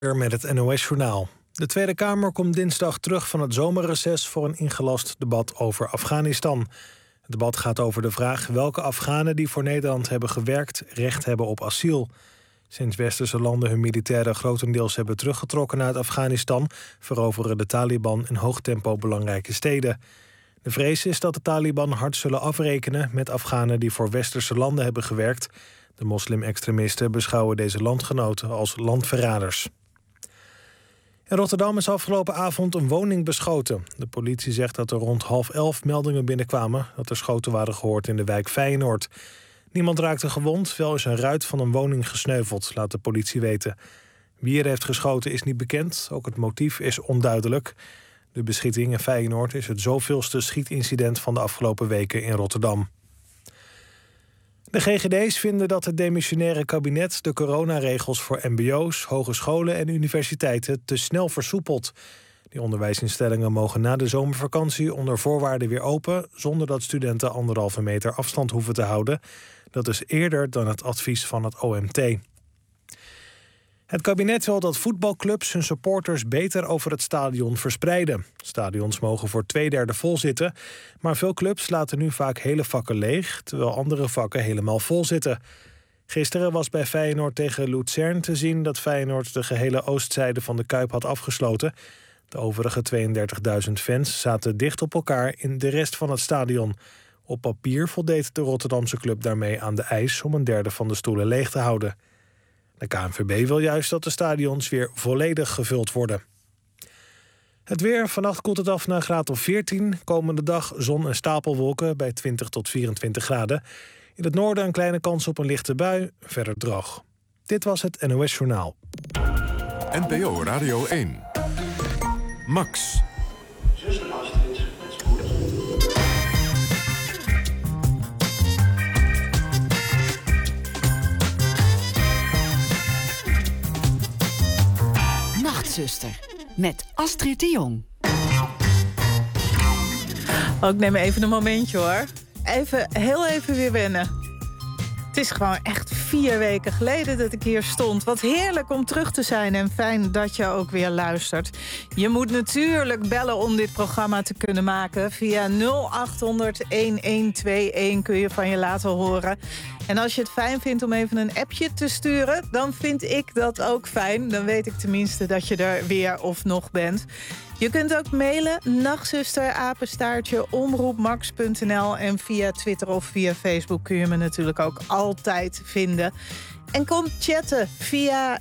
Met het NOS-journaal. De Tweede Kamer komt dinsdag terug van het zomerreces voor een ingelast debat over Afghanistan. Het debat gaat over de vraag welke Afghanen die voor Nederland hebben gewerkt recht hebben op asiel. Sinds westerse landen hun militairen grotendeels hebben teruggetrokken uit Afghanistan, veroveren de Taliban in hoog tempo belangrijke steden. De vrees is dat de Taliban hard zullen afrekenen met Afghanen die voor westerse landen hebben gewerkt. De moslim-extremisten beschouwen deze landgenoten als landverraders. In Rotterdam is afgelopen avond een woning beschoten. De politie zegt dat er rond 10:30 meldingen binnenkwamen dat er schoten waren gehoord in de wijk Feyenoord. Niemand raakte gewond, wel is een ruit van een woning gesneuveld, laat de politie weten. Wie er heeft geschoten is niet bekend, ook het motief is onduidelijk. De beschieting in Feyenoord is het zoveelste schietincident van de afgelopen weken in Rotterdam. De GGD's vinden dat het demissionaire kabinet de coronaregels voor mbo's, hogescholen en universiteiten te snel versoepelt. Die onderwijsinstellingen mogen na de zomervakantie onder voorwaarden weer open, zonder dat studenten 1,5 meter afstand hoeven te houden. Dat is eerder dan het advies van het OMT. Het kabinet wil dat voetbalclubs hun supporters beter over het stadion verspreiden. Stadions mogen voor 2/3 vol zitten, maar veel clubs laten nu vaak hele vakken leeg, terwijl andere vakken helemaal vol zitten. Gisteren was bij Feyenoord tegen Luzern te zien dat Feyenoord de gehele oostzijde van de Kuip had afgesloten. De overige 32.000 fans zaten dicht op elkaar in de rest van het stadion. Op papier voldeed de Rotterdamse club daarmee aan de eis om 1/3 van de stoelen leeg te houden. De KNVB wil juist dat de stadions weer volledig gevuld worden. Het weer, vannacht koelt het af naar een graad of 14. Komende dag zon en stapelwolken bij 20 tot 24 graden. In het noorden een kleine kans op een lichte bui, verder droog. Dit was het NOS Journaal. NPO Radio 1. Max. Zuster Astrid met spoed. Nachtzuster met Astrid de Jong. Oh, ik neem even een momentje hoor. Heel even weer wennen. Het is gewoon echt 4 weken geleden dat ik hier stond. Wat heerlijk om terug te zijn en fijn dat je ook weer luistert. Je moet natuurlijk bellen om dit programma te kunnen maken. Via 0800-1121 kun je van je laten horen. En als je het fijn vindt om even een appje te sturen, dan vind ik dat ook fijn. Dan weet ik tenminste dat je er weer of nog bent. Je kunt ook mailen, nachtzuster@omroepmax.nl. En via Twitter of via Facebook kun je me natuurlijk ook altijd vinden. En kom chatten via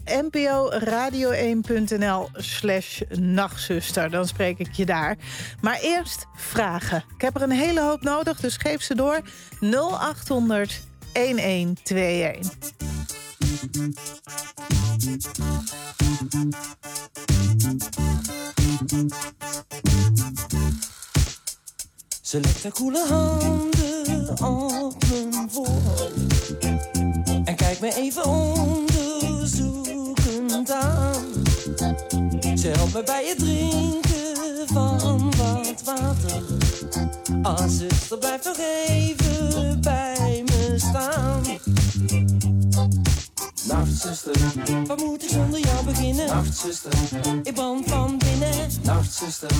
nporadio1.nl/nachtzuster. Dan spreek ik je daar. Maar eerst vragen. Ik heb er een hele hoop nodig, dus geef ze door. 0800-1121. Ze legt haar koele handen op mijn voorhoofd en kijkt me even onderzoekend aan. Ze helpt me bij het drinken van wat water. Als zuster, blijf nog even bij me staan. Nachtzuster, wat moet ik zonder jou beginnen? Nachtzuster, ik brand van binnen. Nachtzuster,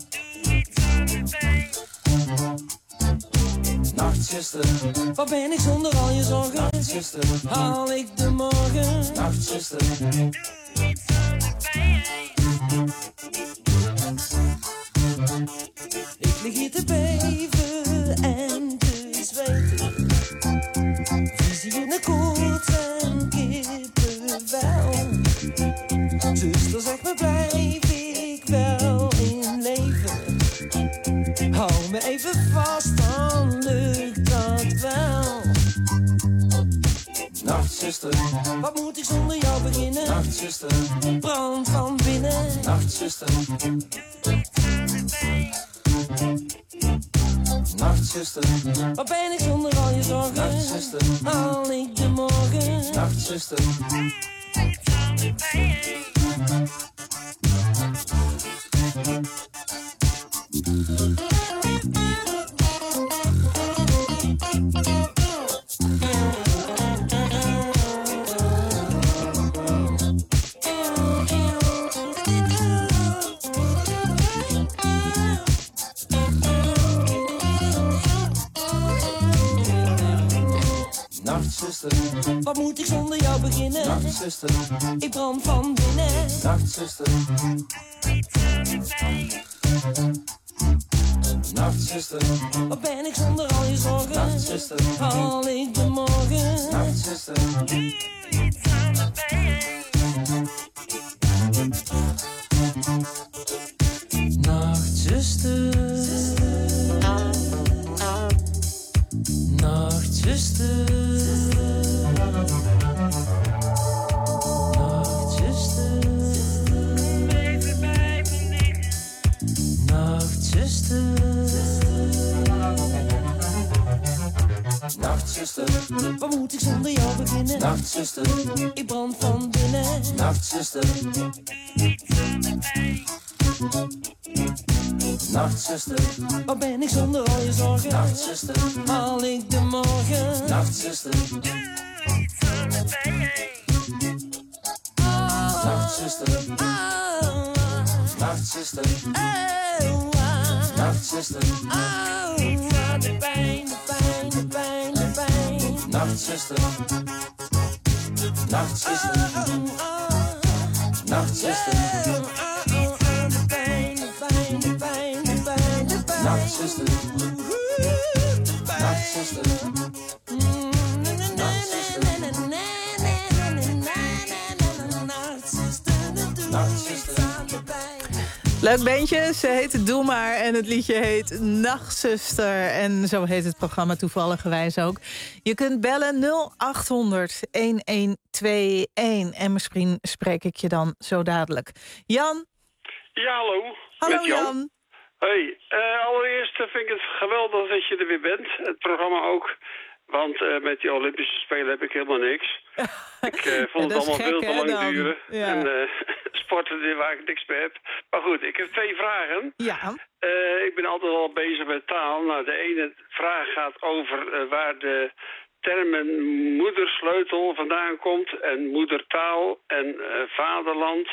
nachtzuster, wat ben ik zonder al je zorgen? Nachtzuster, haal ik de morgen? Nachtzuster, ik lig hier te beven en te zweten. Visie in de koorts en kippenvel. Zuster, zeg me, blijf ik wel in leven? Hou me even vast, dan lukt dat wel. Nachtzuster, wat moet ik zonder jou beginnen? Nachtzuster, brand van binnen. Nachtzuster, nachtzuster, wat ben ik zonder al je zorgen? Nachtzuster, haal ik de morgen? Nachtzuster, Nachtzuster, wat moet ik zonder jou beginnen? Nachtzuster, ik brand van binnen. Nachtzuster, Nachtzuster, wat ben ik zonder al je zorgen? Nachtzuster, haal ik de morgen? Nachtzuster, Nachtzuster, Nachtzuster, Nachtzuster, even bij me liggen. Nachtzuster, Nachtzuster, wat moet ik zonder jou beginnen? Nachtzuster, ik brand van binnen. Nachtzuster, Nachtzuster, wat ben ik zonder al je zorgen? Nachtzuster, haal ik de morgen? Nachtzuster, Nachtzuster, Nachtzuster, Nachtzuster, de pijn, de pijn, de pijn, de pijn. Nachtzuster, Nachtzuster, Nachtzuster, de pijn, de pijn, de pijn, de pijn, de pijn. Nachtzuster, Nachtzuster, Leuk bandje, ze heet Doe Maar en het liedje heet Nachtzuster. En zo heet het programma toevalligerwijs ook. Je kunt bellen 0800-1121 en misschien spreek ik je dan zo dadelijk. Jan? Ja, hallo. Hallo Met Jan. Hoi, allereerst vind ik het geweldig dat je er weer bent. Het programma ook. Want met die Olympische Spelen heb ik helemaal niks. Ik vond het allemaal gek, veel te lang dan? duren. Ja. En sporten waar ik niks mee heb. Maar goed, ik heb 2 vragen. Ja. Ik ben altijd al bezig met taal. Nou, de ene vraag gaat over waar de termen moedersleutel vandaan komt. En moedertaal en vaderland.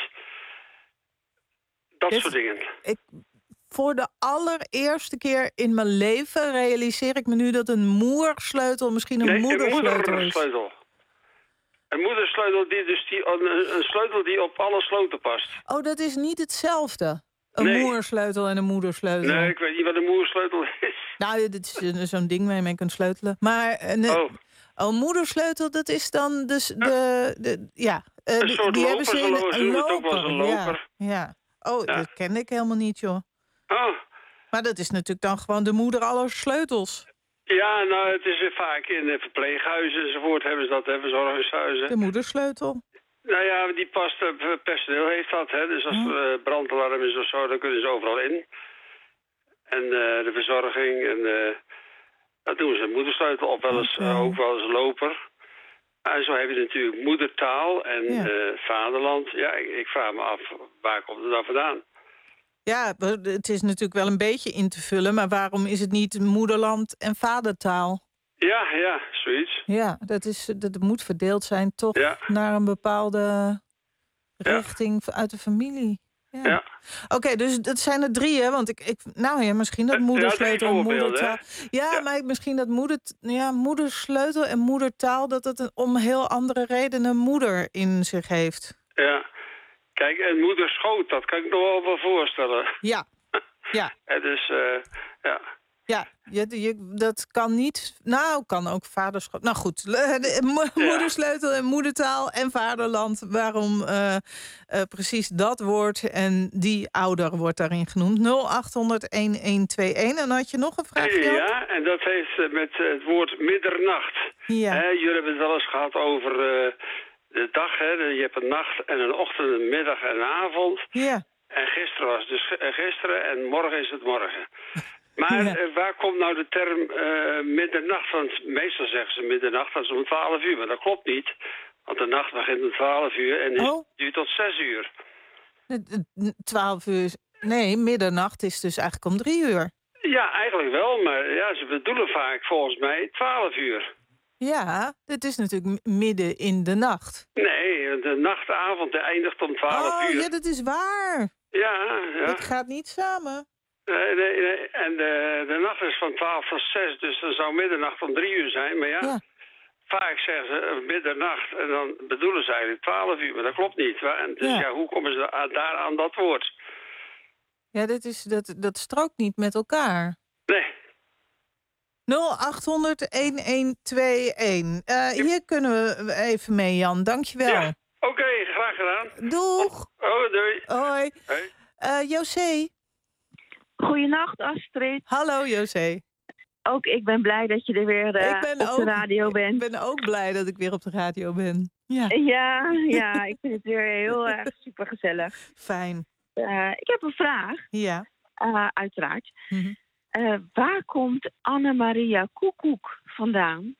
Dat soort dingen. Voor de allereerste keer in mijn leven realiseer ik me nu dat een moersleutel misschien een moedersleutel is. Een moedersleutel, een sleutel die op alle sloten past. Oh, dat is niet hetzelfde. Een moersleutel en een moedersleutel. Nee, ik weet niet wat een moersleutel is. Nou, dit is zo'n ding waar je mee kunt sleutelen. Maar een moedersleutel, dat is dan dus een soort die loper, hebben ze in ze noemen het ook wel eens een loper. Ja. Oh, dat kende ik helemaal niet, joh. Oh. Maar dat is natuurlijk dan gewoon de moeder aller sleutels. Ja, nou, het is vaak in verpleeghuizen enzovoort hebben ze dat, verzorgingshuizen. De moedersleutel. Nou ja, die past, personeel heeft dat, hè. Dus als er brandalarm is of zo, dan kunnen ze overal in. En de verzorging en dat doen ze een moedersleutel op, ook wel eens loper. En zo heb je natuurlijk moedertaal en vaderland. Ja, ik vraag me af, waar komt het dan vandaan? Ja, het is natuurlijk wel een beetje in te vullen, maar waarom is het niet moederland en vadertaal? Ja, zoiets. Ja, dat moet verdeeld zijn toch naar een bepaalde richting uit de familie. Ja. Oké, dus dat zijn er 3, hè? Want misschien dat moedersleutel en moedertaal. Ja, maar misschien dat moedersleutel en moedertaal, dat het om heel andere redenen moeder in zich heeft. Ja. Kijk, en moederschoot, dat kan ik nog wel voorstellen. Ja. En dus, Ja, dat kan niet. Nou, kan ook vaderschoot. Nou goed, moedersleutel en moedertaal en vaderland. Waarom precies dat woord en die ouder wordt daarin genoemd. 0800-1121. En had je nog een vraag? Ja, en dat heeft met het woord middernacht. Ja. Jullie hebben het wel eens gehad over de dag. Hè? Je hebt een nacht en een ochtend, een middag en een avond. Ja. En gisteren was dus gisteren en morgen is het morgen. Maar waar komt nou de term middernacht? Want meestal zeggen ze middernacht, dat is om 12 uur. Maar dat klopt niet. Want de nacht begint om 12 uur en duurt tot 6 uur. 12 uur. Nee, middernacht is dus eigenlijk om 3 uur. Ja, eigenlijk wel. Maar ja, ze bedoelen vaak volgens mij 12 uur. Ja, dit is natuurlijk midden in de nacht. Nee, de nachtavond eindigt om 12 uur. Ja, dat is waar. Ja. Het gaat niet samen. Nee. En de nacht is van 12 tot 6, dus dan zou middernacht om 3 uur zijn. Maar ja, vaak zeggen ze middernacht en dan bedoelen ze eigenlijk 12 uur, maar dat klopt niet. En dus hoe komen ze daar aan dat woord? Ja, dat strookt niet met elkaar. Nee. 0800-1121. Hier kunnen we even mee, Jan. Dankjewel. Ja, oké, graag gedaan. Doeg. Doei. Hoi. José. Goedenacht, Astrid. Hallo, José. Ook ik ben blij dat je er weer op de radio bent. Ik ben ook blij dat ik weer op de radio ben. Ja, ik vind het weer heel erg super gezellig. Fijn. Ik heb een vraag. Ja. Uiteraard. Mm-hmm. Waar komt Annemaria Koekoek vandaan?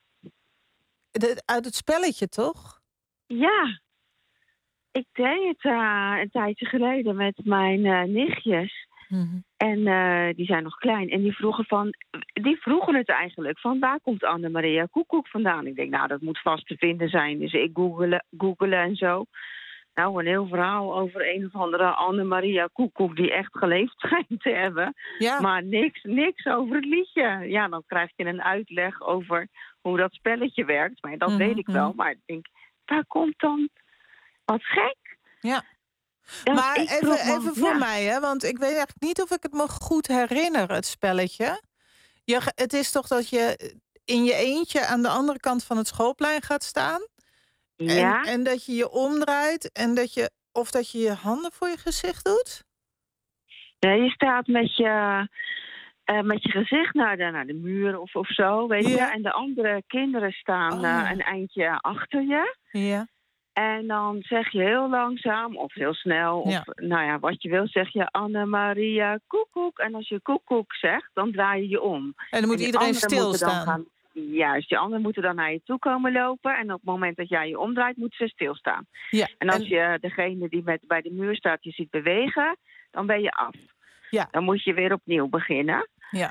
Uit het spelletje, toch? Ja. Ik deed het een tijdje geleden met mijn nichtjes. Mm-hmm. En die zijn nog klein. En die vroegen het eigenlijk. Van waar komt Annemaria Koekoek vandaan? Ik denk, nou, dat moet vast te vinden zijn. Dus ik googelen en zo. Nou, een heel verhaal over een of andere Annemaria Koekoek die echt geleefd schijnt te hebben. Ja. Maar niks over het liedje. Ja, dan krijg je een uitleg over hoe dat spelletje werkt. Maar dat weet ik wel. Maar ik denk, waar komt dan... Wat gek. Ja. Maar even voor mij, hè? Want ik weet eigenlijk niet of ik het me goed herinner, het spelletje. Het is toch dat je in je eentje aan de andere kant van het schoolplein gaat staan. Ja. En dat je je omdraait en dat je je handen voor je gezicht doet? Ja, je staat met je gezicht naar de muur of zo, weet je. En de andere kinderen staan een eindje achter je. Ja. En dan zeg je heel langzaam of heel snel, of wat je wil, zeg je Annemaria Koekoek. En als je Koekoek zegt, dan draai je je om. En dan moet iedereen stilstaan. Juist, die anderen moeten dan naar je toe komen lopen. En op het moment dat jij je omdraait, moeten ze stilstaan. Ja, en als je degene die bij de muur staat, je ziet bewegen, dan ben je af. Ja. Dan moet je weer opnieuw beginnen. Ja.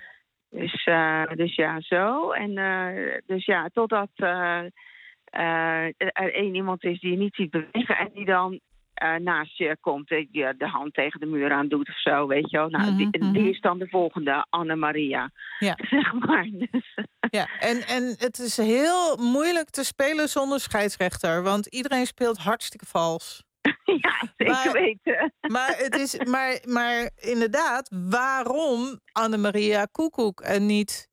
Dus ja, zo. En totdat er één iemand is die je niet ziet bewegen en die dan naast je komt, die de hand tegen de muur aan doet of zo, weet je wel. Nou, die is dan de volgende Annemaria, zeg maar. Dus. Ja, en het is heel moeilijk te spelen zonder scheidsrechter, want iedereen speelt hartstikke vals. Ja, zeker weten. Maar inderdaad, waarom Annemaria Koekoek en niet...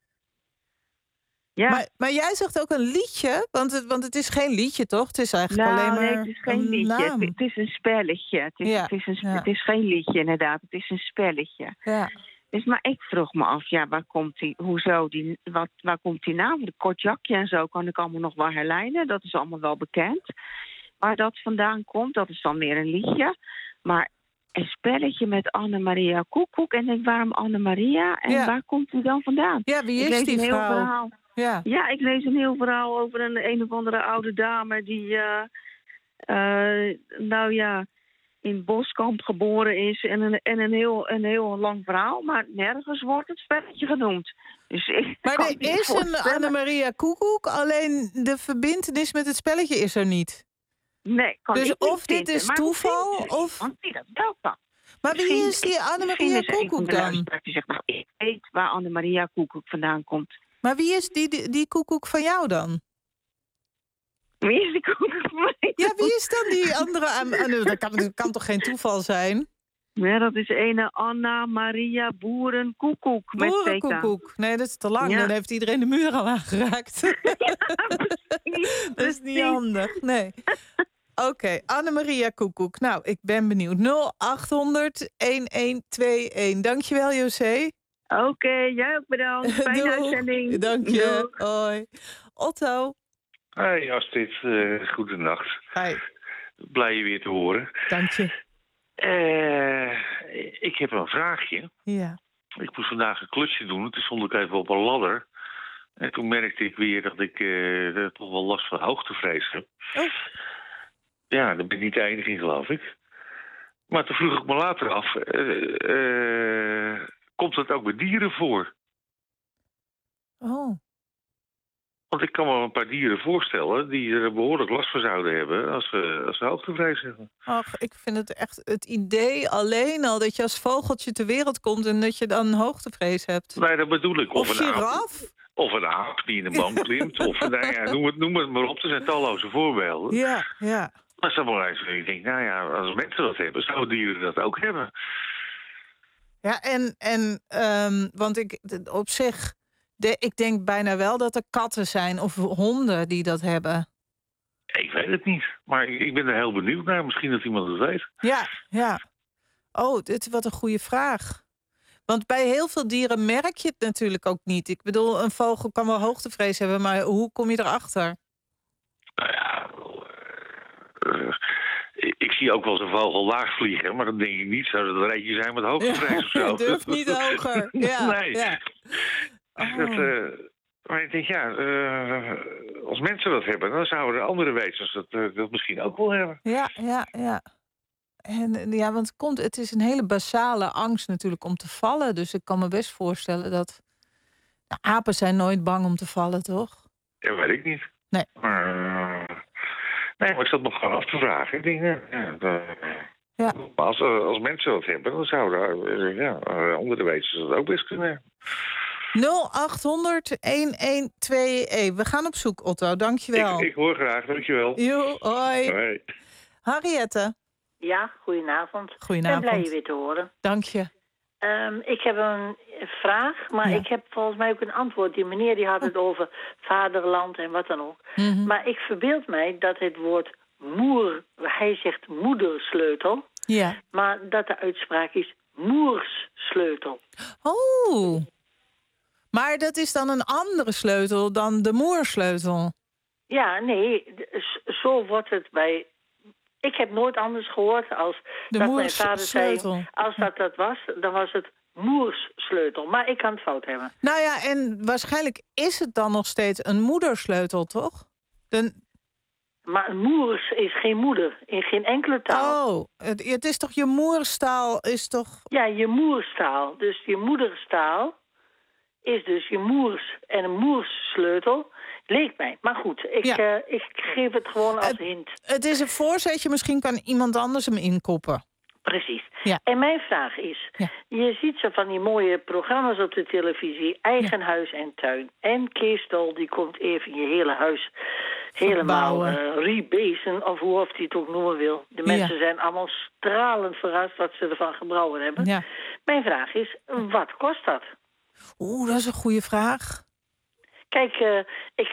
Ja. Maar jij zegt ook een liedje, want het is geen liedje, toch? Het is eigenlijk alleen maar het is geen liedje. Het is een spelletje. Het is geen liedje, inderdaad. Het is een spelletje. Ja. Dus, maar ik vroeg me af, waar komt waar komt die naam? De kort jakje en zo kan ik allemaal nog wel herleiden. Dat is allemaal wel bekend. Waar dat vandaan komt, dat is dan meer een liedje. Maar een spelletje met Annemaria Koekoek. En ik, waarom Annemaria? En waar komt die dan vandaan? Ja, wie is die vrouw? Ja, ik lees een heel verhaal over een of andere oude dame die in Boskamp geboren is en een heel lang verhaal, maar nergens wordt het spelletje genoemd. Dus maar er is een Annemaria Koekoek, alleen de verbintenis met het spelletje is er niet. Nee, kan dus ik of niet dit is toeval, of... Want die dat wel kan. Maar wie is die Annemaria Koekoek dan? Die zegt, ik weet waar Annemaria Koekoek vandaan komt. Maar wie is die Koekoek van jou dan? Wie is die Koekoek van mij? Ja, wie is dan die andere? Dat kan toch geen toeval zijn? Ja, dat is ene Annemaria Boerenkoekoek. Boerenkoekoek. Nee, dat is te lang. Ja. Dan heeft iedereen de muur al aangeraakt. Ja, dat is niet handig. Nee. Oké, Annemaria Koekoek. Nou, ik ben benieuwd. 0800-1121. Dankjewel, José. Oké, jij ook bedankt. Fijne uitzending. Dank je. Hoi. Otto. Hi Astrid, goedenacht. Hi. Blij je weer te horen. Dank je. Ik heb een vraagje. Ja. Ik moest vandaag een klusje doen. Toen stond ik even op een ladder. En toen merkte ik weer dat ik toch wel last van hoogtevrees heb. Oh. Ja, daar ben ik niet de enige in, geloof ik. Maar toen vroeg ik me later af... komt dat ook bij dieren voor? Oh. Want ik kan me een paar dieren voorstellen die er behoorlijk last van zouden hebben als ze hoogtevrees hebben. Ach, ik vind het echt het idee alleen al dat je als vogeltje ter wereld komt en dat je dan hoogtevrees hebt. Nee, dat bedoel ik. Of giraf? Of een aap die in een boom klimt. Of noem het maar op. Er zijn talloze voorbeelden. Ja. Maar zo belangrijk. Ik denk, als mensen dat hebben, zouden dieren dat ook hebben. Ja, want op zich, ik denk bijna wel dat er katten zijn of honden die dat hebben. Ik weet het niet. Maar ik ben er heel benieuwd naar. Misschien dat iemand het weet. Ja. Oh, wat een goede vraag. Want bij heel veel dieren merk je het natuurlijk ook niet. Ik bedoel, een vogel kan wel hoogtevrees hebben, maar hoe kom je erachter? Nou ja, ik zie ook wel eens een vogel laag vliegen, maar dan denk ik niet, zou dat een rijtje zijn met hoogtevrees of zo? Durf niet hoger. Ja, nee. Ja. Maar ik denk, als mensen dat hebben, dan zouden de andere wezens dat misschien ook wel hebben. Ja. En want het is een hele basale angst natuurlijk om te vallen. Dus ik kan me best voorstellen dat apen zijn nooit bang om te vallen, toch? Ja, weet ik niet. Nee. Maar ik zat nog gewoon af te vragen. Ik denk, maar als mensen dat hebben, dan zouden andere wezens dat ook best kunnen hebben. 0800-1121. We gaan op zoek, Otto. Dankjewel. Ik hoor graag, dankjewel. Jo, hoi. Hoi. Henriette. Ja, goedenavond. Goedenavond. Ik ben blij je weer te horen. Dank je. Ik heb een vraag, maar ik heb volgens mij ook een antwoord. Die meneer die had het over vaderland en wat dan ook. Mm-hmm. Maar ik verbeeld mij dat het woord hij zegt moedersleutel. Ja. Maar dat de uitspraak is moerssleutel. Oh. Maar dat is dan een andere sleutel dan de moersleutel? Ja, nee, zo wordt het bij... Ik heb nooit anders gehoord als dat mijn vader zei... Als dat was, dan was het moerssleutel. Maar ik kan het fout hebben. Nou ja, en waarschijnlijk is het dan nog steeds een moedersleutel, toch? Maar een moers is geen moeder, in geen enkele taal. Oh, het is toch je moerstaal, is toch... Ja, je moerstaal. Dus je moederstaal is dus je moers en een moerssleutel... Leek mij. Maar goed, ik geef het gewoon als hint. Het is een voorzetje, misschien kan iemand anders hem inkoppen. Precies. Ja. En mijn vraag is, je ziet zo van die mooie programma's op de televisie, eigen huis en tuin. En Kees Stol, die komt even je hele huis helemaal rebasen, of hoe hij het ook noemen wil. De mensen zijn allemaal stralend verrast wat ze ervan gebrouwen hebben. Ja. Mijn vraag is, wat kost dat? Oeh, dat is een goede vraag. Kijk,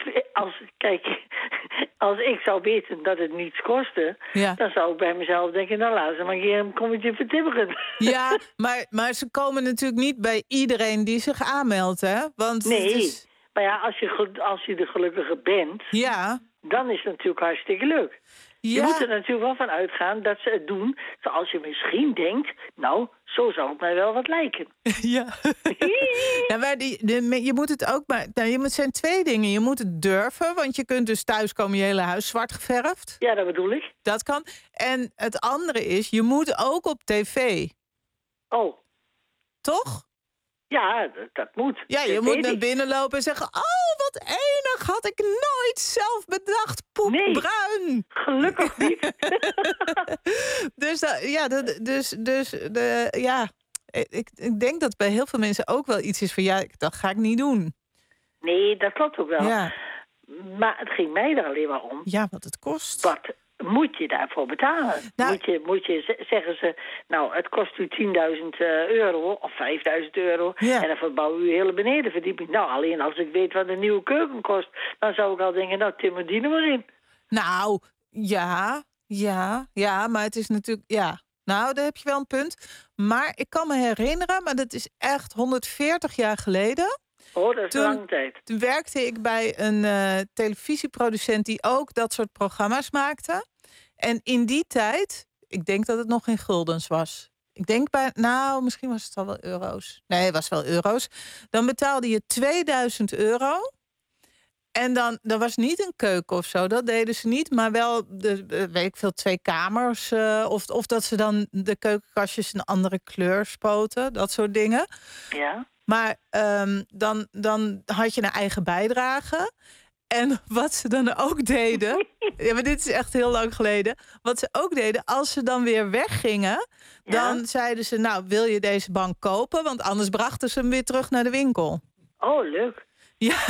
als ik zou weten dat het niets kostte... dan zou ik bij mezelf denken... nou, laat ze maar een keer een kommetje vertipperen. Ja, maar ze komen natuurlijk niet bij iedereen die zich aanmeldt, hè? Want nee, maar ja, als je de gelukkige bent... Ja. Dan is het natuurlijk hartstikke leuk. Ja. Je moet er natuurlijk wel van uitgaan dat ze het doen zoals je misschien denkt... nou, zo zou het mij wel wat lijken. Ja. Maar je moet het ook maar... Nou, het zijn twee dingen. Je moet het durven, want je kunt dus thuiskomen je hele huis zwart geverfd. Ja, dat bedoel ik. Dat kan. En het andere is, je moet ook op tv. Oh. Toch? Ja, dat moet. Ja, je moet naar binnen lopen en zeggen... oh, wat enig, had ik nooit zelf bedacht. Poepbruin. Nee, gelukkig niet. Ik denk dat bij heel veel mensen ook wel iets is van... ja, dat ga ik niet doen. Nee, dat klopt ook wel. Ja. Maar het ging mij er alleen maar om. Ja, wat het kost. Wat moet je daarvoor betalen? Nou, zeggen ze, nou, het kost u 10.000 euro of 5.000 euro... Ja. en dan verbouw u uw hele benedenverdieping. Nou, alleen als ik weet wat een nieuwe keuken kost... dan zou ik al denken, nou, timmer die er maar in. Nou, ja, maar het is natuurlijk... ja. Nou, daar heb je wel een punt. Maar ik kan me herinneren, maar dat is echt 140 jaar geleden... Oh, dat is een lange tijd. Toen werkte ik bij een televisieproducent die ook dat soort programma's maakte. En in die tijd, ik denk dat het nog in guldens was. Ik denk misschien was het al wel euro's. Nee, het was wel euro's. Dan betaalde je 2000 euro. En dan, dat was niet een keuken of zo, dat deden ze niet. Maar wel, weet ik veel, 2 kamers. Of dat ze dan de keukenkastjes een andere kleur spoten. Dat soort dingen. Ja. Maar dan had je een eigen bijdrage. En wat ze dan ook deden... ja, maar dit is echt heel lang geleden. Wat ze ook deden, als ze dan weer weggingen... dan zeiden ze, nou, wil je deze bank kopen? Want anders brachten ze hem weer terug naar de winkel. Oh, leuk. Ja,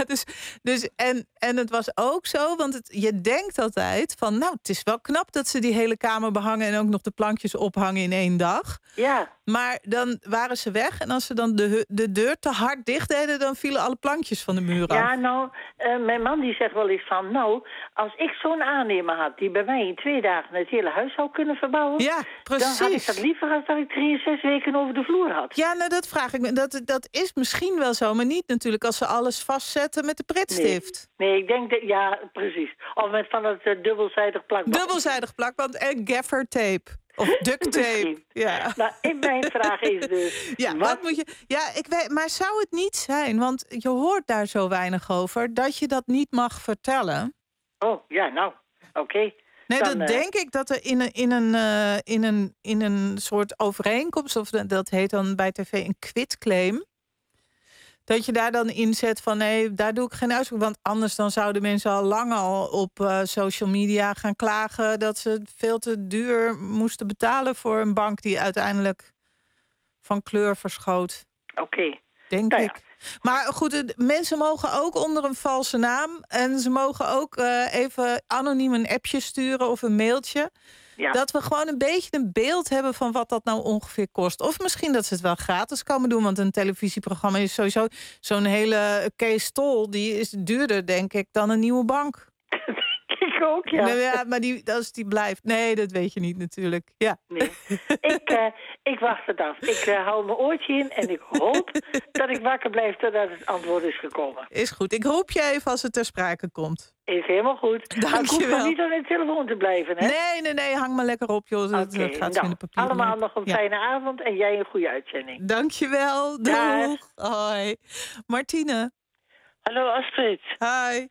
en het was ook zo, want je denkt altijd van... nou, het is wel knap dat ze die hele kamer behangen... en ook nog de plankjes ophangen in 1 dag. Ja. Maar dan waren ze weg en als ze dan de deur te hard dicht deden... dan vielen alle plankjes van de muur af. Ja, nou, mijn man die zegt wel eens van... nou, als ik zo'n aannemer had die bij mij in 2 dagen... het hele huis zou kunnen verbouwen... Ja, precies. Dan had ik dat liever als dat ik 3-6 weken over de vloer had. Ja, nou, dat vraag ik me. Dat is misschien wel zo, maar niet natuurlijk... als ze alles vastzetten met de pritstift. Nee, ik denk dat... Ja, precies. Of met van het dubbelzijdig plakband. Dubbelzijdig plakband en gaffer tape. Of duct tape. Ja. Nou, mijn vraag is dus... Ja, wat moet je... Ja, ik weet, maar zou het niet zijn, want je hoort daar zo weinig over... dat je dat niet mag vertellen? Oh, ja, nou, oké. Nee, dan, dat denk ik dat er in een soort overeenkomst... of dat heet dan bij tv een quitclaim... dat je daar dan inzet van nee, daar doe ik geen uitspraak. Want anders dan zouden mensen al lang op social media gaan klagen... dat ze veel te duur moesten betalen voor een bank... die uiteindelijk van kleur verschoot. Oké. Denk ik. Ja. Maar goed, mensen mogen ook onder een valse naam... en ze mogen ook even anoniem een appje sturen of een mailtje... Ja. Dat we gewoon een beetje een beeld hebben van wat dat nou ongeveer kost. Of misschien dat ze het wel gratis komen doen. Want een televisieprogramma is sowieso zo'n hele Kees Tol. Die is duurder, denk ik, dan een nieuwe bank. Ik ook, ja. Ja, maar als die blijft... Nee, dat weet je niet natuurlijk. Ja. Nee. Ik wacht het af. Ik hou mijn oortje in en ik hoop dat ik wakker blijf totdat het antwoord is gekomen. Is goed. Ik roep je even als het ter sprake komt. Is helemaal goed. Dank maar ik hoef je wel. nog niet aan de telefoon te blijven, hè? Nee. Hang maar lekker op, joh. Dat gaat in de papier. Allemaal nog een fijne avond en jij een goede uitzending. Dank je wel. Doeg. Hoi. Martine. Hallo Astrid. Hi.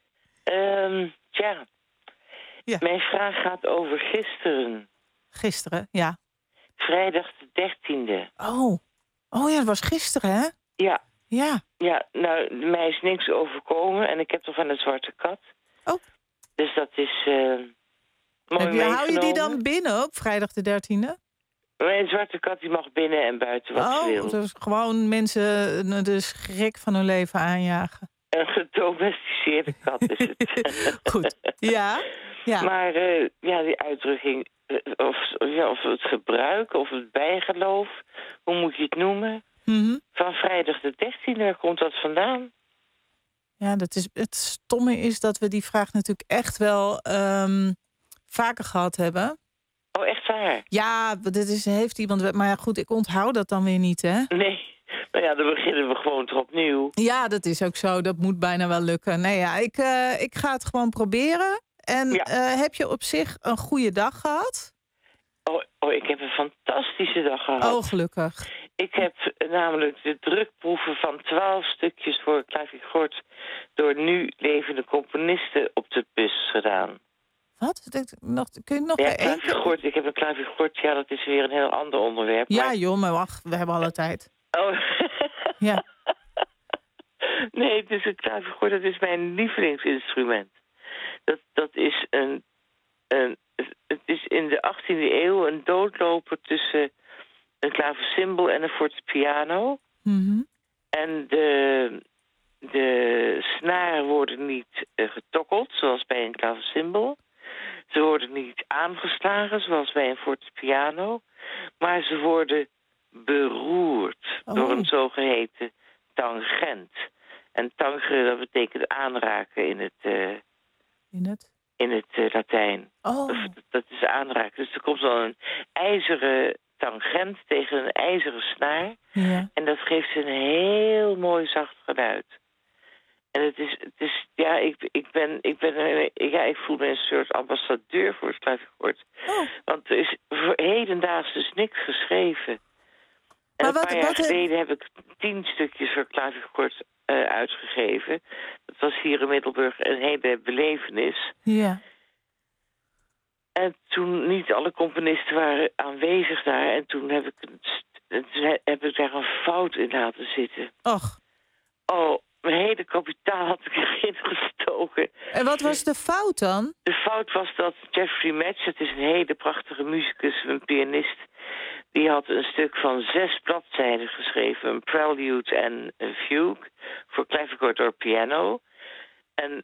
Tja. Ja. Mijn vraag gaat over gisteren. Gisteren, ja. Vrijdag de 13e. Oh ja, dat was gisteren, hè? Ja. Ja. Ja, nou, mij is niks overkomen en ik heb toch een zwarte kat. Oh. Dus dat is mooi hou je die dan binnen op vrijdag de 13e? Mijn zwarte kat die mag binnen en buiten wat ze wil. Dus gewoon mensen de schrik van hun leven aanjagen. Een gedomesticeerde kat is het. Goed, ja. Maar die uitdrukking, of het gebruik, of het bijgeloof, hoe moet je het noemen? Mm-hmm. Van vrijdag de 13e, waar komt dat vandaan? Ja, het stomme is dat we die vraag natuurlijk echt wel vaker gehad hebben. Oh, echt waar? Ja, heeft iemand... Maar ja, goed, ik onthoud dat dan weer niet, hè? Nee. Nou ja, dan beginnen we gewoon toch opnieuw. Ja, dat is ook zo. Dat moet bijna wel lukken. Nee, ja, ik ga het gewoon proberen. En heb je op zich een goede dag gehad? Oh, ik heb een fantastische dag gehad. Oh, gelukkig. Ik heb namelijk de drukproeven van 12 stukjes voor klaviergort door nu levende componisten op de bus gedaan. Wat? Kun je nog klaviergort. Ik heb een klaviergort. Ja, dat is weer een heel ander onderwerp. Ja, maar... joh, maar wacht, we hebben alle tijd. Oh. Ja. Nee, dus het klaviergort, dat is mijn lievelingsinstrument. Dat is het is in de 18e eeuw een doodloper tussen een klaversymbol en een fortepiano. Mm-hmm. En de snaren worden niet getokkeld, zoals bij een klaversymbol. Ze worden niet aangeslagen, zoals bij een fortepiano. Maar ze worden beroerd door een zogeheten tangent. En tangere, dat betekent aanraken in het Latijn. Dat is aanraken. Dus er komt dan een ijzeren tangent tegen een ijzeren snaar. Ja. En dat geeft een heel mooi zacht geluid. En het is ja, ik voel me een soort ambassadeur voor het klaviergort. Want er is voor hedendaags dus niks geschreven. En een paar jaar geleden heb ik 10 stukjes voor klaviergort uitgegeven. Dat was hier in Middelburg een hele belevenis. Ja. En toen niet alle componisten waren aanwezig daar. En toen heb ik daar een fout in laten zitten. Och. Oh, mijn hele kapitaal had ik erin gestoken. En wat was de fout dan? De fout was dat Jeffrey Match, het is een hele prachtige muzikus, een pianist, Die had een stuk van 6 bladzijden geschreven. Een prelude en een fugue. Voor clavichord or piano. En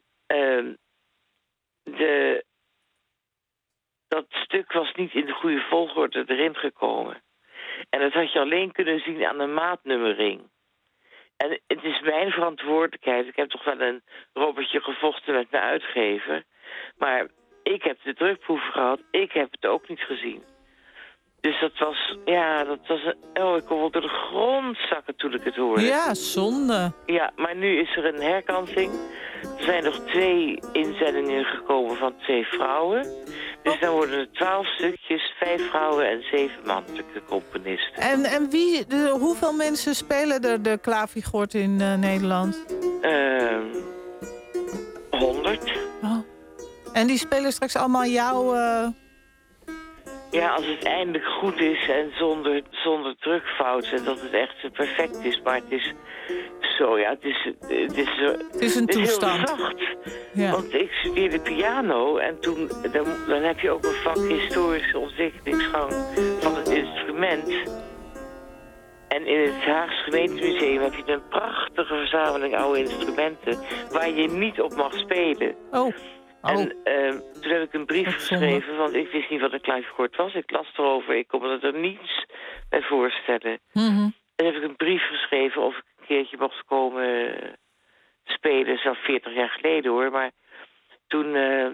dat stuk was niet in de goede volgorde erin gekomen. En dat had je alleen kunnen zien aan de maatnummering. En het is mijn verantwoordelijkheid. Ik heb toch wel een robbertje gevochten met mijn uitgever. Maar ik heb de drukproef gehad. Ik heb het ook niet gezien. Dus dat was ik kon wel door de grond zakken toen ik het hoorde. Ja, zonde. Ja, maar nu is er een herkansing. Er zijn nog 2 inzendingen gekomen van 2 vrouwen. Dus dan worden er 12 stukjes, 5 vrouwen en 7 mannelijke componisten. En hoeveel mensen spelen er de clavichord in Nederland? 100. Oh. En die spelen straks allemaal jouw... Ja, als het eindelijk goed is en zonder drukfouten, dat het echt perfect is. Maar het is zo, ja, het is een toestand. Heel zacht. Ja. Want ik studeerde piano en dan heb je ook een vak historische ontwikkelingsgang van het instrument. En in het Haagse Gemeentemuseum heb je een prachtige verzameling oude instrumenten waar je niet op mag spelen. Oh. En toen heb ik een brief geschreven, want ik wist niet wat een clavichord was. Ik las erover, ik kon me er niets bij voorstellen. Mm-hmm. En heb ik een brief geschreven of ik een keertje mocht komen spelen. Zo'n 40 jaar geleden hoor, maar toen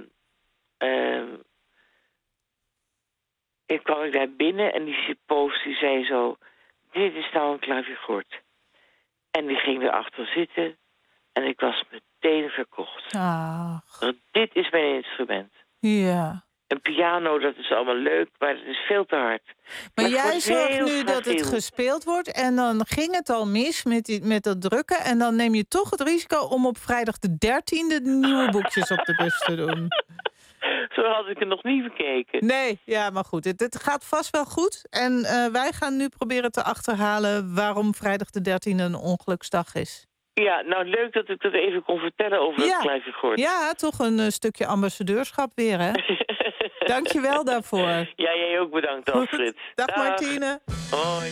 kwam ik daar binnen en die suppost die zei zo, dit is nou een clavichord. En die ging erachter zitten en ik was meteen verkocht. Dit is mijn instrument. Ja. Een piano, dat is allemaal leuk, maar het is veel te hard. Maar jij zorgt nu dat het gespeeld wordt en dan ging het al mis met dat drukken. En dan neem je toch het risico om op vrijdag de 13e de nieuwe boekjes op de bus te doen. Zo had ik het nog niet bekeken. Nee, ja, maar goed. Het gaat vast wel goed. En wij gaan nu proberen te achterhalen waarom vrijdag de 13e een ongeluksdag is. Ja, nou leuk dat ik dat even kon vertellen over het clavichord. Ja, toch een stukje ambassadeurschap weer, hè? Dank je wel daarvoor. Ja, jij ook bedankt, Astrid. Dag Martine. Hoi.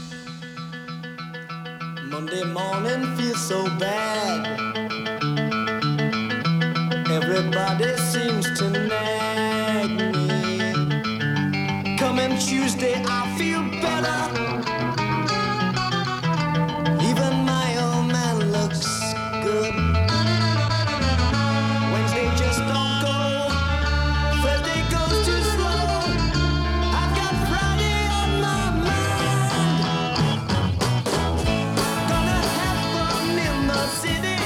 Monday morning feels so bad. Everybody seems to nag me. Coming Tuesday I feel better. Even my old man looks good. Wednesday just don't go. Thursday goes too slow. I've got Friday on my mind. Gonna have fun in the city.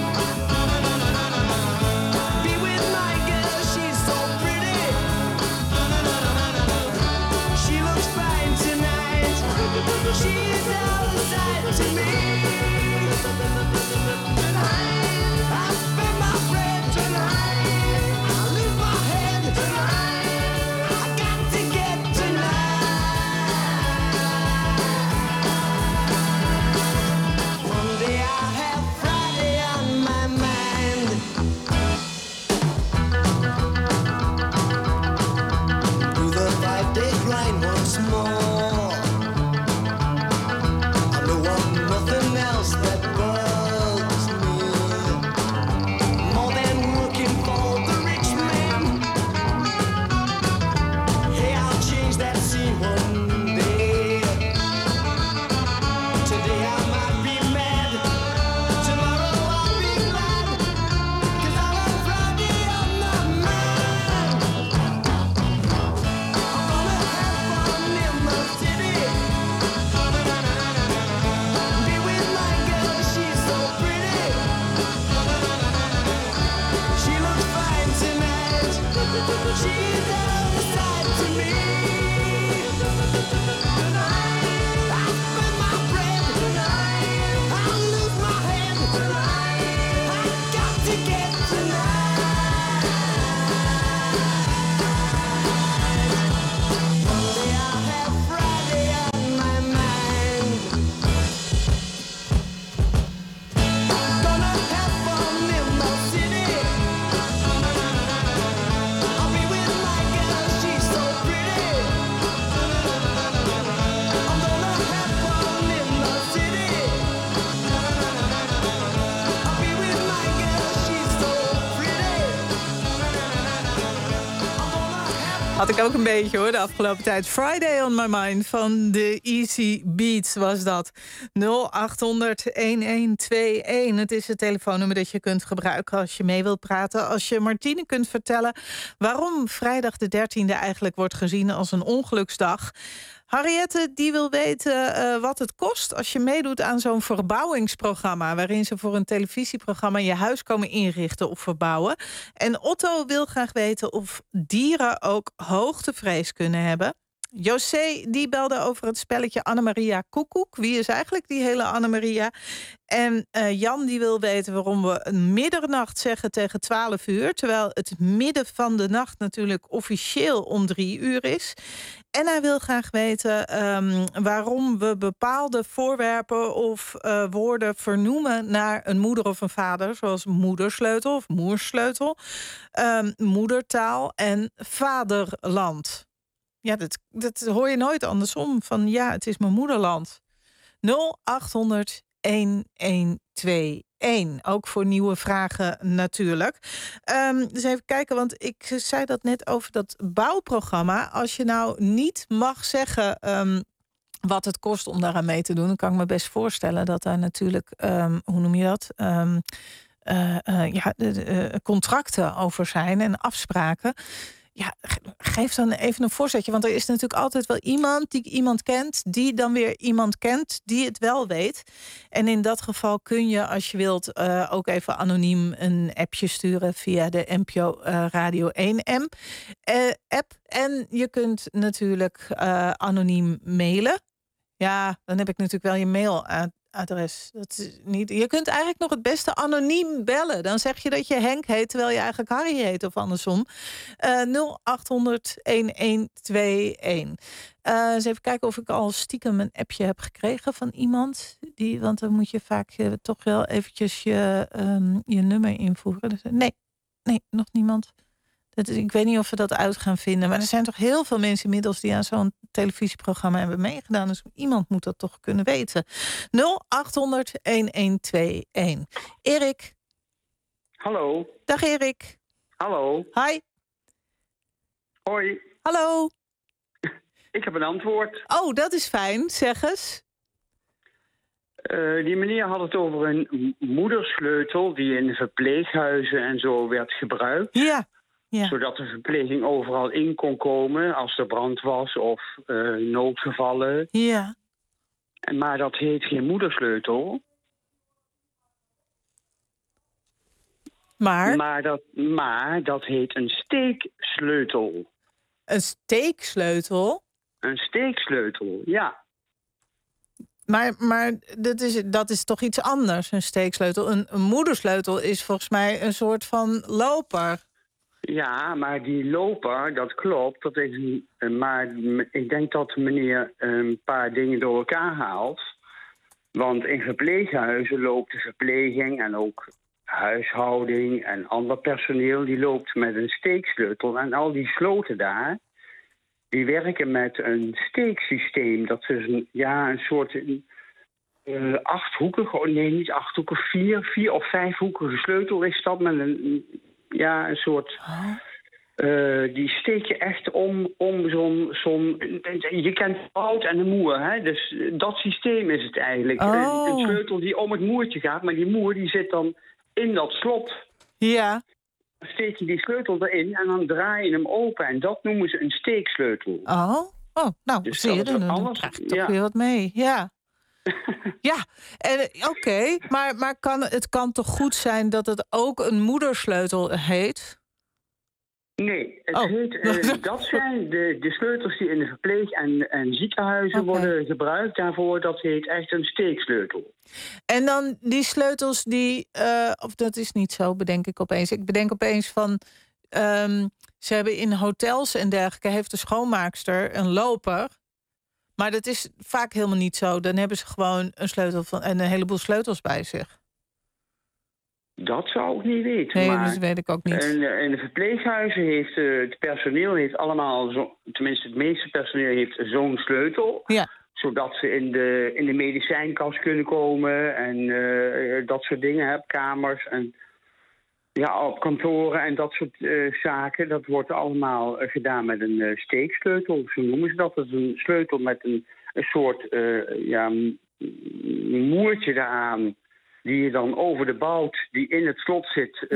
Be with my girl, she's so pretty. She looks fine tonight. She's out of sight to me. I spend my bread tonight. I lose my head tonight. I got to get tonight. Monday I have Friday on my mind. Do the 5-day grind once more. I know I'm nothing Had ik ook een beetje hoor, de afgelopen tijd. Friday on my mind van de Easy Beats was dat. 0800-1121. Het is het telefoonnummer dat je kunt gebruiken als je mee wilt praten. Als je Martine kunt vertellen waarom vrijdag de 13e eigenlijk wordt gezien als een ongeluksdag. Henriette die wil weten wat het kost als je meedoet aan zo'n verbouwingsprogramma, waarin ze voor een televisieprogramma je huis komen inrichten of verbouwen. En Otto wil graag weten of dieren ook hoogtevrees kunnen hebben. José die belde over het spelletje Annemaria Koekoek. Wie is eigenlijk die hele Annemaria? En Jan die wil weten waarom we middernacht zeggen tegen 12 uur... terwijl het midden van de nacht natuurlijk officieel om 3 uur is. En hij wil graag weten waarom we bepaalde voorwerpen of woorden vernoemen naar een moeder of een vader. Zoals moedersleutel of moersleutel, moedertaal en vaderland. Ja, dat hoor je nooit andersom. Van ja, het is mijn moederland. 0800-1121. Ook voor nieuwe vragen natuurlijk. Dus even kijken, want ik zei dat net over dat bouwprogramma. Als je nou niet mag zeggen wat het kost om daaraan mee te doen, dan kan ik me best voorstellen dat daar natuurlijk, hoe noem je dat? Contracten over zijn en afspraken. Ja, geef dan even een voorzetje. Want er is natuurlijk altijd wel iemand die iemand kent, die dan weer iemand kent die het wel weet. En in dat geval kun je, als je wilt, ook even anoniem een appje sturen via de NPO Radio 1M app. En je kunt natuurlijk anoniem mailen. Ja, dan heb ik natuurlijk wel je mailadres. Dat is niet. Je kunt eigenlijk nog het beste anoniem bellen. Dan zeg je dat je Henk heet, terwijl je eigenlijk Harry heet of andersom. 0800-1121. Eens even kijken of ik al stiekem een appje heb gekregen van iemand. Want dan moet je vaak toch wel eventjes je nummer invoeren. Dus, nee, nog niemand. Ik weet niet of we dat uit gaan vinden. Maar er zijn toch heel veel mensen inmiddels die aan zo'n televisieprogramma hebben meegedaan. Dus iemand moet dat toch kunnen weten. 0800-1121. Erik. Hallo. Dag Erik. Hallo. Hi. Hoi. Hallo. Ik heb een antwoord. Oh, dat is fijn. Zeg eens. Die meneer had het over een moedersleutel die in verpleeghuizen en zo werd gebruikt. Ja. Ja. Zodat de verpleging overal in kon komen als er brand was of noodgevallen. Ja. Maar dat heet geen moedersleutel. Maar dat heet een steeksleutel. Een steeksleutel? Een steeksleutel, ja. Maar dat is toch iets anders, een steeksleutel. Een moedersleutel is volgens mij een soort van loper. Ja, maar die loper, dat klopt. Dat is maar ik denk dat meneer een paar dingen door elkaar haalt. Want in verpleeghuizen loopt de verpleging en ook huishouding en ander personeel, die loopt met een steeksleutel. En al die sloten daar, die werken met een steeksysteem. Dat is een soort achthoekig, nee niet achthoekig, vier of vijfhoekige sleutel is dat met een soort. Die steek je echt om zo'n. Je kent de oud en de moer, hè? Dus dat systeem is het eigenlijk. Een sleutel die om het moertje gaat, maar die moer die zit dan in dat slot. Ja. Dan steek je die sleutel erin en dan draai je hem open. En dat noemen ze een steeksleutel. Nou, dus zie je, dan krijg ik toch weer wat mee. Ja. Ja, oké. Maar het kan toch goed zijn dat het ook een moedersleutel heet? Nee, dat zijn de sleutels die in de verpleeg- en ziekenhuizen worden gebruikt. Daarvoor, dat heet echt een steeksleutel. En dan die sleutels die, of dat is niet zo, bedenk ik opeens. Ik bedenk opeens van, ze hebben in hotels en dergelijke, heeft de schoonmaakster een loper. Maar dat is vaak helemaal niet zo. Dan hebben ze gewoon een sleutel en een heleboel sleutels bij zich. Dat zou ik niet weten. Nee, maar dat weet ik ook niet. In de verpleeghuizen heeft het personeel heeft allemaal, tenminste het meeste personeel heeft zo'n sleutel. Ja. Zodat ze in de medicijnkast kunnen komen en dat soort dingen, kamers. En Ja, op kantoren en dat soort zaken. Dat wordt allemaal gedaan met een steeksleutel. Zo noemen ze dat. Dat is een sleutel met een soort moertje eraan. Die je dan over de bout die in het slot zit,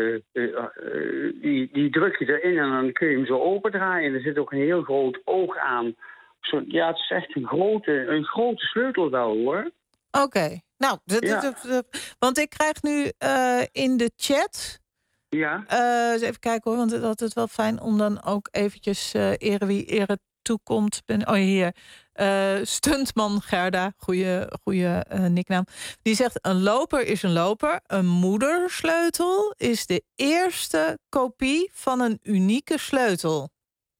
die druk je erin en dan kun je hem zo opendraaien. En er zit ook een heel groot oog aan. Ja, het is echt een grote sleutel wel, hoor. Oké. Nou, want ik krijg nu in de chat... Ja. Dus even kijken hoor, want dat is wel fijn om dan ook eventjes ere wie ere toekomt. Hier. Stuntman Gerda, goede nicknaam. Die zegt, een loper is een loper. Een moedersleutel is de eerste kopie van een unieke sleutel.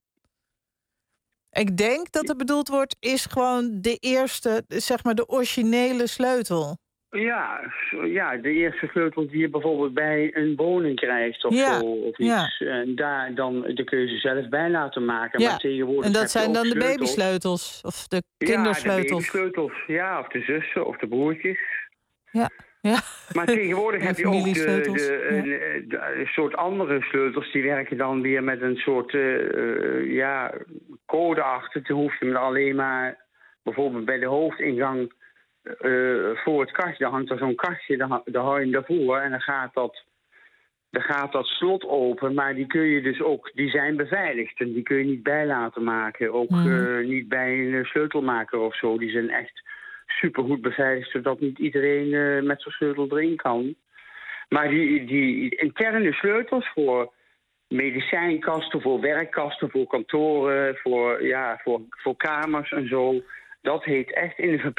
Ik denk dat er bedoeld wordt, is gewoon de eerste, zeg maar de originele sleutel. Ja, de eerste sleutel die je bijvoorbeeld bij een woning krijgt of zo. Of iets. Ja. En daar kun je ze zelf bij laten maken. Ja. Maar tegenwoordig en dat zijn dan de babysleutels of de kindersleutels. Ja, de babysleutels. Ja, of de zussen of de broertjes. Ja. Maar tegenwoordig heb je ook een soort andere sleutels. Die werken dan weer met een soort code achter. Dan hoef je hem alleen maar bijvoorbeeld bij de hoofdingang voor het kastje. Dan hangt er zo'n kastje, dan hou je hem daarvoor en dan gaat dat slot open. Maar die kun je dus ook, die zijn beveiligd en die kun je niet bij laten maken. Ook niet bij een sleutelmaker of zo. Die zijn echt supergoed beveiligd, zodat niet iedereen met zo'n sleutel erin kan. Maar die interne sleutels voor medicijnkasten, voor werkkasten, voor kantoren, voor kamers en zo. Dat heet echt in de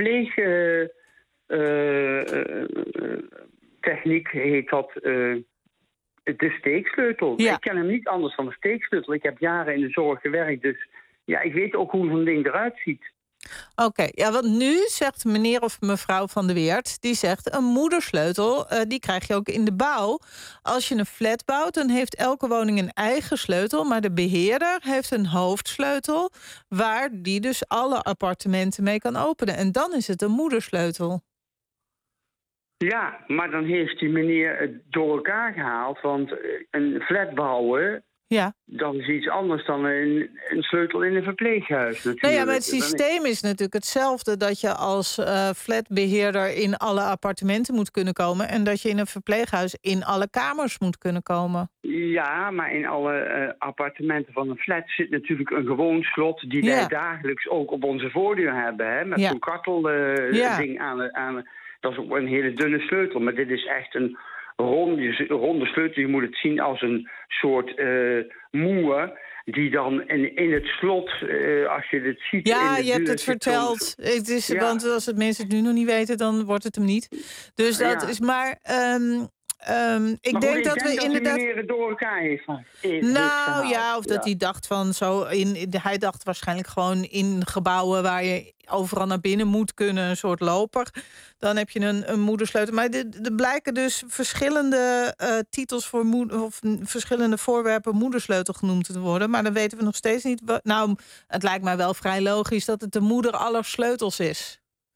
verpleegtechniek heet dat de steeksleutel. Ja. Ik ken hem niet anders dan de steeksleutel. Ik heb jaren in de zorg gewerkt, dus ja, ik weet ook hoe zo'n ding eruit ziet. Oké, ja, want nu zegt meneer of mevrouw Van der Weert, die zegt een moedersleutel, die krijg je ook in de bouw. Als je een flat bouwt, dan heeft elke woning een eigen sleutel, maar de beheerder heeft een hoofdsleutel waar die dus alle appartementen mee kan openen. En dan is het een moedersleutel. Ja, maar dan heeft die meneer het door elkaar gehaald, want een flat bouwen... Ja. Dat is iets anders dan een sleutel in een verpleeghuis natuurlijk. Nou ja, maar het systeem is natuurlijk hetzelfde, dat je als flatbeheerder in alle appartementen moet kunnen komen en dat je in een verpleeghuis in alle kamers moet kunnen komen. Ja, maar in alle appartementen van een flat zit natuurlijk een gewoon slot die wij dagelijks ook op onze voordeur hebben. Hè, met zo'n kartelding aan. Dat is ook een hele dunne sleutel, maar dit is echt een ronde sleutel. Je moet het zien als een soort moer die dan in het slot, als je het ziet... Ja, je hebt het verteld. Het is, want als het mensen het nu nog niet weten, dan wordt het hem niet. Dus dat is maar... ik denk dat we inderdaad... die meneer door elkaar heeft. Of dat hij dacht van zo... Hij dacht waarschijnlijk gewoon in gebouwen waar je overal naar binnen moet kunnen, een soort loper. Dan heb je een moedersleutel. Maar er blijken dus verschillende titels voor of verschillende voorwerpen moedersleutel genoemd te worden. Maar dan weten we nog steeds niet... Nou, het lijkt mij wel vrij logisch dat het de moeder aller sleutels is.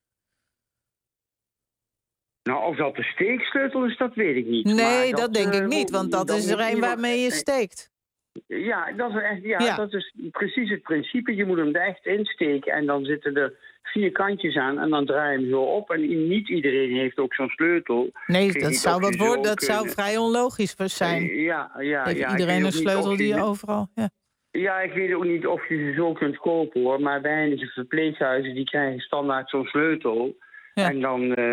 Nou, of dat de steeksleutel is, dat weet ik niet. Nee, maar dat denk ik niet, want dat is er een waarmee je steekt. Ja, dat is echt, dat is precies het principe. Je moet hem er echt insteken en dan zitten er 4 kantjes aan en dan draai je hem zo op. En niet iedereen heeft ook zo'n sleutel. Nee, dat zou wat worden. Dat zou vrij onlogisch zijn. Heeft iedereen een sleutel die je overal... Ja, ik weet ook niet of je ze zo kunt kopen, hoor. Maar weinige verpleeghuizen die krijgen standaard zo'n sleutel. Ja. En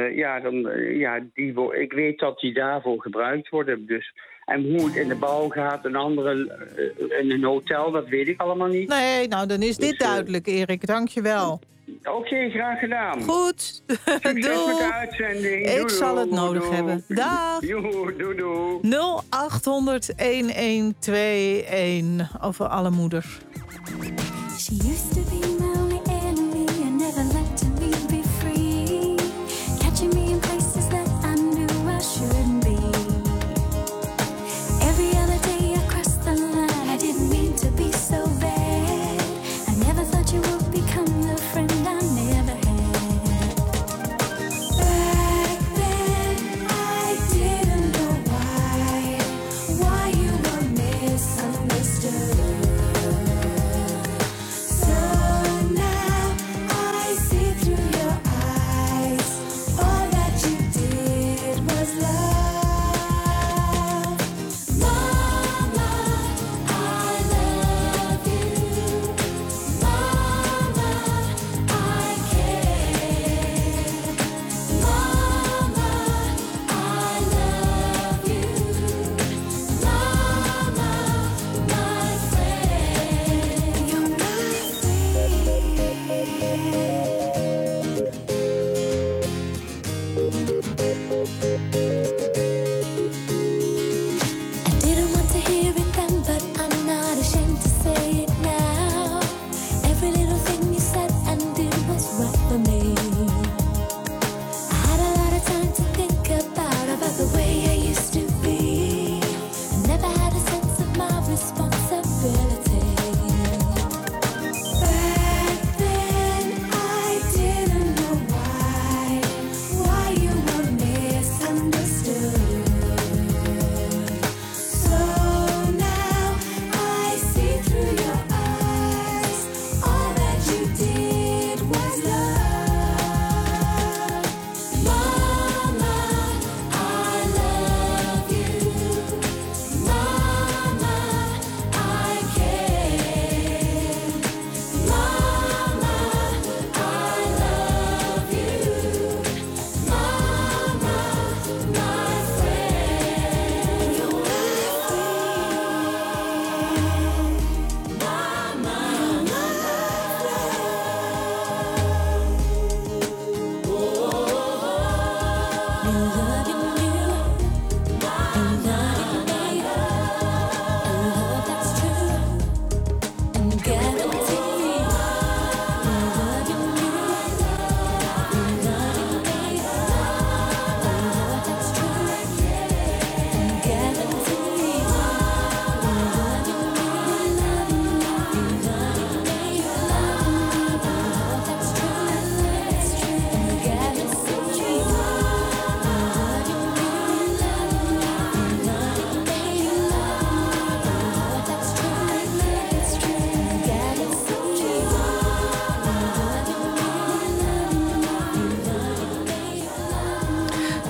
ik weet dat die daarvoor gebruikt worden. Dus, en hoe het in de bouw gaat, in een hotel, dat weet ik allemaal niet. Nee, nou dan is dit duidelijk, Erik. Dank je wel. Oké, graag gedaan. Goed. Succes met de uitzending. Ik zal het nodig hebben. Dag. Doei. 0800-1121 over alle moeders. She used to be my only enemy and never let me be free. Catching me in places that I knew I shouldn't be. Every other day I crossed the line. I didn't mean to be so bad. I never thought you would become the friend I never had. Back then I didn't know why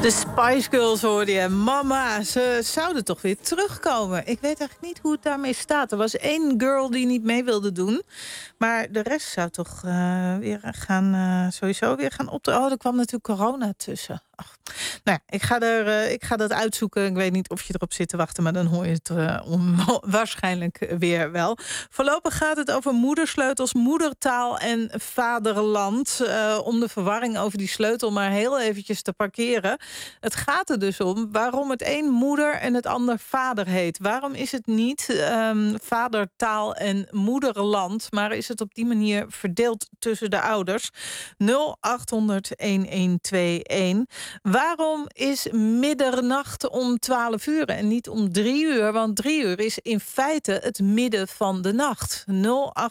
De Spice Girls hoorde je. Mama, ze zouden toch weer terugkomen. Ik weet eigenlijk niet hoe het daarmee staat. Er was 1 girl die niet mee wilde doen. Maar de rest zou toch weer gaan, sowieso weer gaan optreden. Oh, er kwam natuurlijk corona tussen. Ach. Nou ja, ik ga dat uitzoeken. Ik weet niet of je erop zit te wachten, maar dan hoor je het waarschijnlijk weer wel. Voorlopig gaat het over moedersleutels, moedertaal en vaderland. Om de verwarring over die sleutel maar heel eventjes te parkeren. Het gaat er dus om waarom het een moeder en het ander vader heet. Waarom is het niet vadertaal en moederland, maar is het op die manier verdeeld tussen de ouders? 0800-1121. Waarom is middernacht om 12 uur en niet om 3 uur? Want 3 uur is in feite het midden van de nacht. 0800-1121.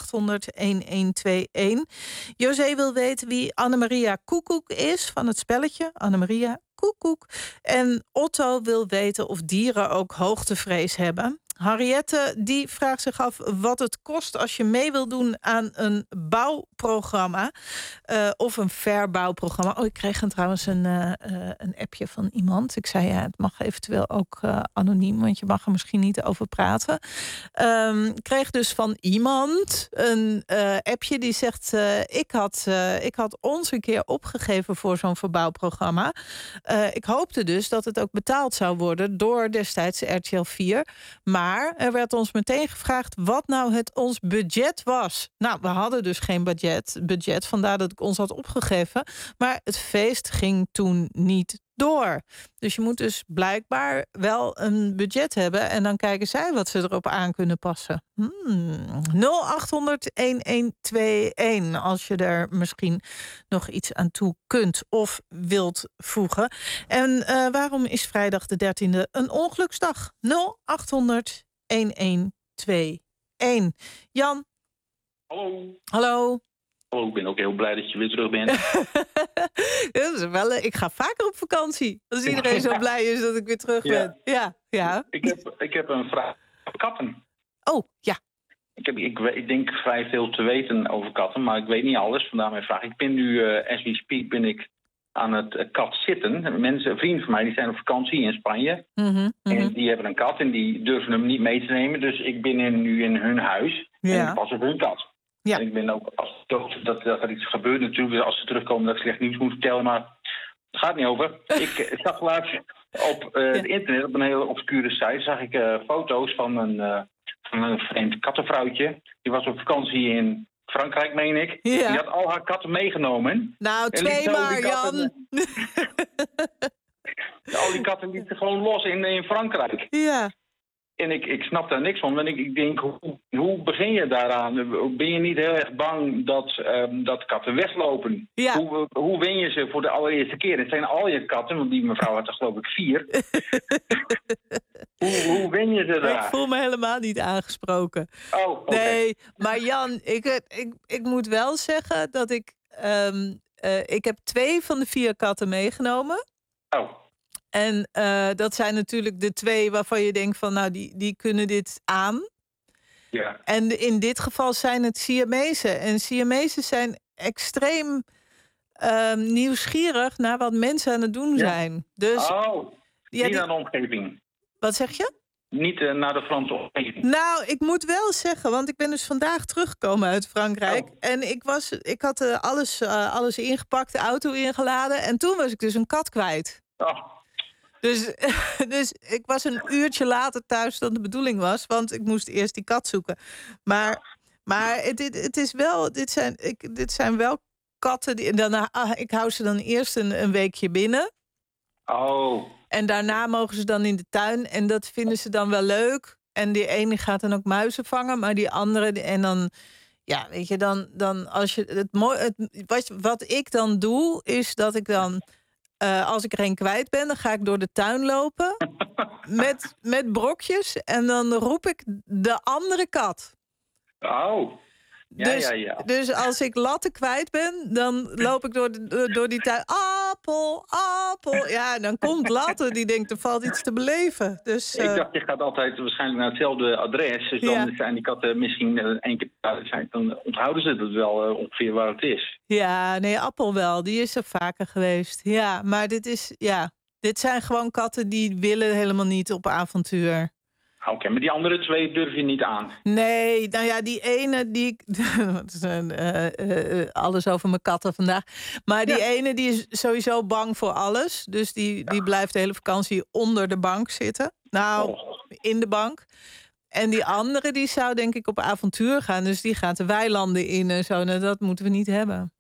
José wil weten wie Annemaria Koekoek is van het spelletje. Annemaria Koekoek. En Otto wil weten of dieren ook hoogtevrees hebben. Henriette die vraagt zich af wat het kost als je mee wil doen aan een bouwprogramma. Of een verbouwprogramma. Oh, ik kreeg trouwens een appje van iemand. Ik zei ja, het mag eventueel ook anoniem, want je mag er misschien niet over praten. Ik kreeg dus van iemand een appje die zegt ik had ons een keer opgegeven voor zo'n verbouwprogramma. Ik hoopte dus dat het ook betaald zou worden door destijds RTL 4. Maar er werd ons meteen gevraagd wat nou ons budget was. Nou, we hadden dus geen budget, vandaar dat ik ons had opgegeven. Maar het feest ging toen niet door. Dus je moet dus blijkbaar wel een budget hebben en dan kijken zij wat ze erop aan kunnen passen. 0800-1121 als je er misschien nog iets aan toe kunt of wilt voegen. En waarom is vrijdag de 13e een ongeluksdag? 0800-1121. Jan? Hallo. Hallo. Hallo, ik ben ook heel blij dat je weer terug bent. Dat is wel, ik ga vaker op vakantie. Als iedereen zo blij is dat ik weer terug ben. Ja. Ik heb een vraag over katten. Oh, ja. Ik denk vrij veel te weten over katten, maar ik weet niet alles. Vandaar mijn vraag. Ik ben nu, as we speak, ben ik aan het kat zitten. Mensen, vrienden van mij, die zijn op vakantie in Spanje. En die hebben een kat en die durven hem niet mee te nemen. Dus ik ben nu in hun huis en ik pas op hun kat. Ja. En ik ben ook, als dat er iets gebeurt natuurlijk, dus als ze terugkomen dat ik slecht nieuws moet vertellen, maar het gaat niet over. Ik zag laatst op het internet, op een hele obscure site, zag ik foto's van een vreemd kattenvrouwtje. Die was op vakantie in Frankrijk, meen ik. Ja. Die had al haar katten meegenomen. Nou, 2 maar, Jan. Al die katten lieten gewoon los in Frankrijk. Ja. En ik snap daar niks van. En ik denk, hoe begin je daaraan? Ben je niet heel erg bang dat katten weglopen? Ja. Hoe win je ze voor de allereerste keer? Het zijn al je katten, want die mevrouw had er geloof ik 4. hoe win je ze daar? Ik voel me helemaal niet aangesproken. Oh, okay. Nee, maar Jan, ik moet wel zeggen dat ik heb 2 van de 4 katten meegenomen. Oh. En dat zijn natuurlijk de 2 waarvan je denkt van, nou, die kunnen dit aan. Ja. En in dit geval zijn het Siamezen. En Siamezen zijn extreem nieuwsgierig naar wat mensen aan het doen zijn. Dus, niet naar de omgeving. Wat zeg je? Niet naar de Franse omgeving. Nou, ik moet wel zeggen, want ik ben dus vandaag teruggekomen uit Frankrijk. Oh. En ik had alles ingepakt, de auto ingeladen. En toen was ik dus een kat kwijt. Oh. Dus ik was een uurtje later thuis dan de bedoeling was. Want ik moest eerst die kat zoeken. Maar het is wel, dit zijn wel katten. Ik hou ze dan eerst een weekje binnen. Oh. En daarna mogen ze dan in de tuin. En dat vinden ze dan wel leuk. En die ene gaat dan ook muizen vangen. Maar die andere... En dan... Ja, weet je, dan als je... Wat ik dan doe, is dat ik dan... als ik er een kwijt ben, dan ga ik door de tuin lopen. met brokjes. En dan roep ik de andere kat. Oh. Ja. Dus als ik Latte kwijt ben, dan loop ik door die tuin. Appel. Ja, en dan komt Latte, die denkt, er valt iets te beleven. Dus, ik dacht, je gaat altijd waarschijnlijk naar hetzelfde adres. Dus dan zijn die katten misschien 1 keer zijn. Dan onthouden ze het wel ongeveer waar het is. Ja, nee, Appel wel. Die is er vaker geweest. Ja, maar dit is, Dit zijn gewoon katten die willen helemaal niet op avontuur. Oké, maar die andere 2 durf je niet aan. Nee, nou ja, die ene die... alles over mijn katten vandaag. Maar die ene die is sowieso bang voor alles. Dus die blijft de hele vakantie onder de bank zitten. Nou, in de bank. En die andere die zou denk ik op avontuur gaan. Dus die gaat de weilanden in en zo. Nou, dat moeten we niet hebben.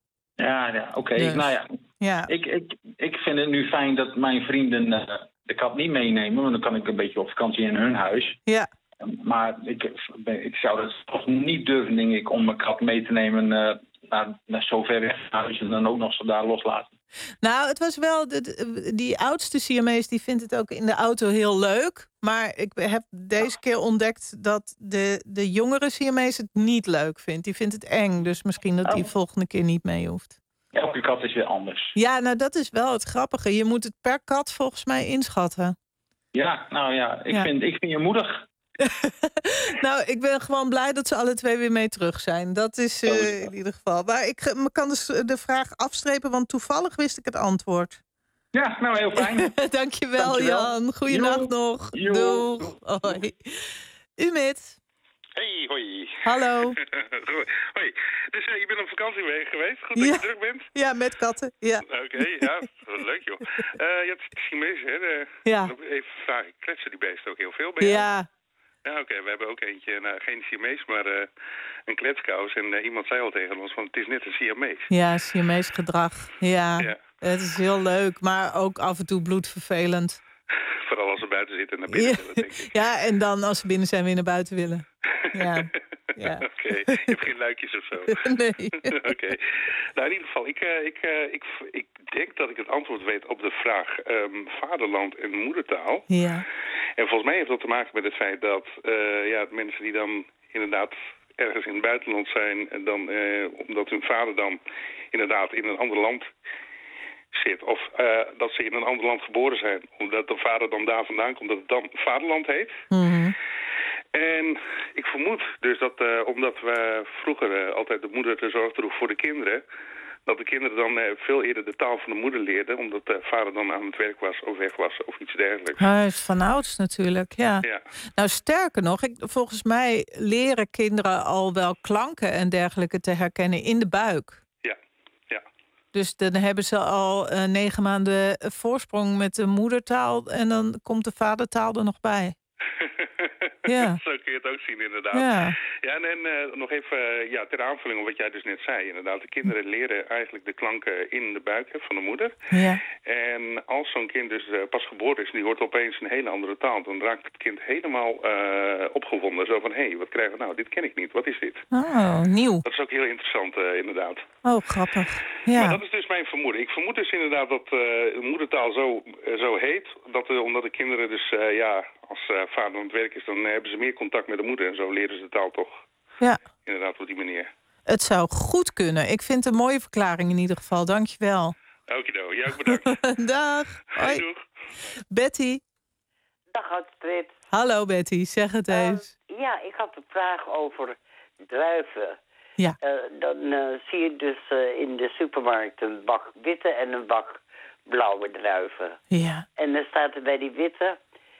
Ja, oké. Dus. Nou ja. Ik vind het nu fijn dat mijn vrienden de kat niet meenemen. Want dan kan ik een beetje op vakantie in hun huis. Ja. Maar ik zou het toch niet durven, denk ik, om mijn kat mee te nemen naar zo ver weg van huis en dan ook nog ze daar loslaten. Nou, het was wel... Die oudste Siamees die vindt het ook in de auto heel leuk. Maar ik heb deze keer ontdekt dat de jongere Siamees het niet leuk vindt. Die vindt het eng, dus misschien dat die volgende keer niet mee hoeft. Elke kat is weer anders. Ja, nou dat is wel het grappige. Je moet het per kat volgens mij inschatten. Ja, nou ja, ik vind je moedig. Nou, ik ben gewoon blij dat ze alle 2 weer mee terug zijn. Dat is in ieder geval. Maar ik kan dus de vraag afstrepen, want toevallig wist ik het antwoord. Ja, nou heel fijn. Dankjewel, Jan. Goeienacht nog. Doeg. Hoi. Umit. Hey, hoi. Hallo. Hoi. Dus je bent op vakantie geweest? Goed dat je druk bent? Ja, met katten. Ja. Oké, ja. Leuk, joh. Je hebt Chinezen, hè? Ja. Even vragen, kletsen die beesten ook heel veel bij jou? Ja. Ja, oké. We hebben ook eentje, nou, geen Siamees, maar een kletskous. En iemand zei al tegen ons, want het is net een Siamees. Ja, Siamees gedrag. Ja. Het is heel leuk, maar ook af en toe bloedvervelend. Vooral als ze buiten zitten en naar binnen willen, denk ik. Ja, en dan als ze binnen zijn weer naar buiten willen. Ja. Oké. Je hebt geen luikjes of zo? Nee. Oké. Nou, in ieder geval, ik denk dat ik het antwoord weet op de vraag vaderland en moedertaal. Ja. En volgens mij heeft dat te maken met het feit dat mensen die dan inderdaad ergens in het buitenland zijn, en dan, omdat hun vader dan inderdaad in een ander land zit, of dat ze in een ander land geboren zijn, omdat de vader dan daar vandaan komt, dat het dan vaderland heet. Mm-hmm. En ik vermoed dus dat, omdat we vroeger altijd de moeder de zorg droeg voor de kinderen, dat de kinderen dan veel eerder de taal van de moeder leerden, omdat de vader dan aan het werk was of weg was of iets dergelijks. Hij is van ouds natuurlijk, ja. Nou, sterker nog, volgens mij leren kinderen al wel klanken en dergelijke te herkennen in de buik. Ja. Dus dan hebben ze al 9 maanden voorsprong met de moedertaal en dan komt de vadertaal er nog bij. Ja. Zo kun je het ook zien, inderdaad. Ja, en nog even ter aanvulling op wat jij dus net zei. Inderdaad, de kinderen leren eigenlijk de klanken in de buik van de moeder. Ja. En als zo'n kind dus pas geboren is en die hoort opeens een hele andere taal, dan raakt het kind helemaal opgewonden. Zo van, hé, wat krijgen we nou? Dit ken ik niet. Wat is dit? Oh, nieuw. Dat is ook heel interessant, inderdaad. Oh, grappig. Ja. Maar dat is dus mijn vermoeden. Ik vermoed dus inderdaad dat de moedertaal zo heet, omdat de kinderen dus, als vader aan het werk is, dan hebben ze meer contact met de moeder. En zo leren ze de taal toch inderdaad op die manier. Het zou goed kunnen. Ik vind het een mooie verklaring in ieder geval. Dank je wel. Okido, jij ook bedankt. Dag. Hoi. Doeg. Betty. Dag Astrid. Hallo Betty, zeg het eens. Ja, ik had een vraag over druiven. Ja. Dan zie je dus in de supermarkt een bak witte en een bak blauwe druiven. Ja. En dan staat er bij die witte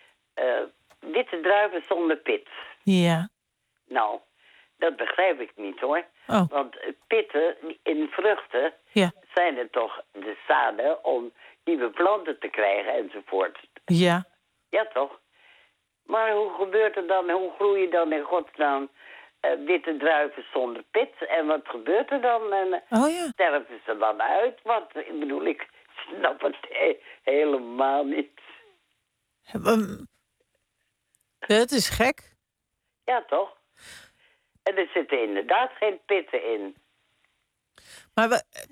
druiven zonder pit. Ja. Nou, dat begrijp ik niet hoor. Oh. Want pitten in vruchten zijn er toch de zaden om nieuwe planten te krijgen enzovoort. Ja. Ja, toch? Maar hoe gebeurt het dan? Hoe groeien dan in godsnaam witte druiven zonder pit? En wat gebeurt er dan? En sterven ze dan uit? Want ik bedoel, ik snap het helemaal niet. Het is gek. Ja, toch? En er zitten inderdaad geen pitten in. Maar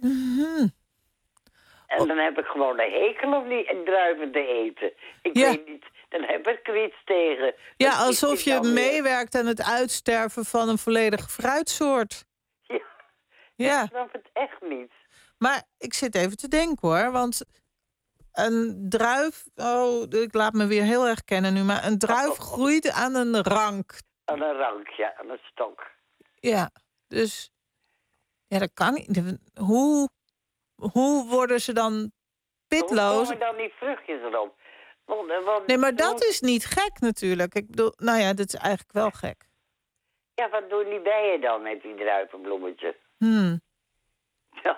En dan heb ik gewoon een hekel om die druiven te eten. Ik weet niet, dan heb ik er iets tegen. Ja, alsof je meewerkt aan het uitsterven van een volledige fruitsoort. Ja. Ik snap het echt niet. Maar ik zit even te denken hoor, want een druif... Oh, ik laat me weer heel erg kennen nu, maar een druif groeit aan een rank. Aan een rank, ja, aan een stok. Ja, dus... Ja, dat kan niet. Hoe worden ze dan pitloos... Hoe komen dan die vruchtjes erop? Nee, maar dat is niet gek natuurlijk. Ik bedoel, nou ja, dat is eigenlijk wel gek. Ja, wat doen die bijen dan met die druivenbloemetjes? Ja.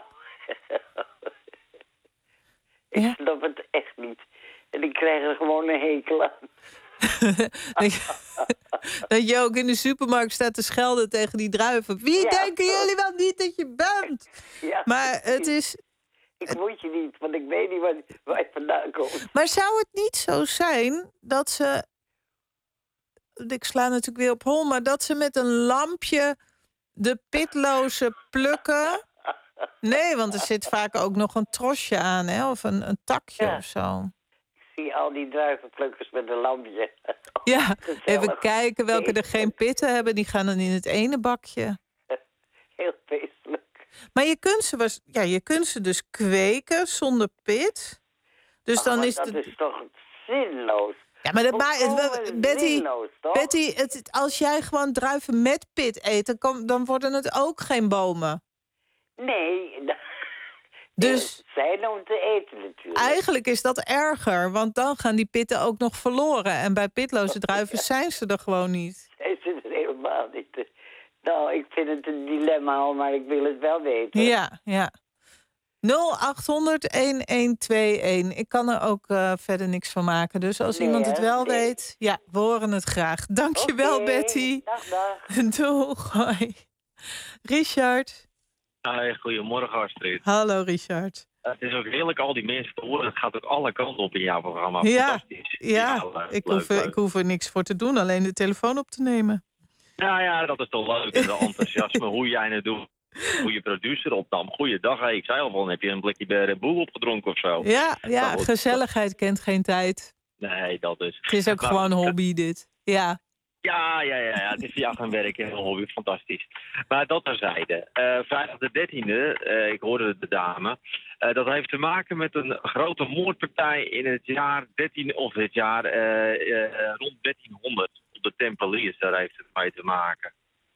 Ik snap het echt niet. En ik krijg er gewoon een hekel aan. Dat je ook in de supermarkt staat te schelden tegen die druiven. Wie denken jullie wel niet dat je bent? Ja, maar het is... Ik moet je niet, want ik weet niet waar je vandaan komt. Maar zou het niet zo zijn dat ze... Ik sla natuurlijk weer op hol, maar dat ze met een lampje de pitloze plukken... Nee, want er zit vaak ook nog een trosje aan, hè? Of een takje of zo. Ik zie al die druivenplukkers met een lampje. Ja, even kijken welke er geen pitten hebben. Die gaan dan in het ene bakje. Heel feestelijk. Maar je kunt ze dus kweken zonder pit. Dus dan is dat is toch zinloos? Ja, maar Betty, als jij gewoon druiven met pit eet... dan worden het ook geen bomen. Nee, dus zijn om te eten natuurlijk. Eigenlijk is dat erger, want dan gaan die pitten ook nog verloren. En bij pitloze druiven zijn ze er gewoon niet. Zijn ze er helemaal niet. Nou, ik vind het een dilemma al, maar ik wil het wel weten. Ja. 0800-1121. Ik kan er ook verder niks van maken. Dus als iemand het wel weet, ja, we horen het graag. Dankjewel, Betty. Dag. Doeg, hoi. Richard. Hi, goedemorgen Astrid. Hallo Richard. Het is ook heerlijk al die mensen te horen. Het gaat ook alle kanten op in jouw programma. Ja, fantastisch. Ik hoef er niks voor te doen, alleen de telefoon op te nemen. Nou ja, dat is toch leuk. En de enthousiasme, hoe jij het doet. Hoe je producer opnam. Goeiedag, hey, ik zei al van, heb je een blikje bij Red Bull opgedronken of zo? Ja, gezelligheid kent geen tijd. Nee, dat is... Het is ook gewoon een hobby dit. Ja. Ja, het is ja gaan werken en een hobby, fantastisch. Maar dat terzijde. Vrijdag de 13e, ik hoorde de dame, dat heeft te maken met een grote moordpartij in het jaar rond 1300 op de Tempeliers. Daar heeft het mee te maken.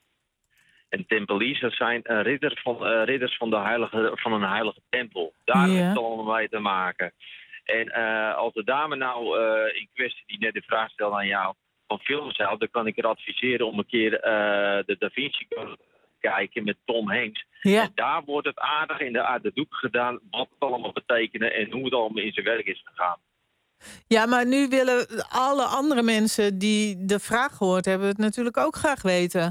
En Tempeliers, dat zijn ridders van een heilige tempel. Daar heeft het allemaal mee te maken. En als de dame nou in kwestie die net de vraag stelde aan jou van films houdt, dan kan ik er adviseren om een keer de Da Vinci Code te kijken met Tom Hanks. Ja. En daar wordt het aardig in de doek gedaan wat het allemaal betekent en hoe het allemaal in zijn werk is gegaan. Ja, maar nu willen alle andere mensen die de vraag gehoord hebben het natuurlijk ook graag weten.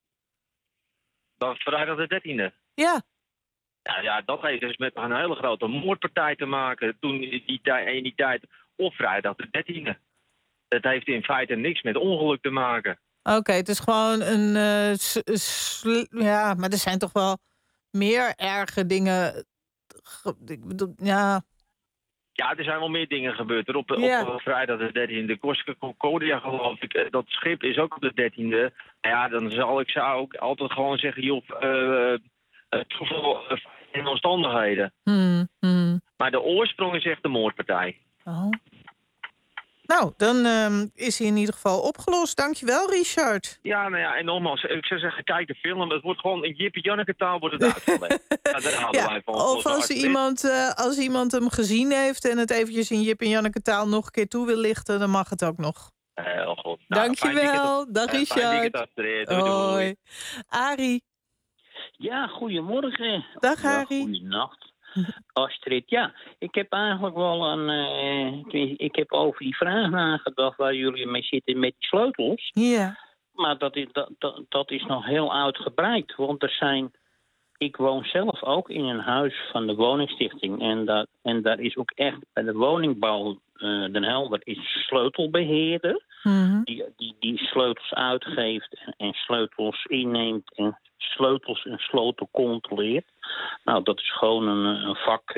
Dat vrijdag de 13e. Ja. Ja, dat heeft dus met een hele grote moordpartij te maken toen in die tijd op vrijdag de 13e. Het heeft in feite niks met ongeluk te maken. Oké, het is gewoon een... ja, maar er zijn toch wel meer erge dingen... Ik bedoel, ja... Ja, er zijn wel meer dingen gebeurd. Op vrijdag de 13e, de Corsica Concordia geloof ik, dat schip is ook op de 13e. Ja, dan zou ik ook altijd gewoon zeggen, joh, toeval in omstandigheden. Maar de oorsprong is echt de moordpartij. Oh. Nou, dan is hij in ieder geval opgelost. Dankjewel, Richard. Ja, nou ja, en nogmaals, ik zou zeggen, kijk de film. Het wordt gewoon in Jip en Janneke taal wordt het uitgelegd. Ja, daar houden wij van. Of als iemand hem gezien heeft en het eventjes in Jip en Janneke taal nog een keer toe wil lichten, dan mag het ook nog. Heel goed. Nou, dankjewel. Dag Richard. Hoi. Arie. Ja, goedemorgen. Dag Arie. Goedenacht. Astrid, ja, ik heb eigenlijk wel ik heb over die vraag nagedacht waar jullie mee zitten met die sleutels. Ja. Maar dat is nog heel uitgebreid, want ik woon zelf ook in een huis van de woningstichting en daar is ook echt bij de woningbouw Den Helder is sleutelbeheerder die sleutels uitgeeft en sleutels inneemt en sleutels en sloten controleert. Nou, dat is gewoon een vak.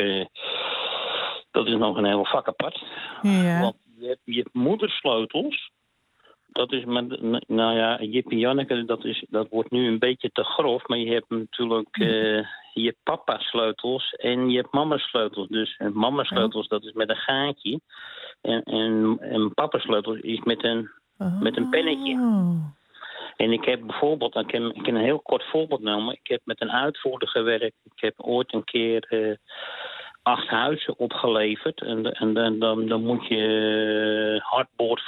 Dat is nog een heel vak apart. Ja. Want je hebt moedersleutels. Dat is nou ja, Jip en Janneke, dat wordt nu een beetje te grof. Maar je hebt natuurlijk je hebt papa-sleutels en je hebt mama-sleutels. Dus mama-sleutels, dat is met een gaatje. En papa-sleutels is met een pennetje. En ik heb bijvoorbeeld, ik kan een heel kort voorbeeld nemen. Ik heb met een uitvoerder gewerkt. Ik heb ooit een keer 8 huizen opgeleverd. En dan moet je hardboord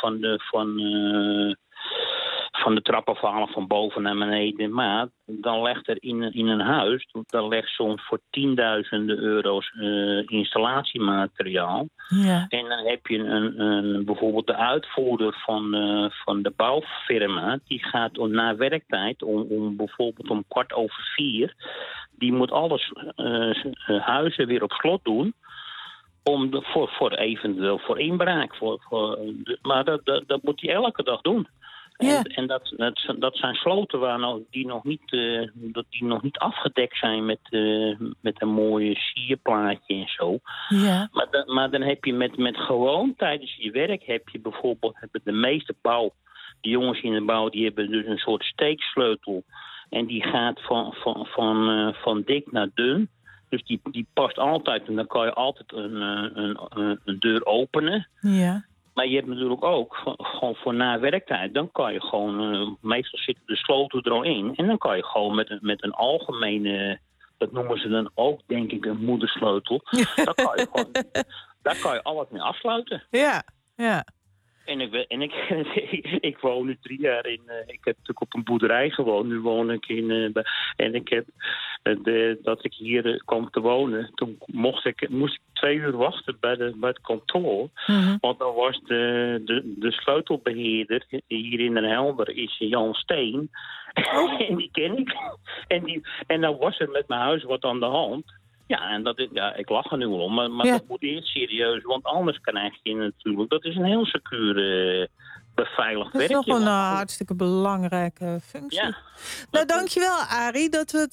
van de trap afhalen van boven naar beneden. Maar dan legt er in een huis, dan legt soms voor tienduizenden euro's installatiemateriaal. Ja. En dan heb je bijvoorbeeld de uitvoerder van de bouwfirma, die gaat na werktijd om bijvoorbeeld om 4:15, die moet alles huizen weer op slot doen. Voor eventueel voor inbraak. Maar dat moet hij elke dag doen. Ja. En dat zijn sloten die nog niet afgedekt zijn met een mooie sierplaatje en zo. Ja. Maar dan heb je met gewoon tijdens je werk heb je bijvoorbeeld de meeste de jongens in de bouw, die hebben dus een soort steeksleutel. En die gaat van dik naar dun. Dus die past altijd en dan kan je altijd een deur openen. Ja. Maar je hebt natuurlijk ook, gewoon voor na werktijd, dan kan je gewoon, meestal zitten de sloten er al in. En dan kan je gewoon met een algemene, dat noemen ze dan ook, denk ik, een moedersleutel. Daar kan je alles mee afsluiten. Ja, ja. En ik woon nu 3 jaar in. Ik heb natuurlijk op een boerderij gewoond. Nu woon ik in. En ik heb dat ik hier kwam te wonen. Toen moest ik 2 uur wachten bij het kantoor. Mm-hmm. Want dan was de sleutelbeheerder hier in Den Helder is Jan Steen. Oh. En die ken ik. En dan was er met mijn huis wat aan de hand. Ja, en ik lach er nu om, maar dat moet eerst serieus, want anders krijg je natuurlijk. Dat is een heel secuur beveiligd werkje. Dat is nog een hartstikke belangrijke functie. Ja. Nou, dankjewel, Arie, dat we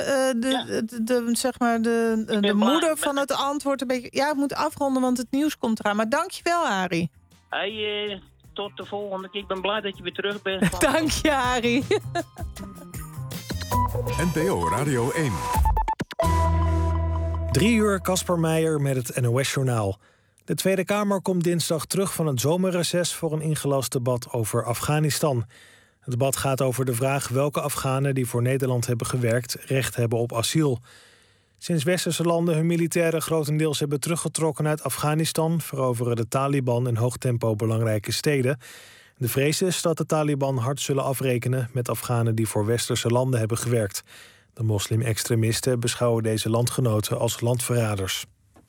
de moeder van het antwoord een beetje... Ja, ik moet afronden, want het nieuws komt eraan. Maar dankjewel, Arie. Hey, tot de volgende keer. Ik ben blij dat je weer terug bent. Dank je, Arie. NPO Radio 1. 3 uur, Casper Meijer met het NOS-journaal. De Tweede Kamer komt dinsdag terug van het zomerreces voor een ingelast debat over Afghanistan. Het debat gaat over de vraag welke Afghanen die voor Nederland hebben gewerkt recht hebben op asiel. Sinds westerse landen hun militairen grotendeels hebben teruggetrokken uit Afghanistan, veroveren de Taliban in hoog tempo belangrijke steden. De vrees is dat de Taliban hard zullen afrekenen met Afghanen die voor westerse landen hebben gewerkt. De moslim-extremisten beschouwen deze landgenoten als landverraders.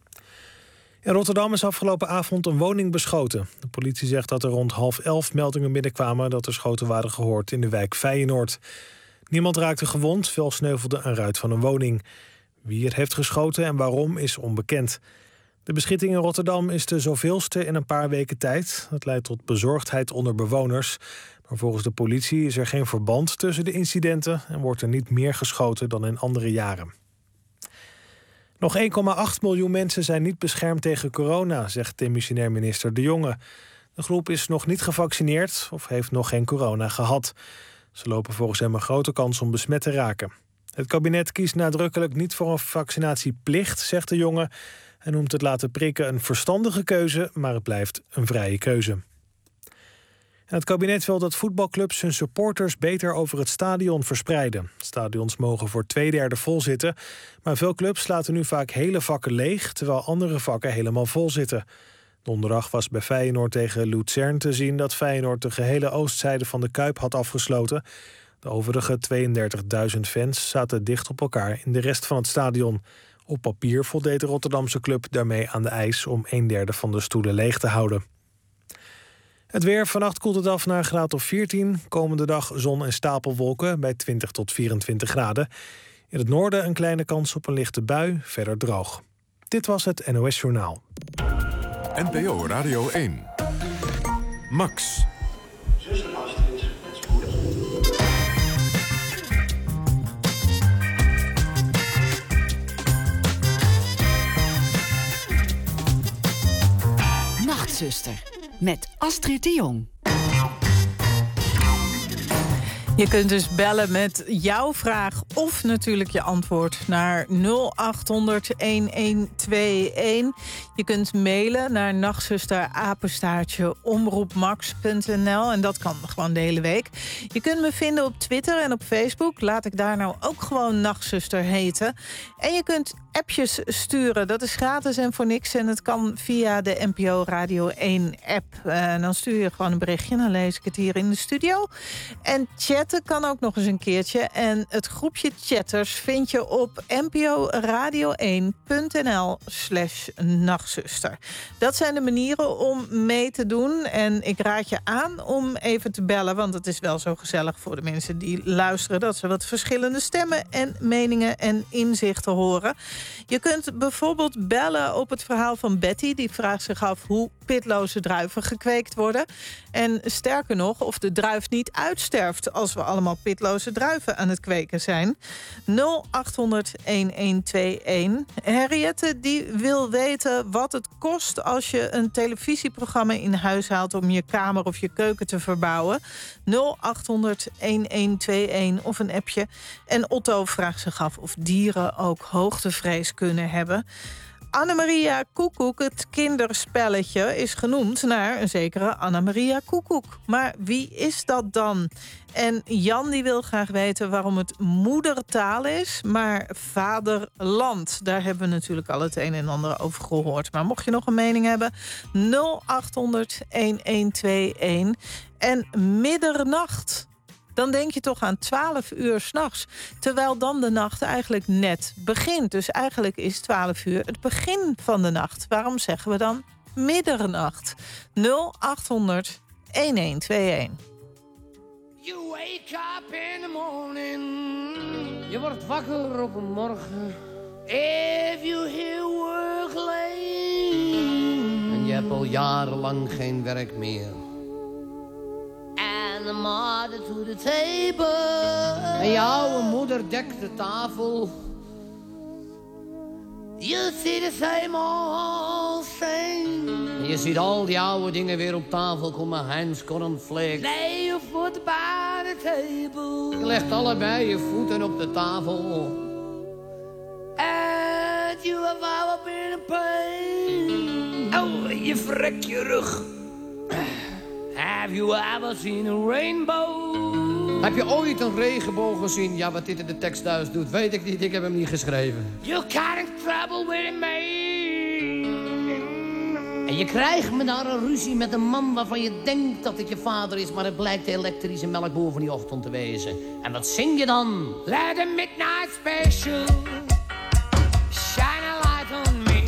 In Rotterdam is afgelopen avond een woning beschoten. De politie zegt dat er rond 10:30 meldingen binnenkwamen dat er schoten waren gehoord in de wijk Feyenoord. Niemand raakte gewond, wel sneuvelde een ruit van een woning. Wie er heeft geschoten en waarom is onbekend. De beschieting in Rotterdam is de zoveelste in een paar weken tijd. Dat leidt tot bezorgdheid onder bewoners. Maar volgens de politie is er geen verband tussen de incidenten en wordt er niet meer geschoten dan in andere jaren. Nog 1,8 miljoen mensen zijn niet beschermd tegen corona, zegt demissionair minister De Jonge. De groep is nog niet gevaccineerd of heeft nog geen corona gehad. Ze lopen volgens hem een grote kans om besmet te raken. Het kabinet kiest nadrukkelijk niet voor een vaccinatieplicht, zegt De Jonge. Hij noemt het laten prikken een verstandige keuze, maar het blijft een vrije keuze. En het kabinet wil dat voetbalclubs hun supporters beter over het stadion verspreiden. Stadions mogen voor 2/3 vol zitten, maar veel clubs laten nu vaak hele vakken leeg, terwijl andere vakken helemaal vol zitten. Donderdag was bij Feyenoord tegen Luzern te zien dat Feyenoord de gehele oostzijde van de Kuip had afgesloten. De overige 32.000 fans zaten dicht op elkaar in de rest van het stadion. Op papier voldeed de Rotterdamse club daarmee aan de eis om 1/3 van de stoelen leeg te houden. Het weer, vannacht koelt het af naar een graad of 14. Komende dag zon en stapelwolken bij 20 tot 24 graden. In het noorden een kleine kans op een lichte bui, verder droog. Dit was het NOS Journaal. NPO Radio 1. Max. Zuster Astrid met spoedig. Nachtzuster met Astrid de Jong. Je kunt dus bellen met jouw vraag of natuurlijk je antwoord naar 0800-1121. Je kunt mailen naar nachtzuster@omroepmax.nl en dat kan gewoon de hele week. Je kunt me vinden op Twitter en op Facebook. Laat ik daar nou ook gewoon Nachtzuster heten. En je kunt appjes sturen. Dat is gratis en voor niks. En het kan via de NPO Radio 1 app. En dan stuur je gewoon een berichtje. Dan lees ik het hier in de studio. En chatten kan ook nog eens een keertje. En het groepje chatters vind je op nporadio1.nl/nachtzuster. Dat zijn de manieren om mee te doen. En ik raad je aan om even te bellen. Want het is wel zo gezellig voor de mensen die luisteren. Dat ze wat verschillende stemmen en meningen en inzichten horen. Je kunt bijvoorbeeld bellen op het verhaal van Betty. Die vraagt zich af hoe pitloze druiven gekweekt worden. En sterker nog, of de druif niet uitsterft als we allemaal pitloze druiven aan het kweken zijn. 0800-1121. Henriette die wil weten wat het kost als je een televisieprogramma in huis haalt om je kamer of je keuken te verbouwen. 0800-1121 of een appje. En Otto vraagt zich af of dieren ook hoogtevrees kunnen hebben. Annemaria Koekoek, het kinderspelletje, is genoemd naar een zekere Annemaria Koekoek. Maar wie is dat dan? En Jan die wil graag weten waarom het moedertaal is, maar vaderland. Daar hebben we natuurlijk al het een en ander over gehoord. Maar mocht je nog een mening hebben, 0800-1121. En middernacht. Dan denk je toch aan 12 uur 's nachts. Terwijl dan de nacht eigenlijk net begint. Dus eigenlijk is 12 uur het begin van de nacht. Waarom zeggen we dan middernacht? 0800-1121. You wake up in the morning. Je wordt wakker op een morgen. If you hear work late. En je hebt al jarenlang geen werk meer. And the mother to the table. En je oude moeder dekt de tafel. You see the same old thing. En je ziet al die oude dingen weer op tafel komen. Heinz cornflakes. Lay your foot by the table. Je legt allebei je voeten op de tafel. And you have ever been in pain. Oh, je vrekt je rug. Have you ever seen a rainbow? Heb je ooit een regenboog gezien? Ja, wat dit in de tekst thuis doet, weet ik niet. Ik heb hem niet geschreven. You can't trouble with me. En je krijgt me daar een ruzie met een man waarvan je denkt dat het je vader is, maar het blijkt de elektrische melkboer van die ochtend te wezen. En wat zing je dan? Let the midnight special shine a light on me.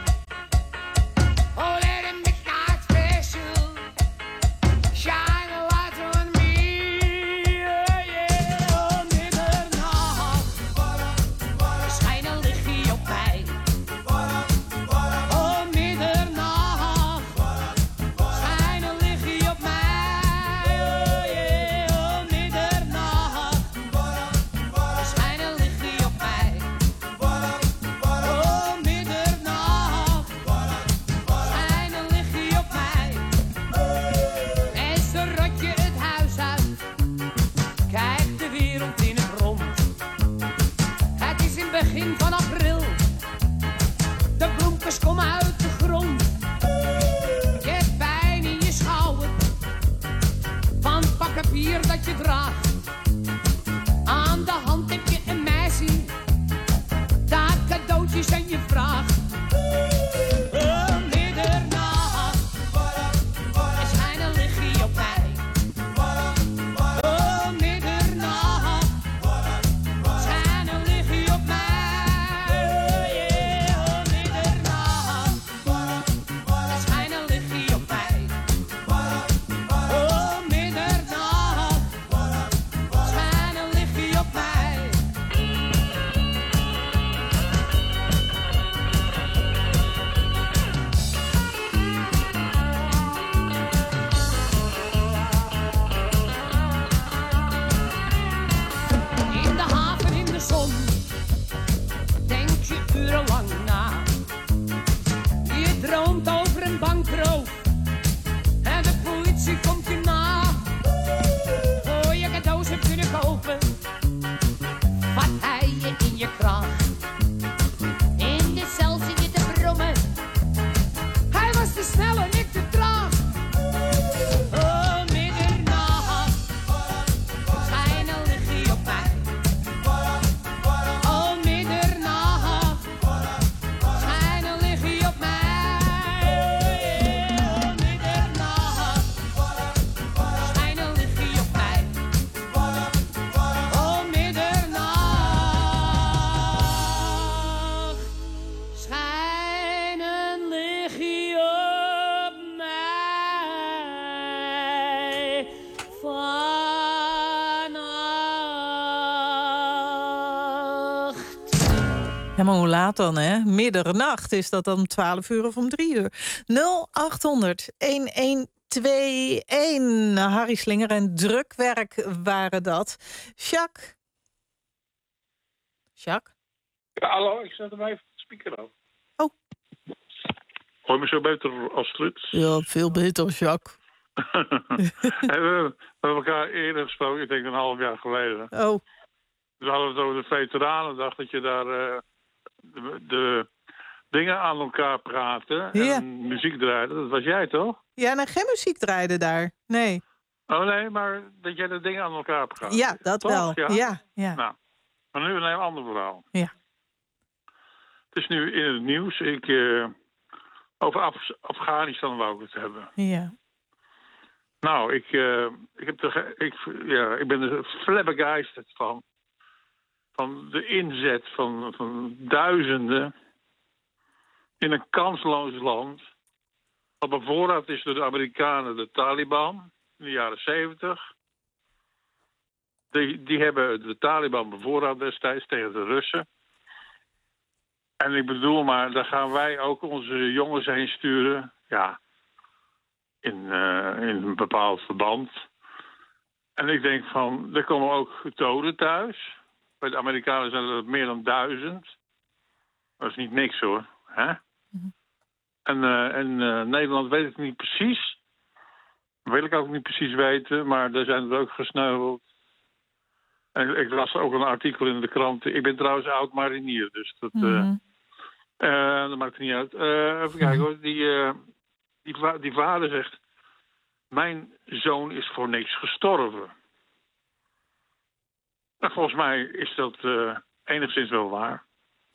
Oh, let the midnight special shine a light on me. Oh, yeah. Oh, middernacht schijn een lichtje op mij. Oh, middernacht schijn een lichtje op mij. Oh, yeah. Oh, middernacht schijn een lichtje op mij. Ja, maar hoe laat dan, hè? Middernacht, is dat dan om 12 uur of om 3 uur? 0800-1121. Harry Slinger en Drukwerk waren dat. Jacques? Jacques? Ja, hallo, ik zet hem even op de speaker af. Oh. Hoor je me zo beter, Astrid? Ja, veel beter, Jacques. We hebben elkaar eerder gesproken, ik denk een half jaar geleden. Oh. We hadden het over de Veteranendag, dat je daar de dingen aan elkaar praatte en muziek draaide. Dat was jij, toch? Ja, nou, geen muziek draaide daar. Nee. Oh nee, maar dat jij de dingen aan elkaar praatte. Ja, dat toch? wel. Ja. Nou, maar nu een heel ander verhaal. Ja. Het is nu in het nieuws. Over Afghanistan wou ik het hebben. Ja. Nou, ik ben er flabbergasted van. Van de inzet van duizenden in een kansloos land. Wat bevoorraad is door de Amerikanen, de Taliban, in de jaren 70. Die hebben de Taliban bevoorraad destijds tegen de Russen. En ik bedoel maar, daar gaan wij ook onze jongens heen sturen. Ja, in een bepaald verband. En ik denk van, er komen ook doden thuis. Bij de Amerikanen zijn er meer dan 1000. Dat is niet niks hoor. Hè? Mm-hmm. En Nederland weet het niet precies. Dat wil ik ook niet precies weten. Maar daar zijn er ook gesneuveld. En ik las ook een artikel in de krant. Ik ben trouwens oud-marinier. Dus dat, dat maakt niet uit. Even kijken hoor. Die vader zegt... Mijn zoon is voor niks gestorven. Nou, volgens mij is dat enigszins wel waar.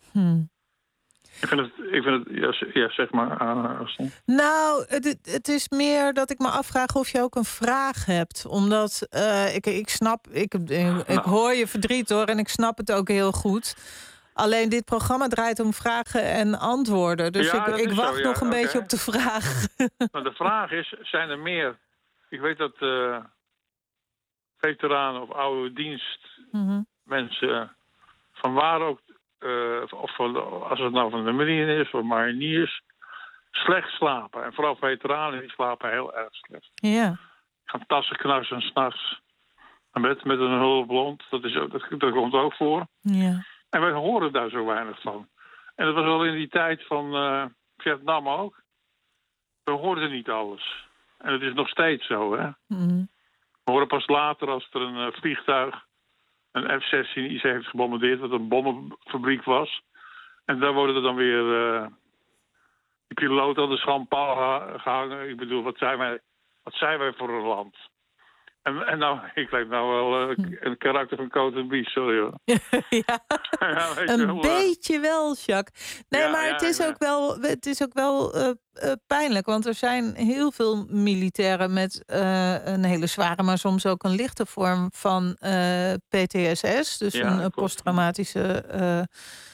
Ik vind het ja, zeg maar. Nou, het is meer dat ik me afvraag of je ook een vraag hebt. Omdat ik snap, ik hoor je verdriet hoor en ik snap het ook heel goed. Alleen dit programma draait om vragen en antwoorden. Dus ja, ik wacht nog een beetje op de vraag. Maar de vraag is, zijn er meer... Ik weet dat veteranen of oude dienst mensen van waar ook... of als het nou van de marine is of mariniers... slecht slapen. En vooral veteranen die slapen heel erg slecht. Ja. Gaan tassen knarsen 's nachts. Met een hulpblond. Dat komt ook voor. Ja. En wij horen daar zo weinig van. En dat was al in die tijd van Vietnam ook. We hoorden niet alles. En het is nog steeds zo, hè. Mm-hmm. We horen pas later als er een vliegtuig... een F-16 iets heeft gebombardeerd... wat een bommenfabriek was. En daar worden er dan weer... die piloten aan de schandpaal gehangen. Ik bedoel, wat zijn wij voor een land? En nou, ik weet nou wel een karakter van Cote en Bies, sorry hoor. Ja, een beetje wel, Jacques. Nee, maar het is ook wel pijnlijk. Want er zijn heel veel militairen met een hele zware... maar soms ook een lichte vorm van PTSS. Dus een posttraumatische...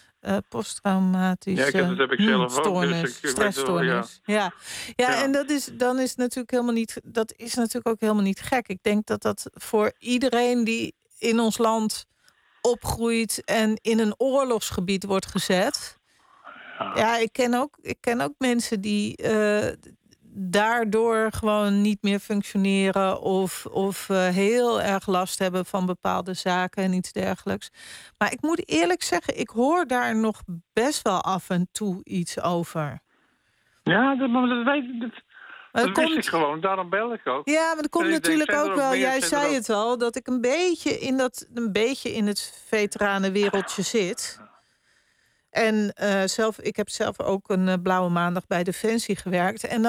dat heb ik zelf stoornis, ook. Dus stressstoornis. Ja, en dat is natuurlijk ook helemaal niet gek. Ik denk dat dat voor iedereen die in ons land opgroeit en in een oorlogsgebied wordt gezet. Ja, ik ken ook mensen die daardoor gewoon niet meer functioneren of heel erg last hebben van bepaalde zaken en iets dergelijks. Maar ik moet eerlijk zeggen, ik hoor daar nog best wel af en toe iets over. Ja, dat wist ik gewoon, daarom bel ik ook. Ja, maar dat komt natuurlijk ook wel, jij zei het al, dat ik een beetje in het veteranenwereldje zit. En ik heb zelf ook een blauwe maandag bij Defensie gewerkt. En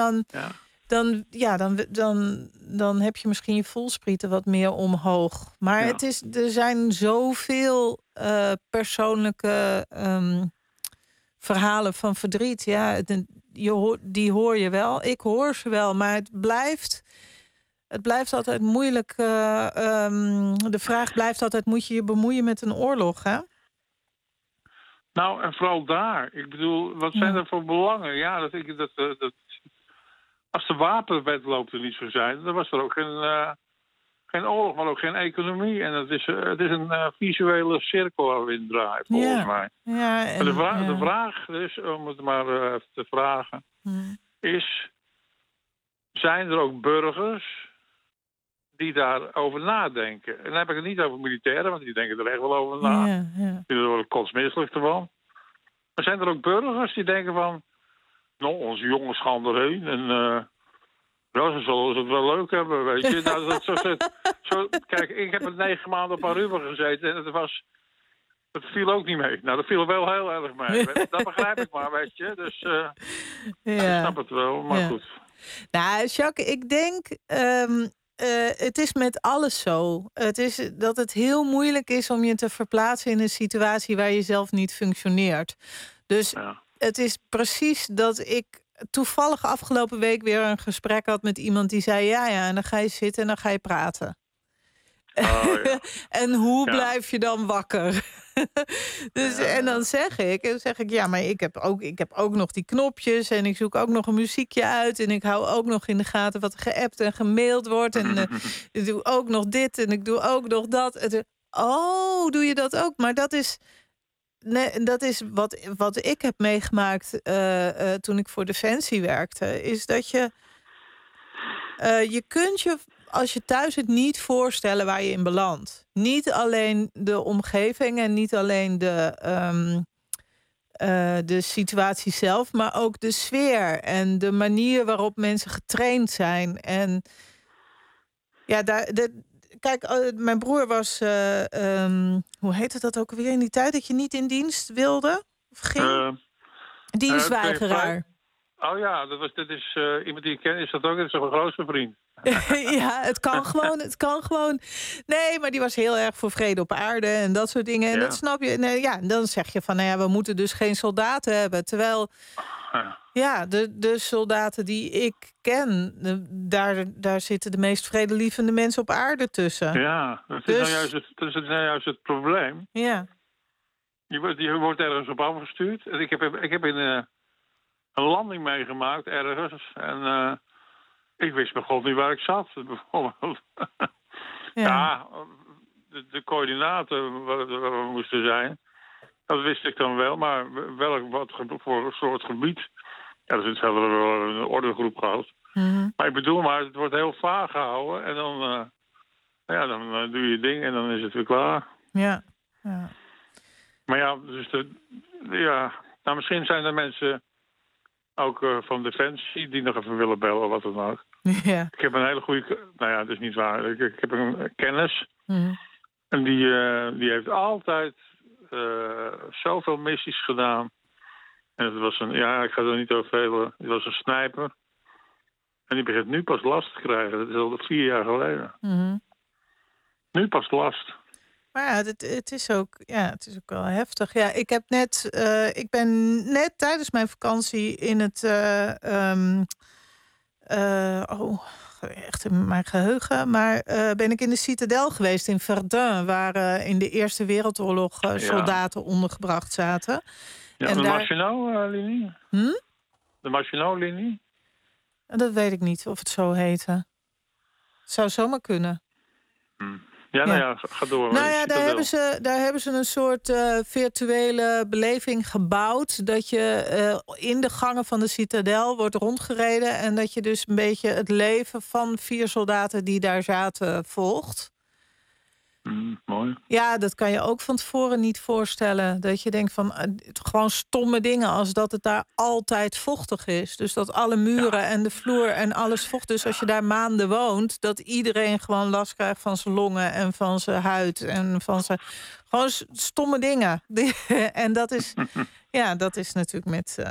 dan heb je misschien je voelsprieten wat meer omhoog. Maar er zijn zoveel persoonlijke verhalen van verdriet. Ja, die hoor je wel. Ik hoor ze wel, maar het blijft altijd moeilijk. De vraag blijft altijd, moet je je bemoeien met een oorlog, hè? Nou, en vooral daar. Ik bedoel, wat zijn er voor belangen? Ja, als de wapenwetloop er niet zou zijn... dan was er ook geen geen oorlog, maar ook geen economie. En het is een visuele cirkel waar we in draaien, volgens mij. Ja, en, de vraag dus, om het maar even te vragen, is... Zijn er ook burgers die daarover nadenken? En dan heb ik het niet over militairen, want die denken er echt wel over na. Die worden kotsmisselijk ervan. Maar zijn er ook burgers die denken van... Nou, onze jongens gaan erheen en... Ja, ze zullen het wel leuk hebben, weet je. Nou, kijk, ik heb het 9 maanden op Aruba gezeten en het viel ook niet mee. Nou, dat viel wel heel erg mee. Dat begrijp ik maar, weet je. Dus ik snap het wel, maar goed. Nou, Jacques, ik denk... het is met alles zo. Het is dat het heel moeilijk is om je te verplaatsen in een situatie waar je zelf niet functioneert. Dus het is precies dat ik toevallig afgelopen week weer een gesprek had met iemand die zei... ja, en dan ga je zitten en dan ga je praten. Oh, ja. En hoe blijf je dan wakker? Dus, en dan zeg ik, ja, maar ik heb ook nog die knopjes... en ik zoek ook nog een muziekje uit... en ik hou ook nog in de gaten wat geappt en gemaild wordt... en ik doe ook nog dit en ik doe ook nog dat. Oh, doe je dat ook? Maar dat is wat ik heb meegemaakt toen ik voor Defensie werkte... is dat je kunt je... als je thuis zit niet voorstellen waar je in belandt. Niet alleen de omgeving en niet alleen de situatie zelf... maar ook de sfeer en de manier waarop mensen getraind zijn. En ja, kijk, mijn broer was... hoe heette dat ook alweer in die tijd? Dat je niet in dienst wilde? Of ging? Dienstweigeraar. Oh ja, dat is iemand die ik ken. Is dat ook? Dat is een grootste vriend. Ja, het kan gewoon. Nee, maar die was heel erg voor vrede op aarde en dat soort dingen. En dat snap je. Nee, dan zeg je van, we moeten dus geen soldaten hebben. Terwijl, de soldaten die ik ken, daar zitten de meest vredelievende mensen op aarde tussen. Ja, dat is nou juist het probleem. Ja. Je wordt ergens op afgestuurd. Ik heb in een landing meegemaakt ergens en... ik wist bij God niet waar ik zat, bijvoorbeeld. De coördinaten waar we moesten zijn, dat wist ik dan wel. Maar wat voor soort gebied, dat is hetzelfde wel een ordegroep gehad. Maar ik bedoel maar, het wordt heel vaag gehouden. En dan doe je je ding en dan is het weer klaar. Ja. Maar ja, dus nou, misschien zijn er mensen... ook van Defensie, die nog even willen bellen, wat dan ook. Ja. Ik heb een hele goede... Nou ja, dat is niet waar. Ik heb een kennis. En die heeft altijd zoveel missies gedaan. En het was ik ga er niet over velen. Het was een snijper. En die begint nu pas last te krijgen. Dat is al 4 jaar geleden. Nu pas last. Maar ja, het is ook wel heftig. Ja, ik ben net tijdens mijn vakantie in het... echt in mijn geheugen. Maar ben ik in de Citadel geweest in Verdun... waar in de Eerste Wereldoorlog soldaten ondergebracht zaten. Ja, en de Maginot-linie? De Maginot-linie? Dat weet ik niet of het zo heette. Het zou zomaar kunnen. Ja, ga door. Nou ja, daar hebben ze een soort virtuele beleving gebouwd... dat je in de gangen van de Citadel wordt rondgereden... en dat je dus een beetje het leven van 4 soldaten die daar zaten volgt. Mooi. Ja, dat kan je ook van tevoren niet voorstellen. Dat je denkt van gewoon stomme dingen als dat het daar altijd vochtig is. Dus dat alle muren en de vloer en alles vocht. Dus als je daar maanden woont, dat iedereen gewoon last krijgt van zijn longen en van zijn huid en van zijn... Gewoon stomme dingen. En dat is natuurlijk met...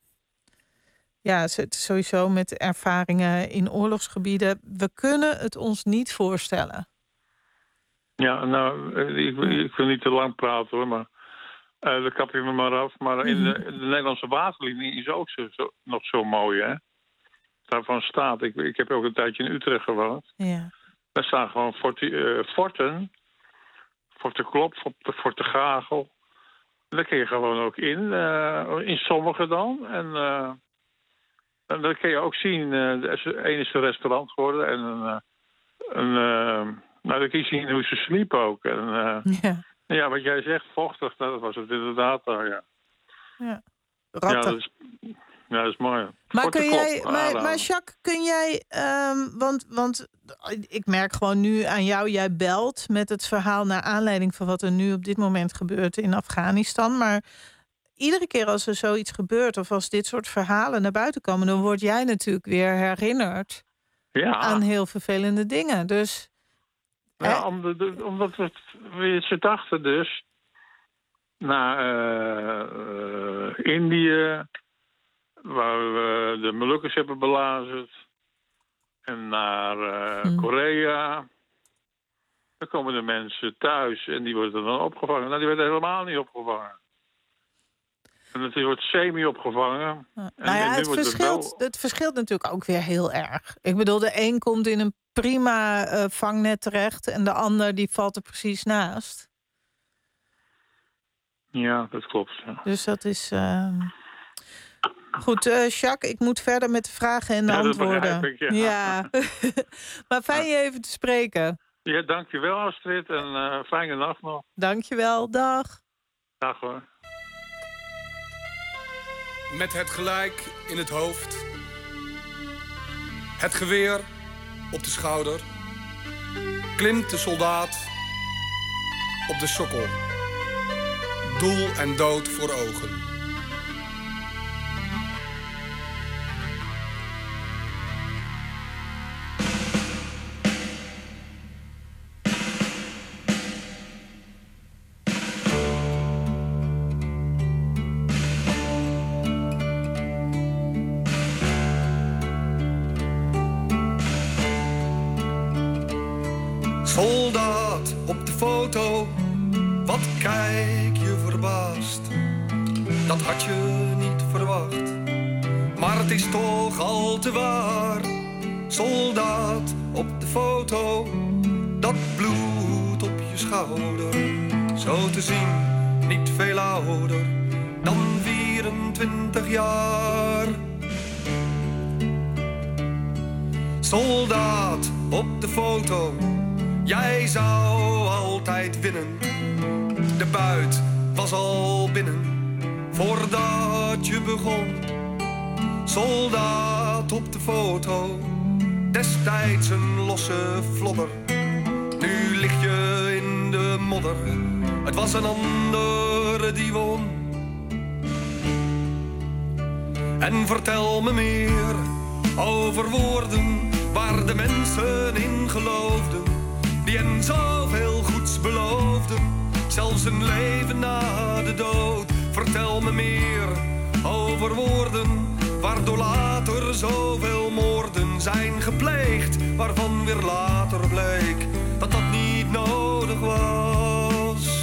sowieso met ervaringen in oorlogsgebieden. We kunnen het ons niet voorstellen. Ja, nou, ik wil niet te lang praten hoor, maar dan kap je me maar af. Maar in de Nederlandse waterlinie is ook nog zo mooi, hè? Daarvan staat, ik heb ook een tijdje in Utrecht gewoond. Ja. Daar staan gewoon forten, Forte Klop, Forte Gagel. Daar kun je gewoon ook in sommige dan. En dan kun je ook zien, één is een restaurant geworden en een Nou, dan kies je in hoe ze sliep ook. En, ja, wat jij zegt, vochtig, dat was het inderdaad al, ja. Ja, ratten. Ja, dat is mooi. Maar maar Jacques, kun jij... Want ik merk gewoon nu aan jou, jij belt met het verhaal naar aanleiding van wat er nu op dit moment gebeurt in Afghanistan. Maar iedere keer als er zoiets gebeurt of als dit soort verhalen naar buiten komen, dan word jij natuurlijk weer herinnerd aan heel vervelende dingen. Dus... Ja, omdat ze dachten dus naar Indië, waar we de Molukkers hebben belazerd, en naar Korea. Dan komen de mensen thuis en die worden dan opgevangen. Nou, die werden helemaal niet opgevangen. En het wordt semi-opgevangen. Nou ja, het verschilt natuurlijk ook weer heel erg. Ik bedoel, de een komt in een prima vangnet terecht en de ander die valt er precies naast. Ja, dat klopt. Ja. Dus dat is... Goed, Jacques, ik moet verder met de vragen en de antwoorden. Dat begrijp ik, ja. Maar fijn je even te spreken. Ja, dankjewel Astrid en fijne nacht nog. Dankjewel, dag. Dag hoor. Met het gelijk in het hoofd. Het geweer op de schouder. Klimt de soldaat op de sokkel. Doel en dood voor ogen. Soldaat op de foto, wat kijk je verbaasd. Dat had je niet verwacht, maar het is toch al te waar. Soldaat op de foto, dat bloed op je schouder. Zo te zien, niet veel ouder dan 24 jaar. Soldaat op de foto, jij zou altijd winnen. De buit was al binnen, voordat je begon. Soldaat op de foto, destijds een losse flodder. Nu lig je in de modder, het was een andere die won. En vertel me meer over woorden waar de mensen in geloofden, die hen zoveel goeds beloofden, zelfs een leven na de dood. Vertel me meer over woorden waardoor later zoveel moorden zijn gepleegd, waarvan weer later bleek dat dat niet nodig was.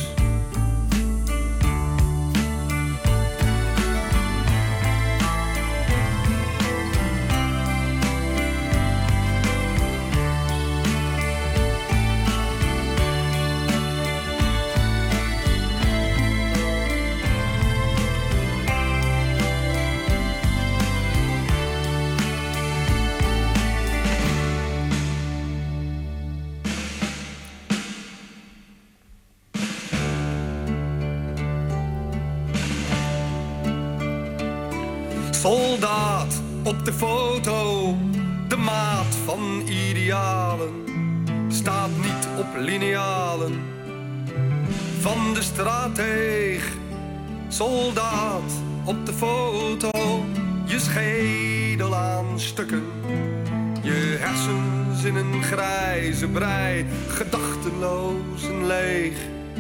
Soldaat op de foto, de maat van idealen staat niet op linealen van de strateeg. Soldaat op de foto, je schedel aan stukken, je hersens in een grijze brei, gedachteloos en leeg.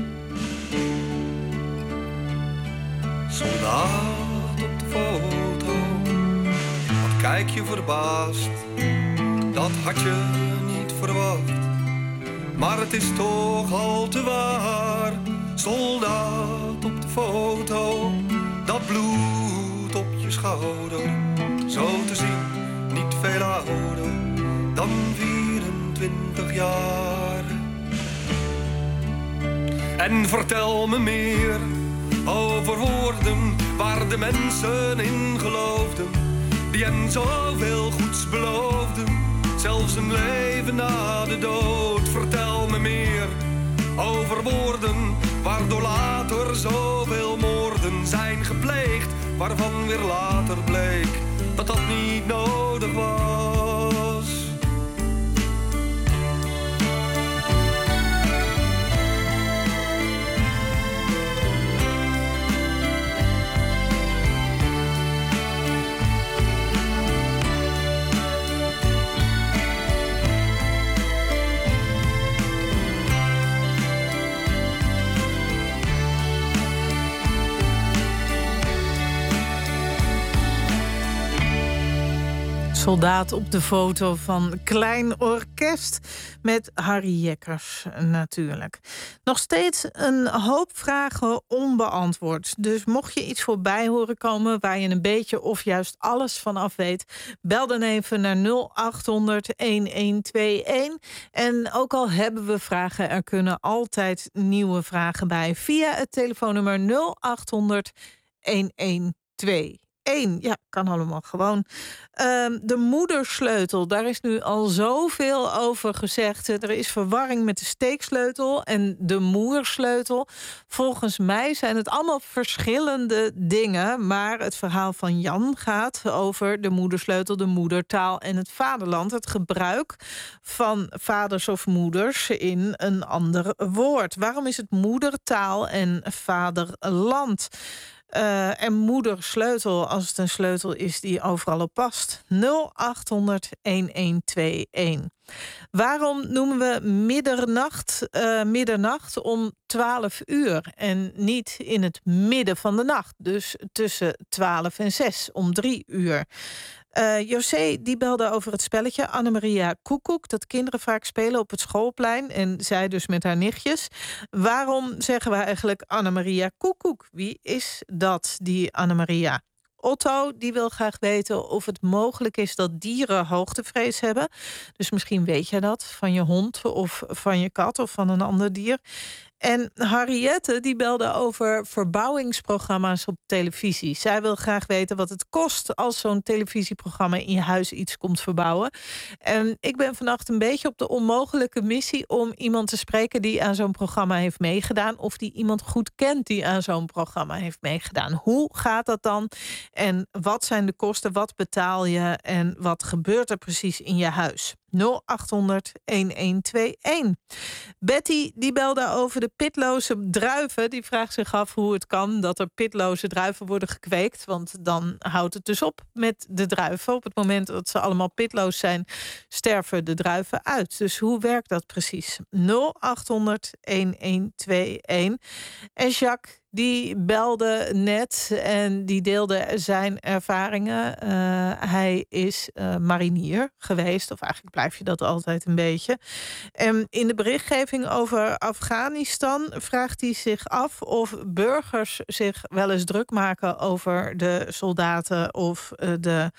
Soldaat op de foto, wat kijk je verbaasd, dat had je niet verwacht, maar het is toch al te waar. Soldaat op de foto, dat bloed op je schouder, zo te zien, niet veel ouder dan 24 jaar. En vertel me meer over woorden waar de mensen in geloofden, die hen zoveel goeds beloofden, zelfs een leven na de dood. Vertel me meer over woorden, waardoor later zoveel moorden zijn gepleegd, waarvan weer later bleek dat dat niet nodig was. Soldaat op de foto van Klein Orkest met Harry Jekkers natuurlijk. Nog steeds een hoop vragen onbeantwoord. Dus mocht je iets voorbij horen komen waar je een beetje of juist alles van af weet, bel dan even naar 0800-1121. En ook al hebben we vragen, er kunnen altijd nieuwe vragen bij via het telefoonnummer 0800-1121. Ja, kan allemaal gewoon. De moedersleutel, daar is nu al zoveel over gezegd. Er is verwarring met de steeksleutel en de moersleutel. Volgens mij zijn het allemaal verschillende dingen. Maar het verhaal van Jan gaat over de moedersleutel, de moedertaal en het vaderland. Het gebruik van vaders of moeders in een ander woord. Waarom is het moedertaal en vaderland? En moedersleutel, als het een sleutel is die overal op past. 0800-1121. Waarom noemen we middernacht om 12 uur en niet in het midden van de nacht? Dus tussen 12 en 6 om 3 uur. José die belde over het spelletje Annemaria Koekoek, dat kinderen vaak spelen op het schoolplein, en zij dus met haar nichtjes. Waarom zeggen we eigenlijk Annemaria Koekoek? Wie is dat, die Annemaria? Otto die wil graag weten of het mogelijk is dat dieren hoogtevrees hebben. Dus misschien weet jij dat van je hond of van je kat of van een ander dier. En Henriette die belde over verbouwingsprogramma's op televisie. Zij wil graag weten wat het kost als zo'n televisieprogramma in je huis iets komt verbouwen. En ik ben vannacht een beetje op de onmogelijke missie om iemand te spreken die aan zo'n programma heeft meegedaan, of die iemand goed kent die aan zo'n programma heeft meegedaan. Hoe gaat dat dan? En wat zijn de kosten? Wat betaal je? En wat gebeurt er precies in je huis? 0800-1121. Betty die belde over de pitloze druiven. Die vraagt zich af hoe het kan dat er pitloze druiven worden gekweekt. Want dan houdt het dus op met de druiven. Op het moment dat ze allemaal pitloos zijn, sterven de druiven uit. Dus hoe werkt dat precies? 0800-1121. En Jacques die belde net en die deelde zijn ervaringen. Hij is marinier geweest, of eigenlijk blijf je dat altijd een beetje. En in de berichtgeving over Afghanistan vraagt hij zich af of burgers zich wel eens druk maken over de soldaten of de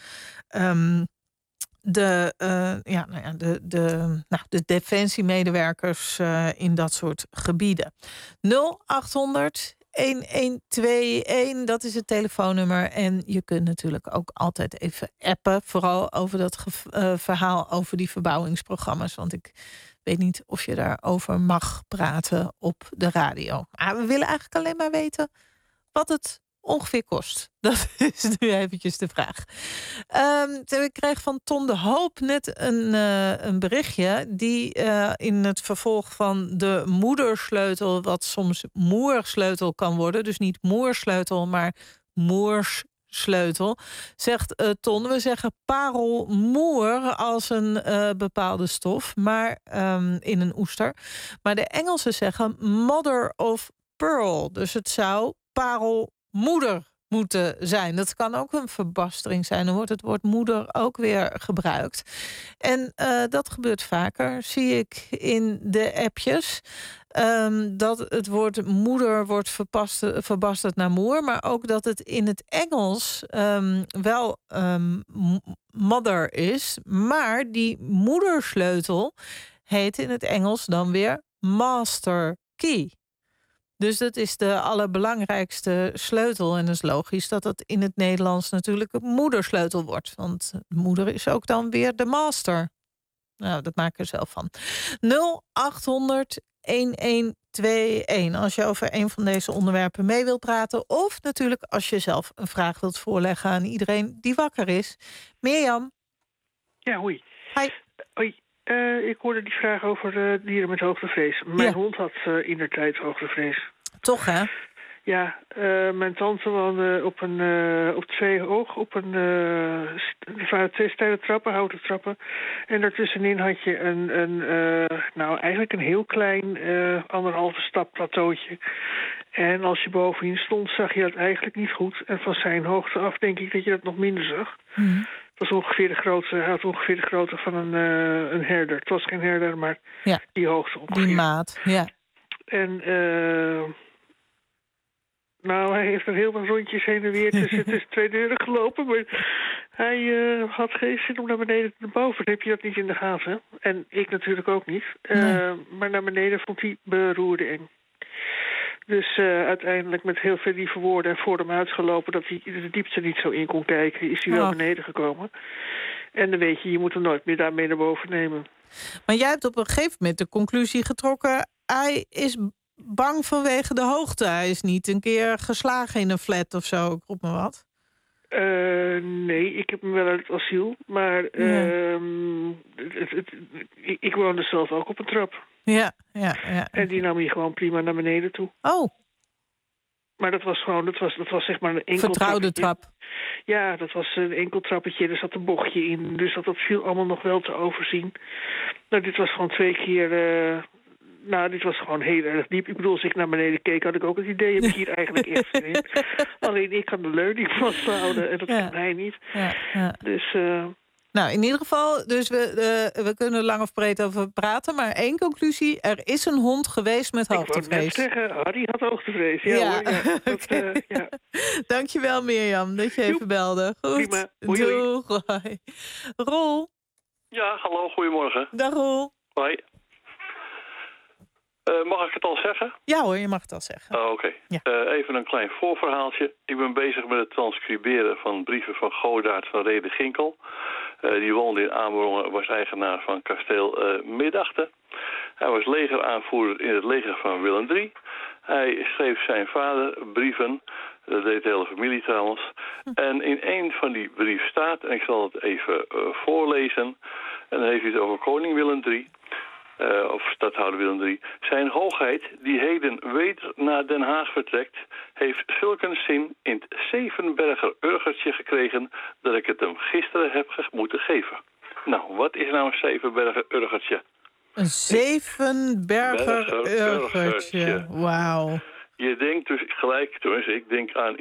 defensiemedewerkers in dat soort gebieden. 0800 1121, dat is het telefoonnummer. En je kunt natuurlijk ook altijd even appen. Vooral over dat verhaal over die verbouwingsprogramma's. Want ik weet niet of je daarover mag praten op de radio. Maar we willen eigenlijk alleen maar weten wat het ongeveer kost. Dat is nu eventjes de vraag. Ik kreeg van Ton de Hoop net een berichtje die in het vervolg van de moedersleutel, wat soms moersleutel kan worden, dus niet moersleutel, maar moerssleutel, zegt Ton, we zeggen parelmoer als een bepaalde stof, maar in een oester. Maar de Engelsen zeggen mother of pearl, dus het zou parelmoeder moeten zijn. Dat kan ook een verbastering zijn. Dan wordt het woord moeder ook weer gebruikt. En dat gebeurt vaker, zie ik in de appjes. Dat het woord moeder wordt verbasterd naar moer. Maar ook dat het in het Engels wel mother is. Maar die moedersleutel heet in het Engels dan weer master key. Dus dat is de allerbelangrijkste sleutel. En het is logisch dat dat in het Nederlands natuurlijk een moedersleutel wordt. Want moeder is ook dan weer de master. Nou, dat maak ik er zelf van. 0800-1121. Als je over een van deze onderwerpen mee wilt praten. Of natuurlijk als je zelf een vraag wilt voorleggen aan iedereen die wakker is. Mirjam. Ja, hoi. Hi. Hoi. Ik hoorde die vraag over dieren met hoogtevrees. Mijn hond had indertijd hoogtevrees. Toch, hè? Ja, mijn tante woonde op 2 hoog. Er waren 2 steile trappen, houten trappen. En daartussenin had je eigenlijk een heel klein 1,5 stap plateautje. En als je bovenin stond, zag je dat eigenlijk niet goed. En van zijn hoogte af denk ik dat je dat nog minder zag. Mm. Het was ongeveer de grootte van een herder. Het was geen herder, maar die hoogte ongeveer. Die maat, ja. En hij heeft er heel wat rondjes heen en weer tussen 2 deuren gelopen. Maar hij had geen zin om naar beneden naar boven. Dan heb je dat niet in de gaten. En ik natuurlijk ook niet. Maar naar beneden vond hij beroerde eng. Dus uiteindelijk met heel veel lieve woorden en voor hem uitgelopen... dat hij de diepte niet zo in kon kijken, is hij wel beneden gekomen. En dan weet je moet hem nooit meer daarmee naar boven nemen. Maar jij hebt op een gegeven moment de conclusie getrokken... hij is bang vanwege de hoogte. Hij is niet een keer geslagen in een flat of zo, ik roep me wat. Nee, ik heb hem wel uit het asiel. Maar ik woonde zelf ook op een trap. Ja. En die nam hij gewoon prima naar beneden toe. Oh. Maar dat was zeg maar een enkel vertrouwde trap. Ja, dat was een enkel trappetje. Er zat een bochtje in. Dus dat viel allemaal nog wel te overzien. Nou, dit was gewoon 2 keer... dit was gewoon heel erg diep. Ik bedoel, als ik naar beneden keek, had ik ook het idee... heb ik hier eigenlijk echt in. Alleen ik kan de leuning vasthouden. En dat kan hij niet. Ja. Dus... Nou, in ieder geval, dus we kunnen er lang of breed over praten... maar 1 conclusie, er is een hond geweest met hoogtevrees. Ik wou net zeggen, Harry had hoogtevrees. Ja. Hoor. Dankjewel, Mirjam, dat je even belde. Goed, prima. Doeg. Roel. Ja, hallo, goedemorgen. Dag, Roel. Hoi. Mag ik het al zeggen? Ja hoor, je mag het al zeggen. Oké. Even een klein voorverhaaltje. Ik ben bezig met het transcriberen van brieven van Godard van Rede Ginkel. Die woonde in Amerongen, was eigenaar van kasteel Middachten. Hij was legeraanvoerder in het leger van Willem III. Hij schreef zijn vader brieven, dat deed de hele familie trouwens. En in een van die brieven staat, en ik zal het even voorlezen... en dan heeft hij het over koning Willem III... of stadhouder Willem III. Zijn hoogheid, die heden weder naar Den Haag vertrekt... heeft zulk een zin in het Zevenberger Urgertje gekregen... dat ik het hem gisteren heb moeten geven. Nou, wat is nou een Zevenberger Urgertje? Een Zevenberger Urgertje. Wauw. Je denkt dus gelijk, tenminste, ik denk aan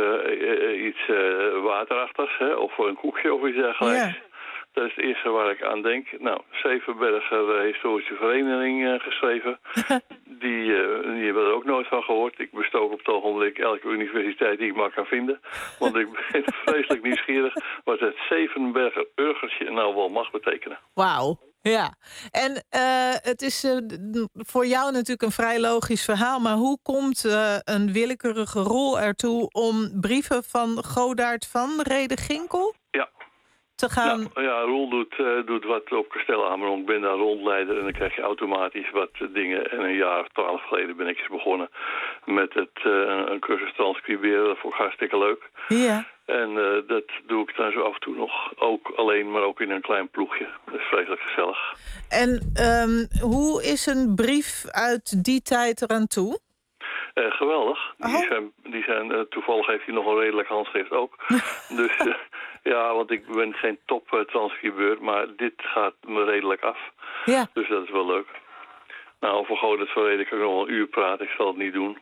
iets waterachtigs... Hè, of een koekje of iets dergelijks... Ja. Dat is het eerste waar ik aan denk. Nou, Zevenberger Historische Vereniging geschreven. Die hebben er ook nooit van gehoord. Ik bestook op het ogenblik elke universiteit die ik maar kan vinden. Want ik ben vreselijk nieuwsgierig wat het Zevenberger Urgertje nou wel mag betekenen. Wauw. Ja, en het is voor jou natuurlijk een vrij logisch verhaal... maar hoe komt een willekeurige rol ertoe om brieven van Godard van Rede Ginkel... Ja. te gaan... Roel doet wat op kasteel Amerongen. Ik ben daar rondleider en dan krijg je automatisch wat dingen. En een jaar of 12 geleden ben ik eens begonnen met een cursus transcriberen. Dat vond ik hartstikke leuk. Ja. En dat doe ik dan zo af en toe nog. Ook alleen, maar ook in een klein ploegje. Dat is vreselijk gezellig. En hoe is een brief uit die tijd eraan toe? Geweldig. Die zijn toevallig heeft hij nog een redelijk handschrift ook. Dus want ik ben geen top transcribeur, maar dit gaat me redelijk af. Ja. Dus dat is wel leuk. Nou, over Godard van Rede kan ik nog wel een uur praten. Ik zal het niet doen.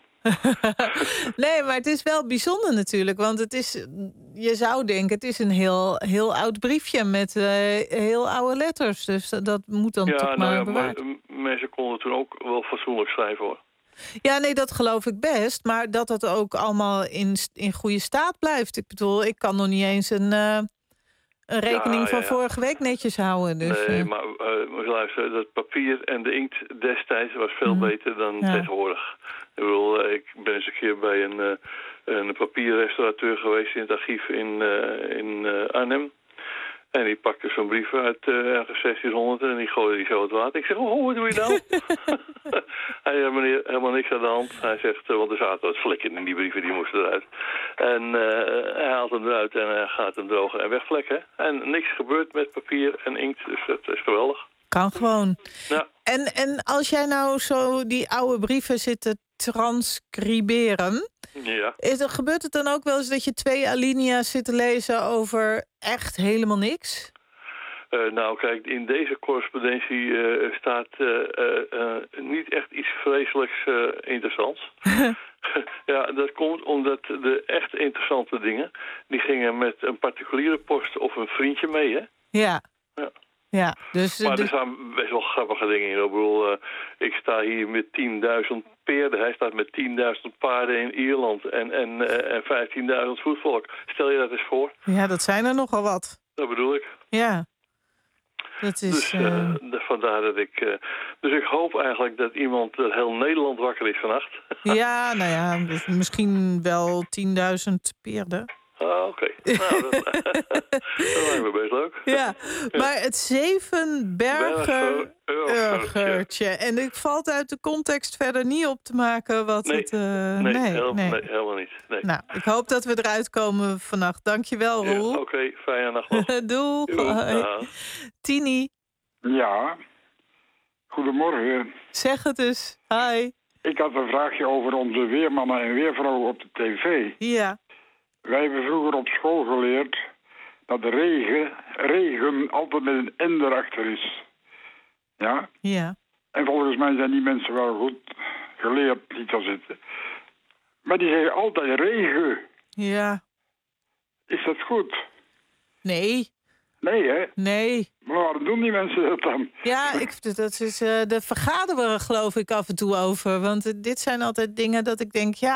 Nee, maar het is wel bijzonder natuurlijk. Want het is, je zou denken, het is een heel oud briefje met heel oude letters. Dus dat moet dan toch maar bewaard. Mensen konden toen ook wel fatsoenlijk schrijven, hoor. Ja, nee, dat geloof ik best. Maar dat het ook allemaal in goede staat blijft. Ik bedoel, ik kan nog niet eens een rekening van vorige week netjes houden. Dus, nee, maar luister, dat papier en de inkt destijds was veel beter dan tegenwoordig. Ik bedoel, ik ben eens een keer bij een papierrestaurateur geweest in het archief in Arnhem. En die pakte zo'n brief uit ergens 1600 en die gooide die zo het water. Ik zeg, wat doe je nou? Hij zei, meneer, helemaal niks aan de hand. Hij zegt, want er zaten wat vlekken in die brieven, die moesten eruit. En hij haalt hem eruit en hij gaat hem drogen en wegvlekken. En niks gebeurt met papier en inkt, dus dat is geweldig. Kan gewoon. Ja. En als jij nou zo die oude brieven zit te transcriberen... Ja. Gebeurt het dan ook wel eens dat je 2 alinea's zit te lezen over echt helemaal niks? Nou, kijk, in deze correspondentie staat niet echt iets vreselijks interessants. Ja, dat komt omdat de echt interessante dingen... die gingen met een particuliere post of een vriendje mee, hè? Ja. Ja, dus, maar er staan best wel grappige dingen in. Ik bedoel, ik sta hier met 10.000 peerden. Hij staat met 10.000 paarden in Ierland en 15.000 voetvolk. Stel je dat eens voor. Ja, dat zijn er nogal wat. Dat bedoel ik. Ja. Dat is, dus vandaar dat ik... dus ik hoop eigenlijk dat iemand heel Nederland wakker is vannacht. Ja, nou ja, dus misschien wel 10.000 peerden. Ah, oké. Nou, dat lijkt me best leuk. Ja, maar het Zevenberger-urgertje. En ik valt uit de context verder niet op te maken wat het... Nee, helemaal niet. Nee. Nou, ik hoop dat we eruit komen vannacht. Dankjewel, Roel. Ja, oké, fijne nacht nog. Doeg. Tini. Ja, goedemorgen. Zeg het eens. Hi. Ik had een vraagje over onze weermannen en weervrouwen op de tv. Ja. Wij hebben vroeger op school geleerd dat de regen altijd met een N erachter is. Ja? Ja. En volgens mij zijn die mensen wel goed geleerd, die daar zitten. Maar die zeggen altijd regen. Ja. Is dat goed? Nee. Nee, hè? Nee. Maar waarom doen die mensen dat dan? Ja, dat is, daar vergaderen we geloof ik af en toe over. Want dit zijn altijd dingen dat ik denk, ja...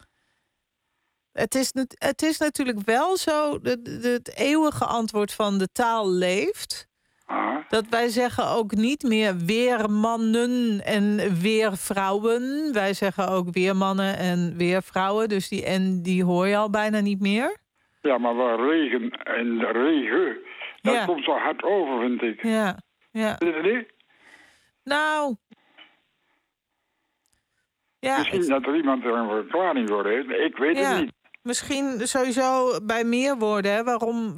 Het is natuurlijk wel zo, het eeuwige antwoord van de taal leeft. Dat wij zeggen ook niet meer weermannen en weervrouwen. Wij zeggen ook weermannen en weervrouwen. Dus die N die hoor je al bijna niet meer. Ja, maar waar regen en regen, dat komt zo hard over, vind ik. Ja. Is het niet? Nou... Ja, misschien dat er iemand er een verklaring voor heeft. Ik weet het niet. Misschien sowieso bij meerwoorden, hè?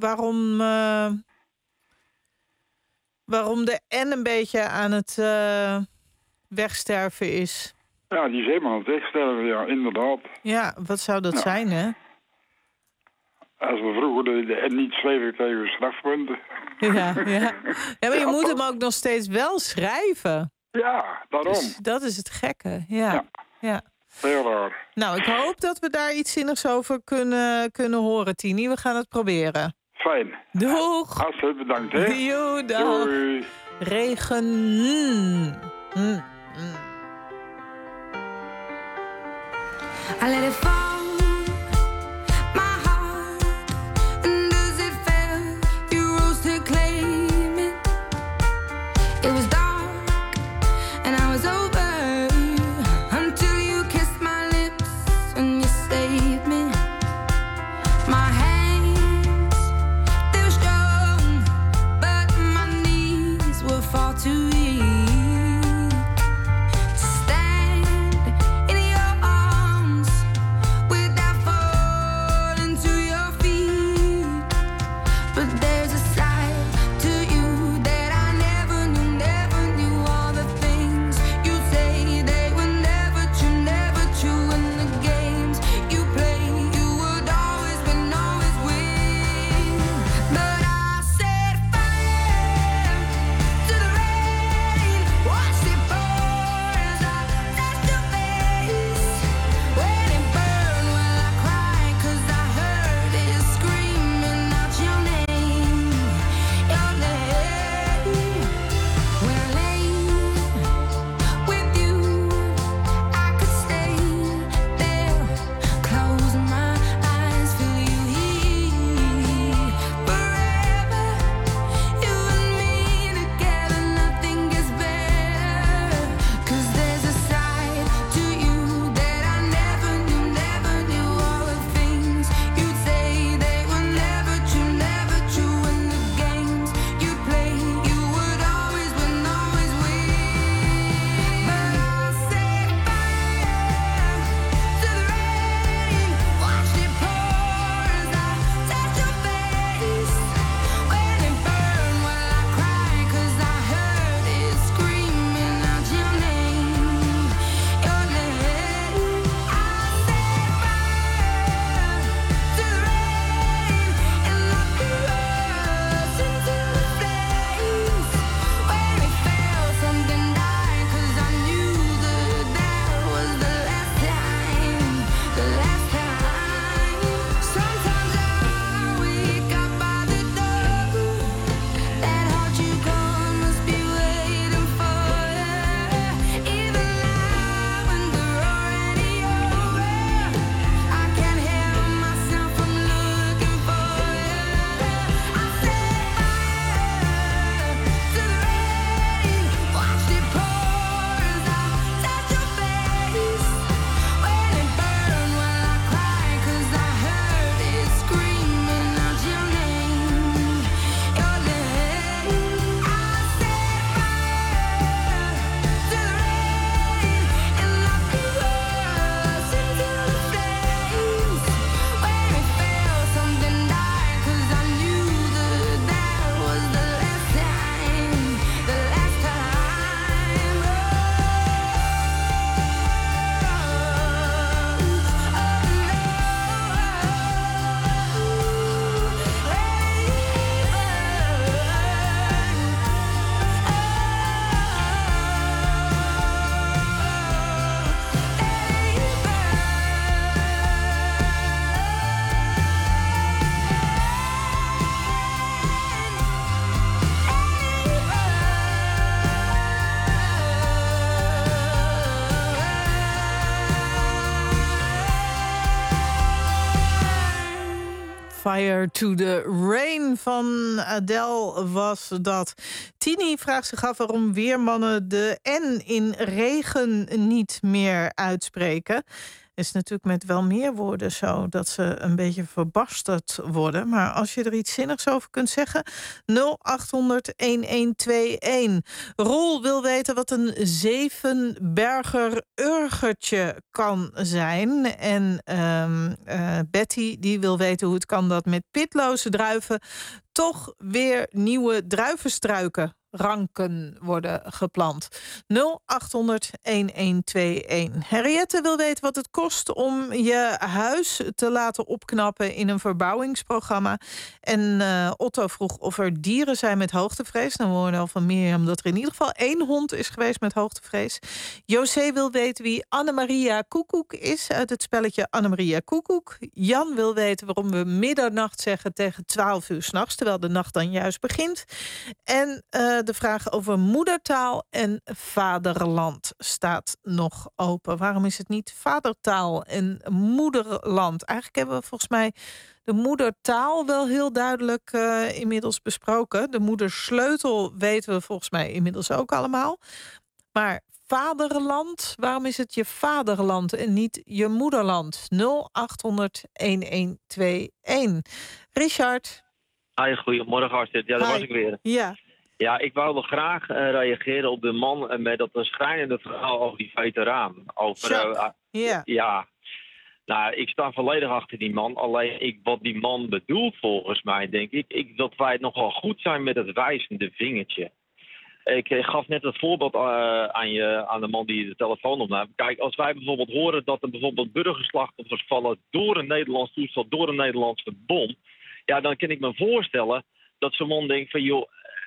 Waarom de N een beetje aan het wegsterven is. Ja, die is helemaal aan het wegsterven, ja, inderdaad. Ja, wat zou dat zijn, hè? Als we vroeger de N niet schreven, kregen we strafpunten. Ja, maar je moet hem ook nog steeds wel schrijven. Ja, daarom. Dus dat is het gekke, ja. Heel raar. Nou, ik hoop dat we daar iets zinnigs over kunnen horen, Tini. We gaan het proberen. Fijn. Doeg. Hartelijk bedankt, hè. Dag. Doei. Regen. I let it fall, my heart, and as it fell, you rose to claim it. It was dark, and I was over. Stand in your arms. Fire to the Rain van Adele was dat. Tini vraagt zich af waarom weermannen de N in regen niet meer uitspreken. Is natuurlijk met wel meer woorden zo dat ze een beetje verbasterd worden. Maar als je er iets zinnigs over kunt zeggen, 0800-1121. Roel wil weten wat een zevenberger urgertje kan zijn. En Betty die wil weten hoe het kan dat met pitloze druiven toch weer nieuwe druivenstruiken ranken worden geplant. 0800-1121. Henriette wil weten wat het kost om je huis te laten opknappen in een verbouwingsprogramma. En Otto vroeg of er dieren zijn met hoogtevrees. Dan horen we al van Mirjam dat er in ieder geval 1 hond is geweest met hoogtevrees. José wil weten wie Annemaria Koekoek is uit het spelletje Annemaria Koekoek. Jan wil weten waarom we middernacht zeggen tegen 12 uur 's nachts, terwijl de nacht dan juist begint. En de vraag over moedertaal en vaderland staat nog open. Waarom is het niet vadertaal en moederland? Eigenlijk hebben we volgens mij de moedertaal wel heel duidelijk inmiddels besproken. De moedersleutel weten we volgens mij inmiddels ook allemaal. Maar vaderland, waarom is het je vaderland en niet je moederland? 0800-1121. Richard. Hi, goedemorgen Astrid. Ja, daar was ik weer. Ja. Ja, ik wou wel graag reageren op de man met dat een schrijnende verhaal over die veteraan. Ja. Nou, ik sta volledig achter die man. Alleen wat die man bedoelt volgens mij, denk ik dat wij nogal goed zijn met het wijzende vingertje. Ik gaf net het voorbeeld aan de man die de telefoon opnam. Kijk, als wij bijvoorbeeld horen dat er bijvoorbeeld burgerslachtoffers vallen door een Nederlands toestel, door een Nederlandse bom. Ja, dan kan ik me voorstellen dat zo'n man denkt van, joh,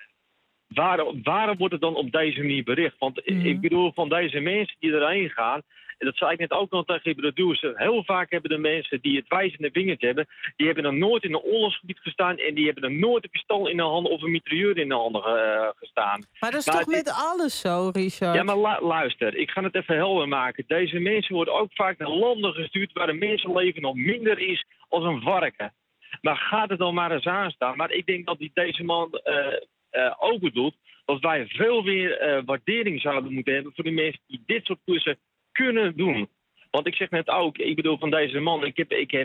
waarom wordt het dan op deze manier bericht? Want ik bedoel, van deze mensen die erheen gaan, en dat zei ik net ook nog tegen je producer, heel vaak hebben de mensen die het wijzende vingertje hebben, die hebben er nooit in een oorlogsgebied gestaan en die hebben er nooit een pistool in de handen of een mitrailleur in de handen gestaan. Maar dat is toch met alles zo, Richard? Ja, maar luister, ik ga het even helder maken. Deze mensen worden ook vaak naar landen gestuurd waar een mensenleven nog minder is als een varken. Maar gaat het dan maar eens aanstaan. Maar ik denk dat deze man ook bedoelt dat wij veel meer waardering zouden moeten hebben voor de mensen die dit soort klussen kunnen doen. Want ik zeg net ook, ik bedoel van deze man, ik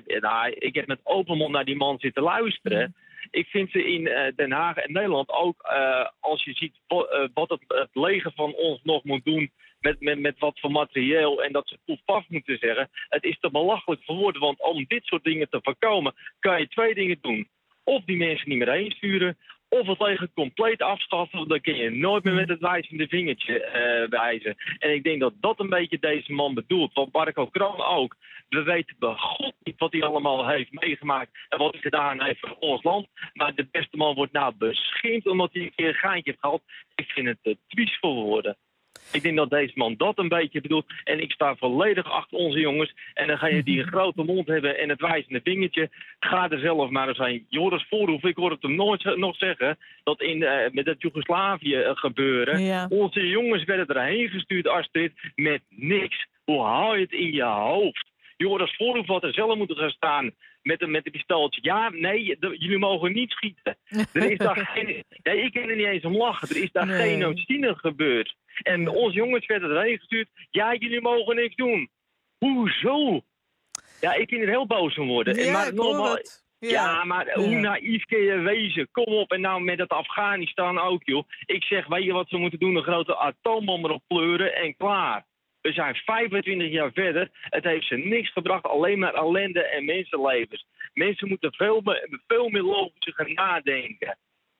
heb met open mond naar die man zitten luisteren. Ik vind ze in Den Haag en Nederland ook, als je ziet wat het leger van ons nog moet doen met wat voor materieel en dat ze poefpaf moeten zeggen. Het is te belachelijk voor woorden, want om dit soort dingen te voorkomen kan je 2 dingen doen. Of die mensen niet meer heen sturen, of het leger compleet afschaffen. Dan kun je nooit meer met het wijzende vingertje wijzen. En ik denk dat dat een beetje deze man bedoelt. Want Marco Kroon ook. We weten bij God niet wat hij allemaal heeft meegemaakt en wat hij gedaan heeft voor ons land. Maar de beste man wordt nou beschimpt omdat hij een keer een gaantje heeft gehad. Ik vind het te triest voor woorden. Ik denk dat deze man dat een beetje bedoelt. En ik sta volledig achter onze jongens. En dan ga je die grote mond hebben en het wijzende vingertje. Ga er zelf maar eens heen. Joris Voorhoef, ik hoor het hem nooit nog zeggen dat met het Joegoslavië gebeuren. Ja. Onze jongens werden erheen gestuurd, Astrid, met niks. Hoe haal je het in je hoofd? Joris Voorhoef had er zelf moeten gaan staan met een pistooltje. Ja, nee, jullie mogen niet schieten. Er is daar geen... Ja, ik kan er niet eens om lachen. Er is daar geen genocide gebeurd. En onze jongens werden erheen gestuurd. Ja, jullie mogen niks doen. Hoezo? Ja, ik kan er heel boos om worden. Ja, maar nogmaals, maar hoe naïef kun je wezen? Kom op, en nou met dat Afghanistan ook, joh. Ik zeg, weet je wat ze moeten doen? Een grote atoombom erop pleuren en klaar. We zijn 25 jaar verder. Het heeft ze niks gebracht, alleen maar ellende en mensenlevens. Mensen moeten veel meer logisch gaan nadenken.